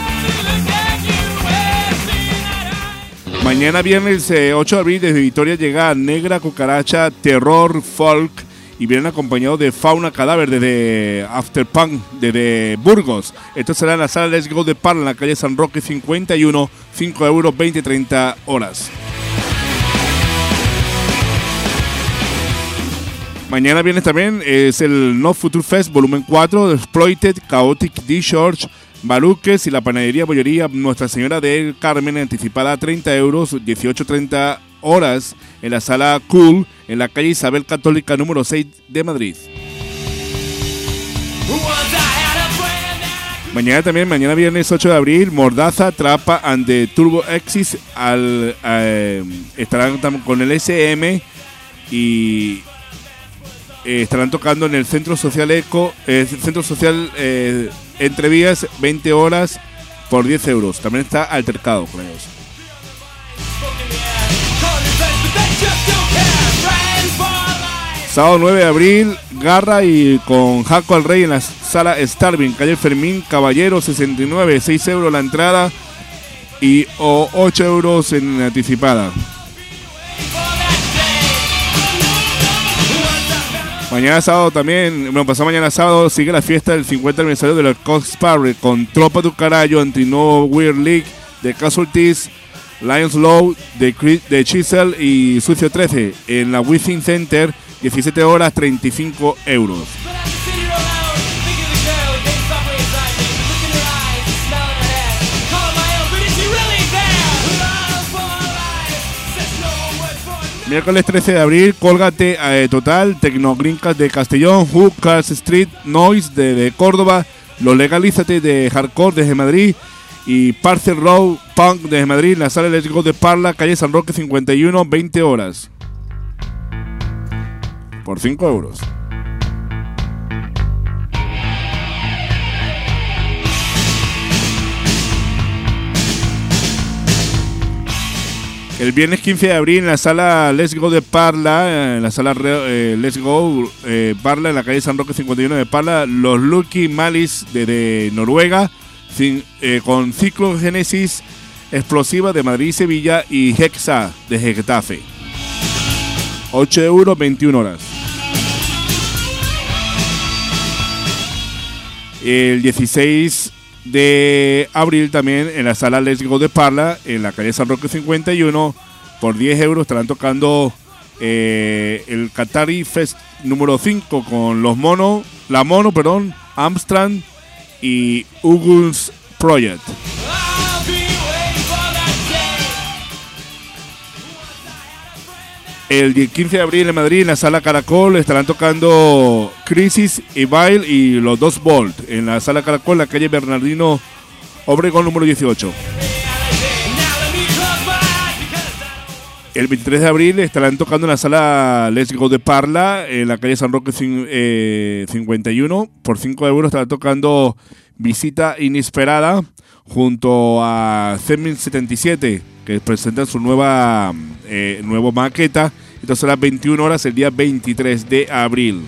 Mañana viernes eh, ocho de abril desde Vitoria llega Negra Cucaracha Terror Folk y vienen acompañados de Fauna Cadáver desde Afterpunk desde Burgos. Esto será en la sala Let's Go de Parla en la calle San Roque cincuenta y uno, cinco euros, veinte, treinta horas. Mañana viernes también es el No Future Fest volumen cuatro de Exploited, Chaotic Discharge, Baruques y la panadería Bollería Nuestra Señora del Carmen, anticipada a treinta euros, dieciocho, treinta horas en la sala Cool, en la calle Isabel Católica número seis de Madrid. Mañana también, mañana viernes ocho de abril, Mordaza, Trapa and the Turbo Exis al, eh, estarán con el S M y eh, estarán tocando en el Centro Social Eco, eh, Centro Social eh, Entrevías, veinte horas por diez euros. También está Altercado con ellos. Sábado nueve de abril, Garra y con Jaco al Rey en la sala Starving, calle Fermín Caballero sesenta y nueve, seis euros la entrada y o ocho euros en anticipada. Mañana sábado también, bueno, pasado mañana sábado sigue la fiesta del cincuenta aniversario de la Cox Parry con Tropa tu Carayo, Anti-No Weird League, de Casualties, Lions Low, de, de Chisel y Sucio trece en la Within Center, diecisiete horas, treinta y cinco euros. Miércoles trece de abril, Cólgate eh, Total, Tecnogrincas de Castellón, Hook, Cars Street, Noise de, de Córdoba, Los Legalízate de Hardcore desde Madrid y Parcel Road Punk desde Madrid, la sala Let's Go de Parla, calle San Roque cincuenta y uno, veinte horas. Por cinco euros. El viernes quince de abril en la sala Let's Go de Parla, en la sala eh, Let's Go eh, Parla, en la calle San Roque cincuenta y uno de Parla, los Lucky Malice de, de Noruega, sin, eh, con Ciclo Genesis Explosiva de Madrid y Sevilla y Hexa de Getafe. ocho euros, veintiuna horas. El dieciséis de abril también en la sala Let's Go de Parla, en la calle San Roque cincuenta y uno, por diez euros estarán tocando eh, el Qatari Fest número cinco con los monos, la mono, perdón, Amstrad y Hugo's Project. El quince de abril en Madrid, en la Sala Caracol, estarán tocando Crisis, Evil y los dos Volt en la Sala Caracol, la calle Bernardino Obregón número dieciocho. El veintitrés de abril estarán tocando en la Sala Let's Go de Parla, en la calle San Roque cincuenta y uno. Por cinco euros estarán tocando Visita Inesperada junto a Zemin setenta y siete, que presentan su nueva eh, nueva maqueta. Entonces a las veintiuna horas el día veintitrés de abril.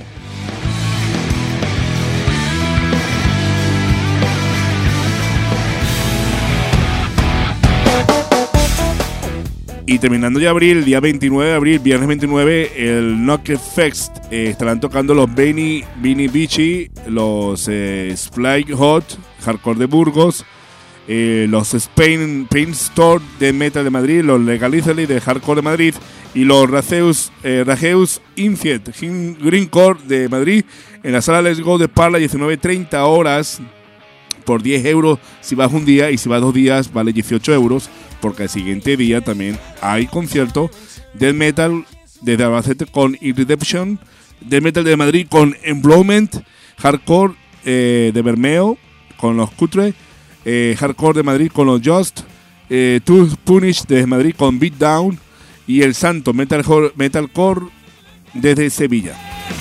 Y terminando de abril, el día veintinueve de abril, viernes veintinueve, el Knocked Fest, eh, estarán tocando los Benny, Benny Beachy, los eh, Splay Hot, Hardcore de Burgos, eh, los Spain Paint Store de Metal de Madrid, los Legalizally de Hardcore de Madrid y los Raceus, eh, Rajeus Infiet Greencore de Madrid en la Sala Let's Go de Parla, diecinueve treinta horas por diez euros si vas un día, y si vas dos días vale dieciocho euros, porque al siguiente día también hay concierto de metal desde Albacete con Irredemption, de metal de Madrid con Emblowment, hardcore eh, de Bermeo con los Cutre, eh, hardcore de Madrid con los Just, eh, To Punish de Madrid con Beatdown y El Santo Metalcore, Metalcore desde Sevilla.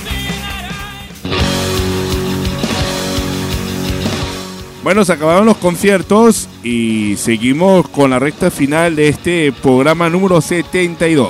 Bueno, se acabaron los conciertos y seguimos con la recta final de este programa número setenta y dos.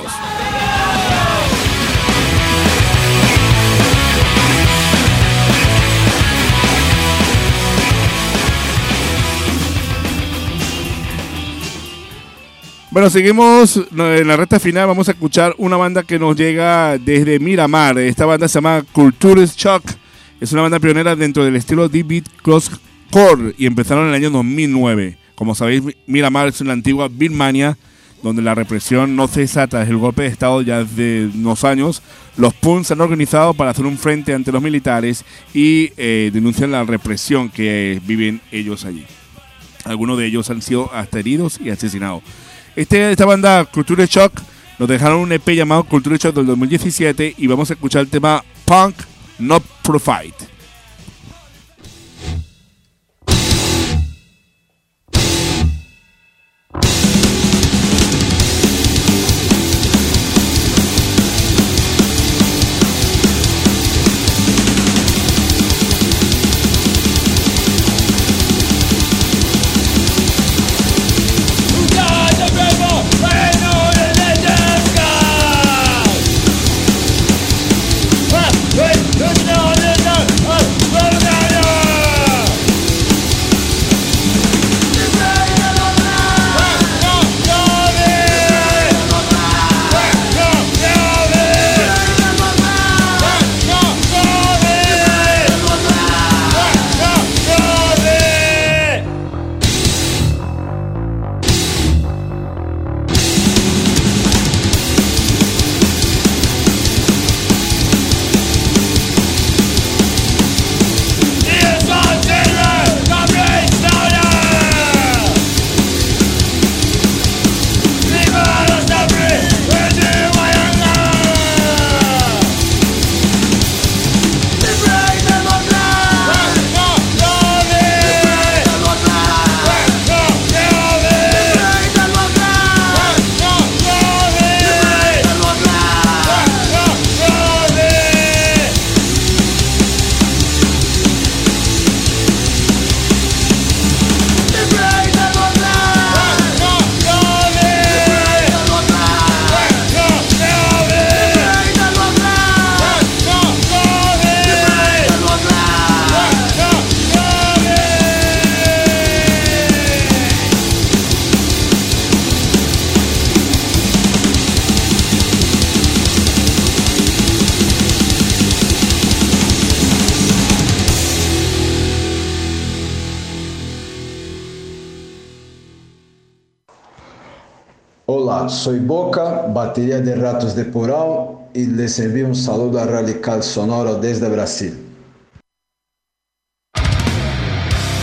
Bueno, seguimos en la recta final. Vamos a escuchar una banda que nos llega desde Miramar. Esta banda se llama Culture Shock. Es una banda pionera dentro del estilo Deep Beat Cross Core y empezaron en el año dos mil nueve. Como sabéis, Miramar es una antigua Birmania donde la represión no cesa tras el golpe de estado ya desde unos años. Los punks se han organizado para hacer un frente ante los militares y eh, denuncian la represión que viven ellos allí. Algunos de ellos han sido hasta heridos y asesinados. Este, esta banda Culture Shock nos dejaron un E P llamado Culture Shock del dos mil diecisiete y vamos a escuchar el tema Punk Not Profit. Olá, soy Boca, batería de Ratos de Porão y les envío un saludo a Radical Sonoro desde Brasil.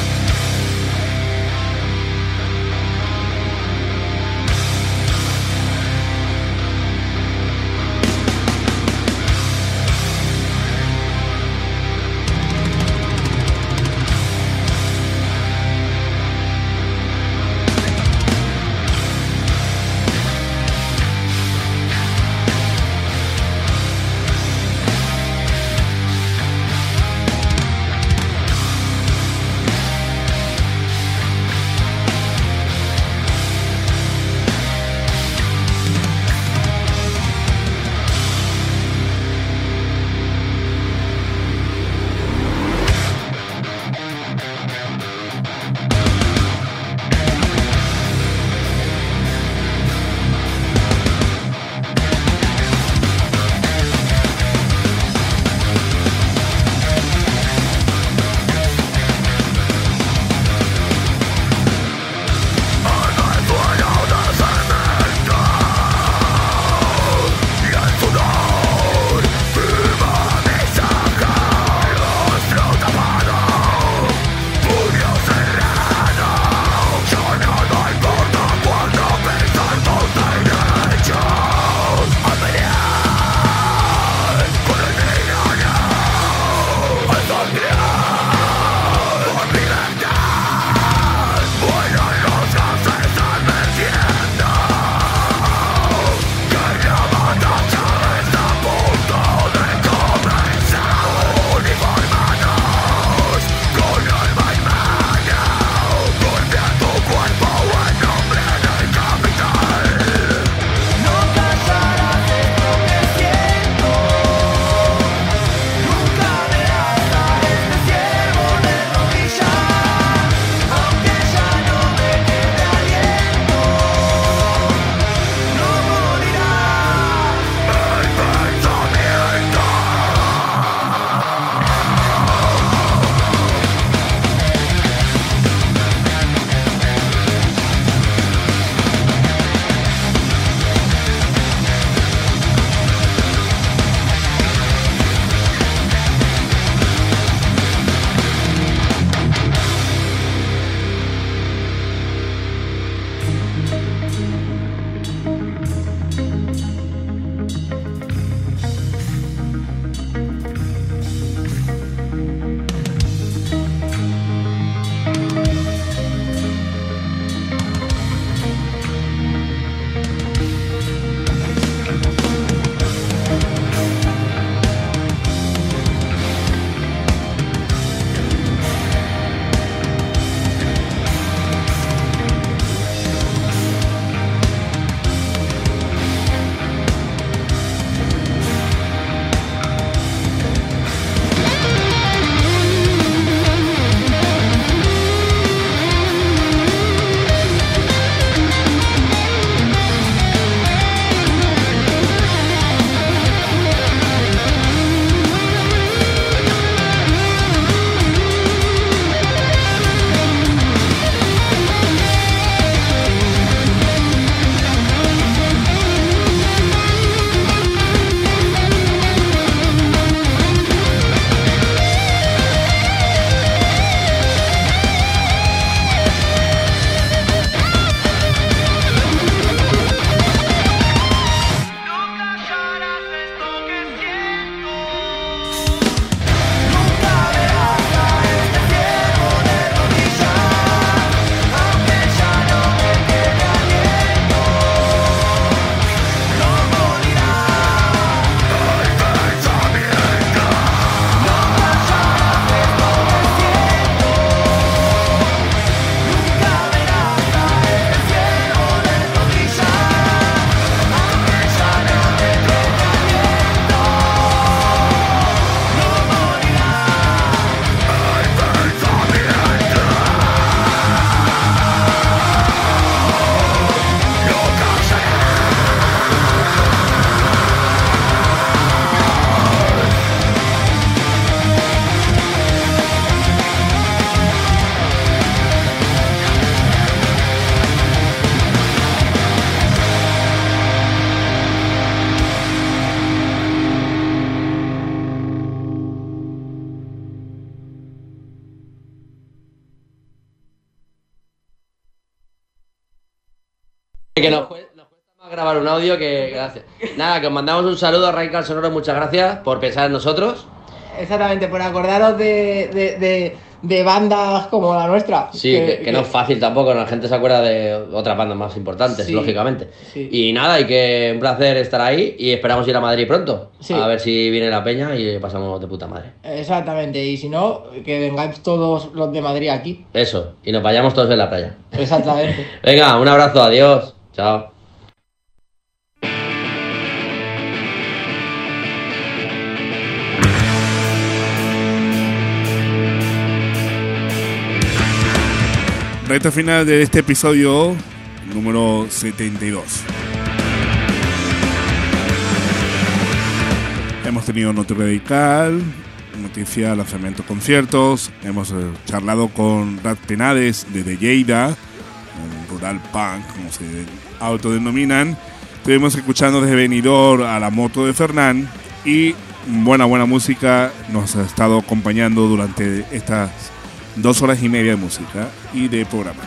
Que nos cuesta, nos cuesta más grabar un audio que gracias. Nada, que os mandamos un saludo a Radical Sonoro, muchas gracias por pensar en nosotros. Exactamente, por acordaros de, de, de, de bandas como la nuestra. Sí, que, que, que no es fácil tampoco, la gente se acuerda de otras bandas más importantes, sí, lógicamente. Sí. Y nada, y que un placer estar ahí y esperamos ir a Madrid pronto. Sí. A ver si viene la peña y pasamos de puta madre. Exactamente, y si no, que vengáis todos los de Madrid aquí. Eso, y nos vayamos todos en la playa. Exactamente. Venga, un abrazo, adiós, chao. Recta final de este episodio número setenta y dos. Hemos tenido Noticia Radical, noticia, lanzamiento, conciertos. Hemos eh, charlado con Rat Penades desde Lleida, el rural punk, como se autodenominan. Estuvimos escuchando desde Benidorm a la moto de Fernán y buena, buena música nos ha estado acompañando durante estas dos horas y media de música y de programa.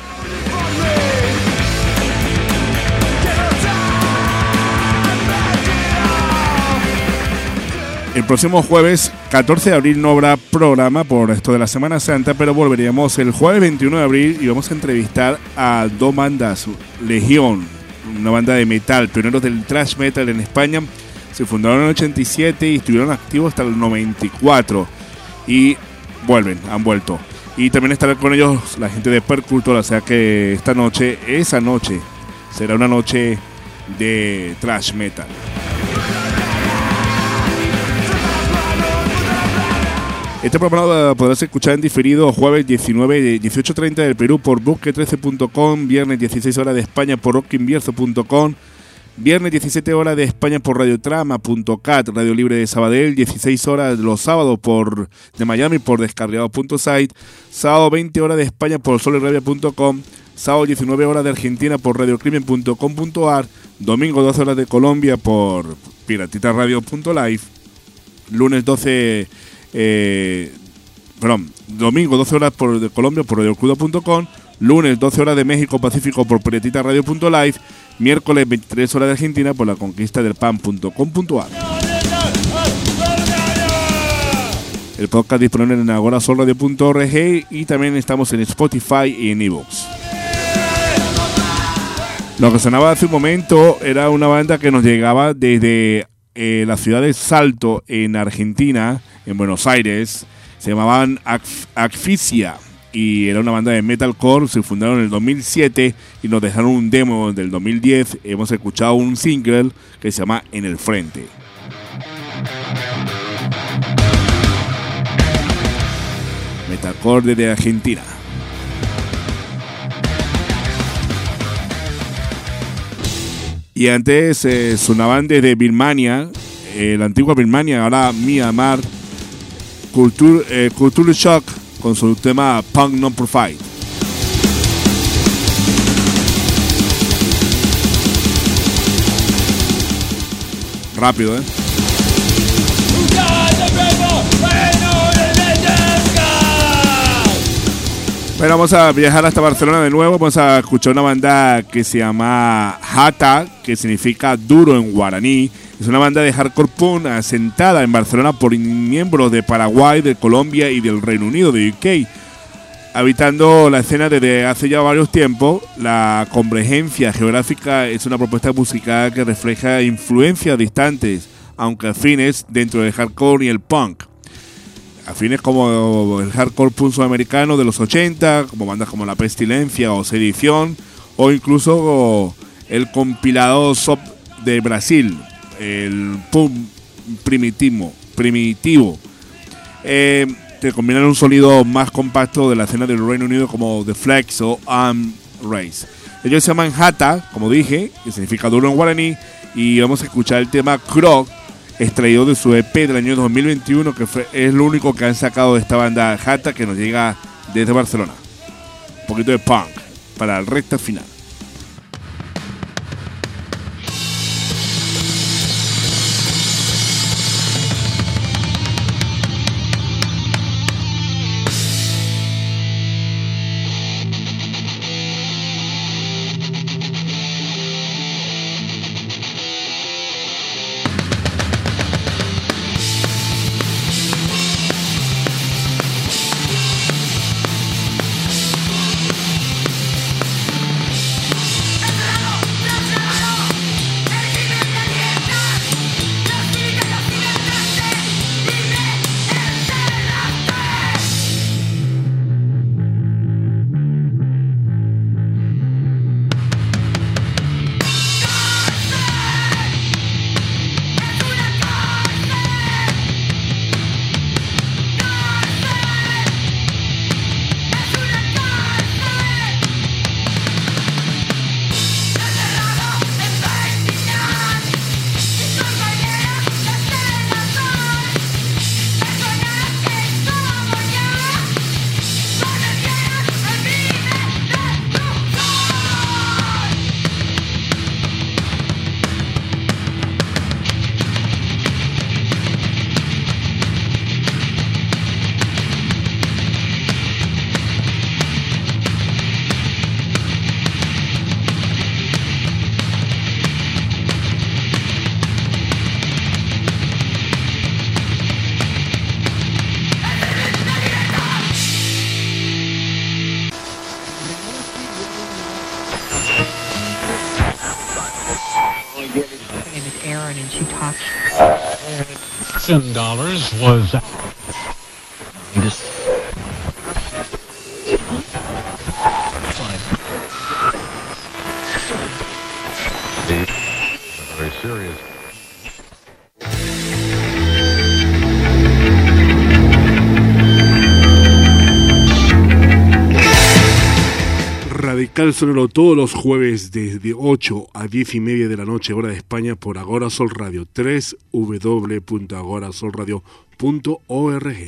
El próximo jueves catorce de abril no habrá programa por esto de la Semana Santa, pero volveríamos el jueves veintiuno de abril y vamos a entrevistar a dos bandas. Legión, una banda de metal, pioneros del thrash metal en España. Se fundaron en el ochenta y siete y estuvieron activos hasta el noventa y cuatro y vuelven, han vuelto. Y también estará con ellos la gente de Percultor, o sea que esta noche, esa noche, será una noche de thrash metal. Este programa podrás escuchar en diferido jueves diecinueve de dieciocho treinta del Perú por busque trece punto com, viernes dieciséis horas de España por rockinvierzo punto com, viernes diecisiete horas de España por radiotrama punto cat, Radio Libre de Sabadell, dieciséis horas los sábados por de Miami por descarriado punto site, sábado veinte horas de España por solerrabia punto com, sábado diecinueve horas de Argentina por radiocrimen punto com punto ar, domingo doce horas de Colombia por piratitaradio punto live, lunes doce eh, perdón, domingo doce horas por de Colombia por radiocrudo punto com, lunes doce horas de México Pacífico por piratitaradio punto live, miércoles veintitrés horas de Argentina por la conquista del pan punto com punto ar. El podcast disponible en agorasolradio punto org y también estamos en Spotify y en iVoox. Lo que sonaba hace un momento era una banda que nos llegaba desde eh, la ciudad de Salto, en Argentina, en Buenos Aires. Se llamaban Asfixia y era una banda de metalcore. Se fundaron en el dos mil siete y nos dejaron un demo del dos mil diez. Hemos escuchado un single que se llama En el Frente. Metalcore desde Argentina. Y antes eh, sonaban desde Birmania, eh, la antigua Birmania, ahora Myanmar, Culture, eh, Culture Shock con su tema Punk Non Profit. Rápido, ¿eh? Bueno, vamos a viajar hasta Barcelona de nuevo. Vamos a escuchar una banda que se llama Hata, que significa duro en guaraní. Es una banda de hardcore punk asentada en Barcelona por miembros de Paraguay, de Colombia y del Reino Unido, de U K. Habitando la escena desde hace ya varios tiempos, la convergencia geográfica es una propuesta musical que refleja influencias distantes, aunque afines dentro del hardcore y el punk. Afines como el hardcore punk sudamericano de los ochenta, como bandas como La Pestilencia o Sedición, o incluso el compilado Sop de Brasil, el punk primitivo, primitivo eh, que combinan un sonido más compacto de la escena del Reino Unido como The Flex o Arm Race. Ellos se llaman Hata, como dije, que significa duro en guaraní, y vamos a escuchar el tema Krog, extraído de su E P del año dos mil veintiuno, que fue, es lo único que han sacado de esta banda Hata, que nos llega desde Barcelona. Un poquito de punk para la recta final. Aaron and she talked. Ten dollars was. This. Very serious. Radical Sonoro todos los jueves desde ocho a diez y media de la noche, hora de España, por Agora Sol Radio, doble u doble u doble u punto agora sol radio punto org.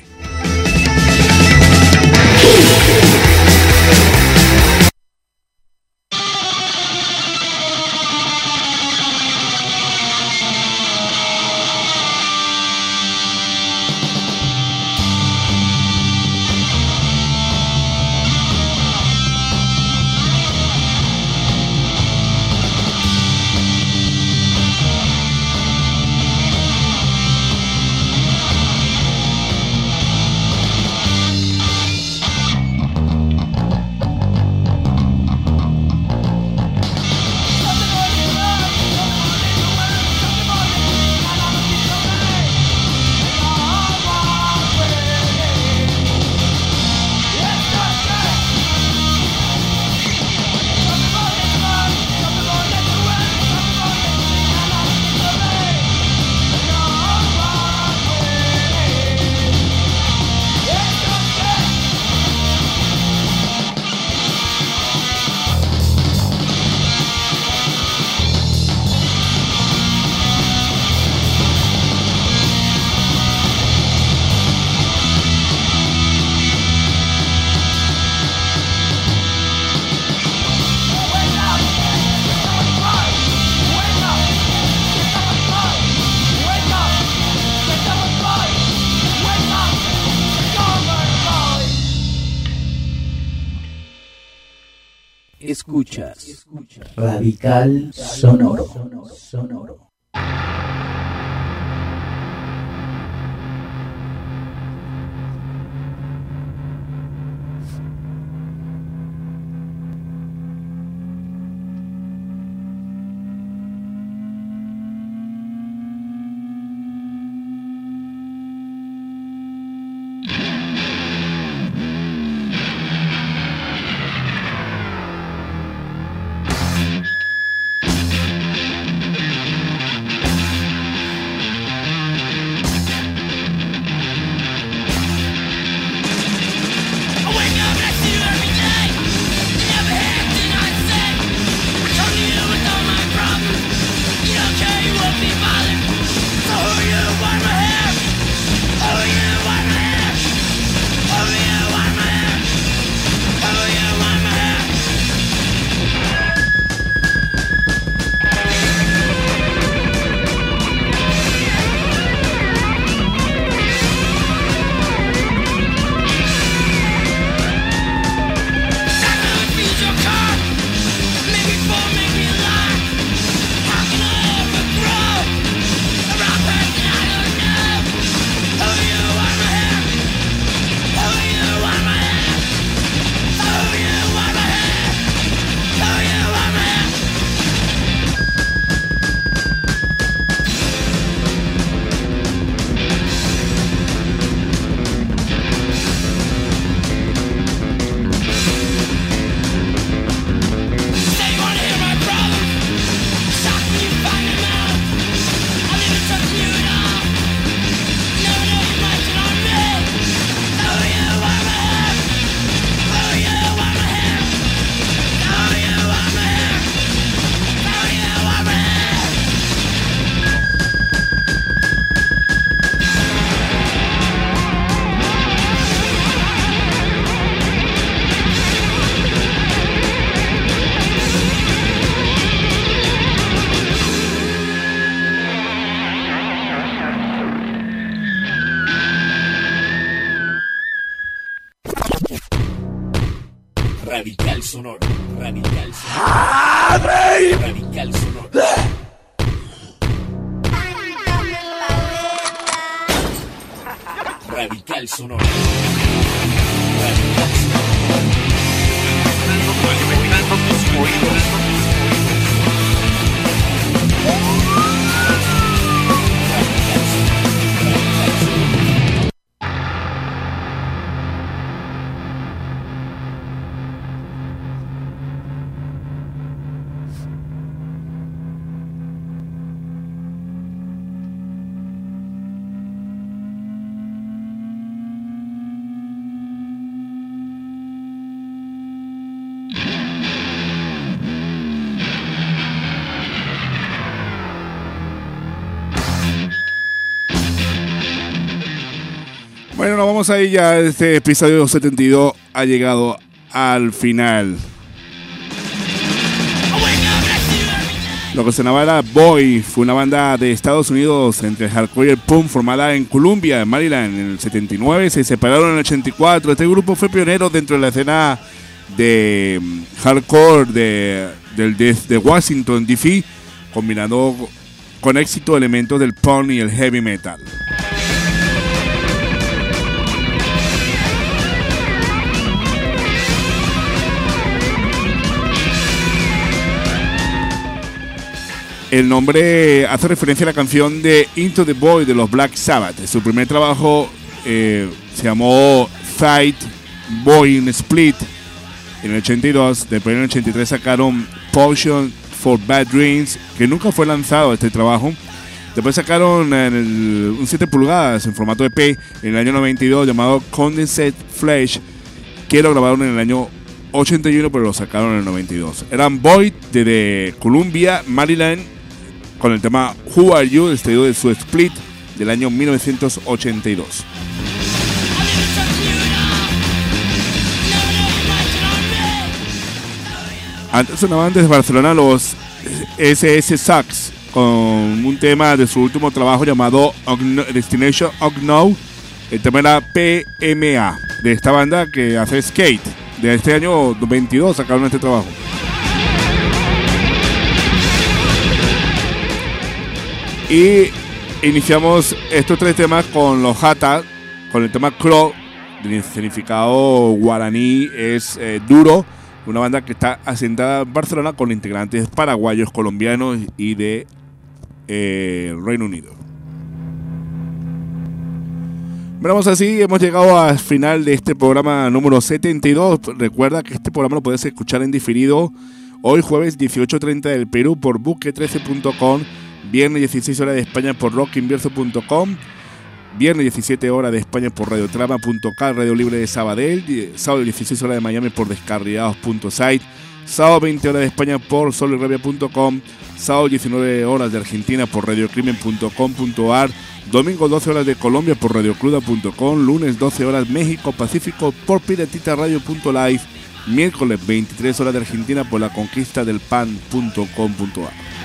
Escuchas, Escuchas. Radical Sonoro. Sonoro. Radical Sonoro. Radical Sonoro. Radical Sonoro. Radical Sonoro. Radical Sonoro. Bueno, nos vamos a ir ya. Este episodio setenta y dos ha llegado al final. Lo que sonaba era Boy, fue una banda de Estados Unidos entre el hardcore y el punk formada en Columbia, en Maryland, en el setenta y nueve. Se separaron en el ochenta y cuatro. Este grupo fue pionero dentro de la escena de hardcore de, del, de, de Washington, D C, combinando con éxito elementos del punk y el heavy metal. El nombre hace referencia a la canción de Into the Void de los Black Sabbath. Su primer trabajo eh, se llamó Fight Boy in Split en el ochenta y dos. Después en el ochenta y tres sacaron Potion for Bad Dreams, que nunca fue lanzado este trabajo. Después sacaron en el, un siete pulgadas en formato E P en el año noventa y dos llamado Condensed Flesh, que lo grabaron en el año ochenta y uno, pero lo sacaron en el noventa y dos. Eran Void desde Columbia, Maryland, con el tema Who Are You, extraído de su Split del año mil novecientos ochenta y dos. Antes sonaban desde Barcelona los S S Sax con un tema de su último trabajo llamado Destination Unknown. El tema era P M A, de esta banda que hace skate. De este año veintidós sacaron este trabajo. Y iniciamos estos tres temas con los Hata, con el tema Crow, el significado guaraní es eh, duro, una banda que está asentada en Barcelona con integrantes paraguayos, colombianos y de eh, Reino Unido. Vamos así, hemos llegado al final de este programa número setenta y dos. Recuerda que este programa lo puedes escuchar en diferido hoy jueves dieciocho treinta del Perú por buque trece punto com, viernes dieciséis horas de España por rockinverso punto com, viernes diecisiete horas de España por radiotrama punto k, Radio Libre de Sabadell, sábado dieciséis horas de Miami por descarriados punto site, sábado veinte horas de España por solirrabia punto com, sábado diecinueve horas de Argentina por radiocrimen punto com punto a r, domingo doce horas de Colombia por radiocruda punto com, lunes doce horas México Pacífico por piratitaradio punto live, miércoles veintitrés horas de Argentina por la conquista del pan punto com punto a r.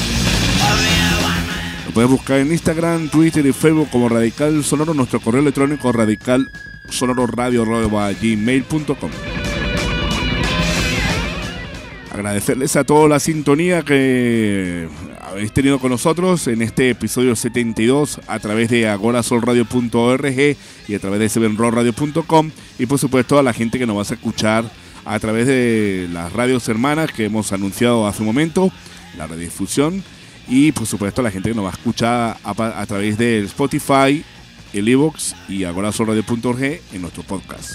Lo puedes buscar en Instagram, Twitter y Facebook como Radical Sonoro, nuestro correo electrónico radical sonoro radio arroba gmail punto com. Agradecerles a todos la sintonía que habéis tenido con nosotros en este episodio setenta y dos a través de agorasolradio punto org y a través de seven rock radio punto com, y por supuesto a la gente que nos va a escuchar a través de las radios hermanas que hemos anunciado hace un momento, la redifusión, y por supuesto a la gente que nos va a escuchar a, a través de Spotify, el iVoox y agorasolradio punto org en nuestro podcast.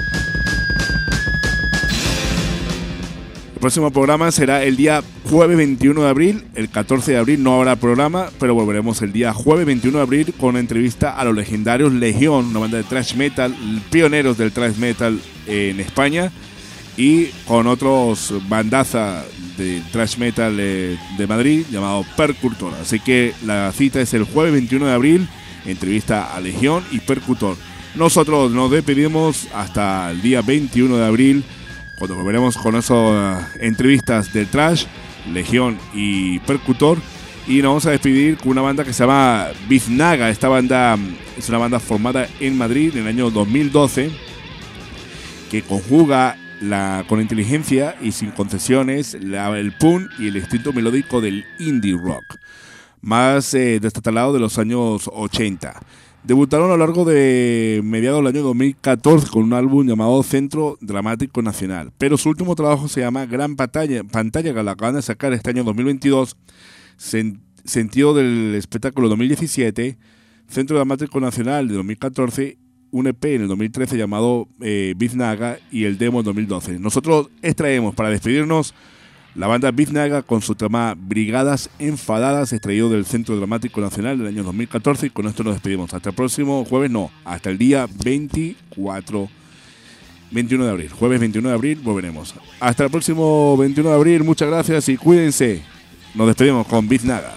El próximo programa será el día jueves veintiuno de abril. El catorce de abril no habrá programa, pero volveremos el día jueves veintiuno de abril con una entrevista a los legendarios Legión, una banda de thrash metal, pioneros del thrash metal en España, y con otros bandazas de thrash metal de, de Madrid llamado Percutor. Así que la cita es el jueves veintiuno de abril, entrevista a Legión y Percutor. Nosotros nos despedimos hasta el día veintiuno de abril, cuando volveremos con esas uh, entrevistas del thrash, Legión y Percutor. Y nos vamos a despedir con una banda que se llama Biznaga. Esta banda es una banda formada en Madrid en el año dos mil doce, que conjuga la, con inteligencia y sin concesiones la, el punk y el instinto melódico del indie rock, más eh, destacado de los años ochenta. Debutaron a lo largo de mediados del año dos mil catorce con un álbum llamado Centro Dramático Nacional, pero su último trabajo se llama Gran Pantalla, Pantalla, que la acaban de sacar este año dos mil veintidós, sen, sentido del espectáculo dos mil diecisiete, Centro Dramático Nacional de dos mil catorce, un E P en el dos mil trece llamado eh, Biznaga y el demo en dos mil doce. Nosotros extraemos para despedirnos la banda Biznaga con su tema Brigadas Enfadadas, extraído del Centro Dramático Nacional del año dos mil catorce, y con esto nos despedimos. Hasta el próximo jueves, no, hasta el día veinticuatro, veintiuno de abril. Jueves veintiuno de abril volveremos. Hasta el próximo veintiuno de abril, muchas gracias y cuídense. Nos despedimos con Biznaga.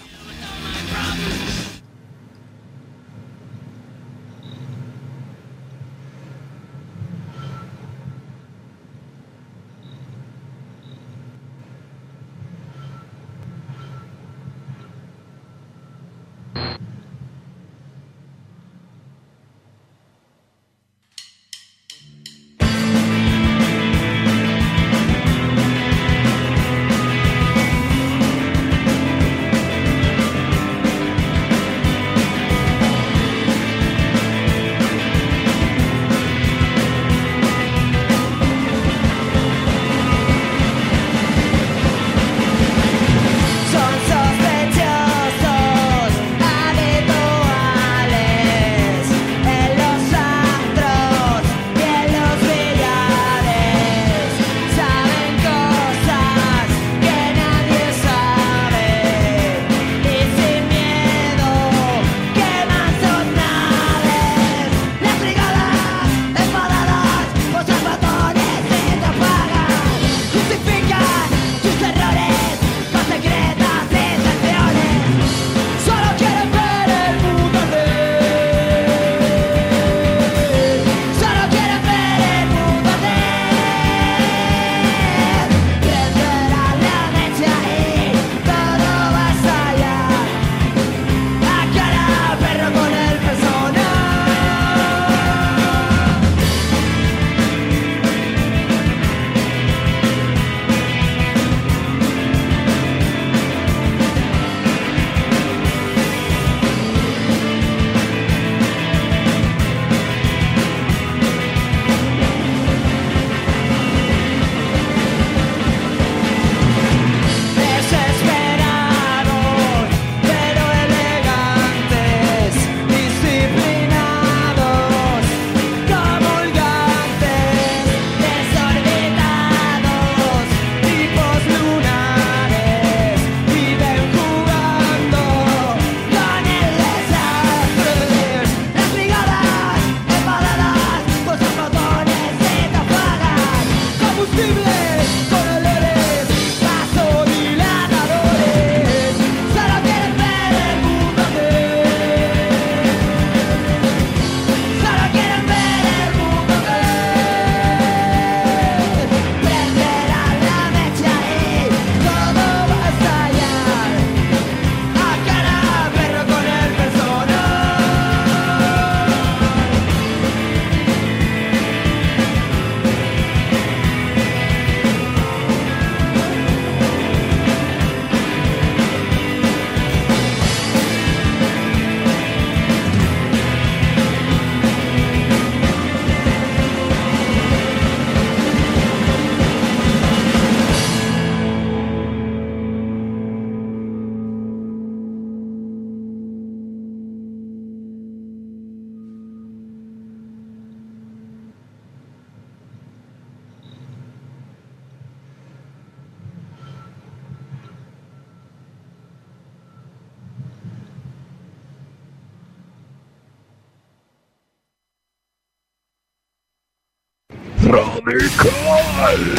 Radical.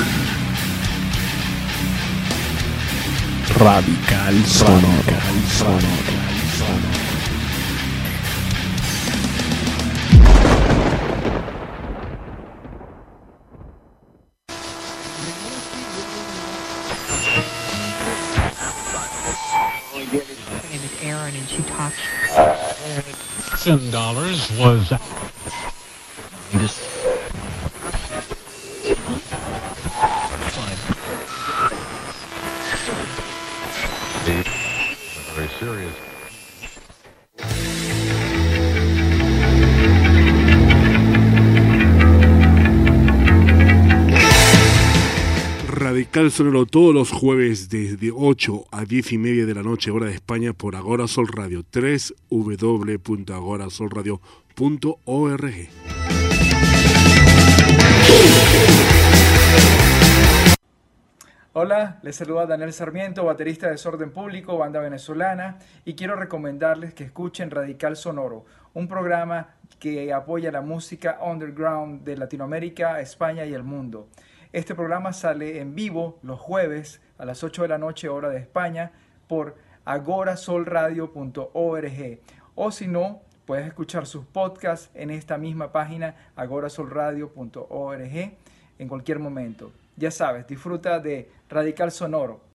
Radical sonoro. Radical sonoro. Aaron and she talks. Ten dollars was this. Very serious. Radical Sonoro todos los jueves desde ocho a diez y media de la noche, hora de España, por Agora Sol Radio, doble u doble u doble u punto agora sol radio punto org. Hola, les saluda Daniel Sarmiento, baterista de Desorden Público, banda venezolana, y quiero recomendarles que escuchen Radical Sonoro, un programa que apoya la música underground de Latinoamérica, España y el mundo. Este programa sale en vivo los jueves a las ocho de la noche, hora de España, por agora sol radio punto org. O si no, puedes escuchar sus podcasts en esta misma página, agora sol radio punto org, en cualquier momento. Ya sabes, disfruta de Radical Sonoro,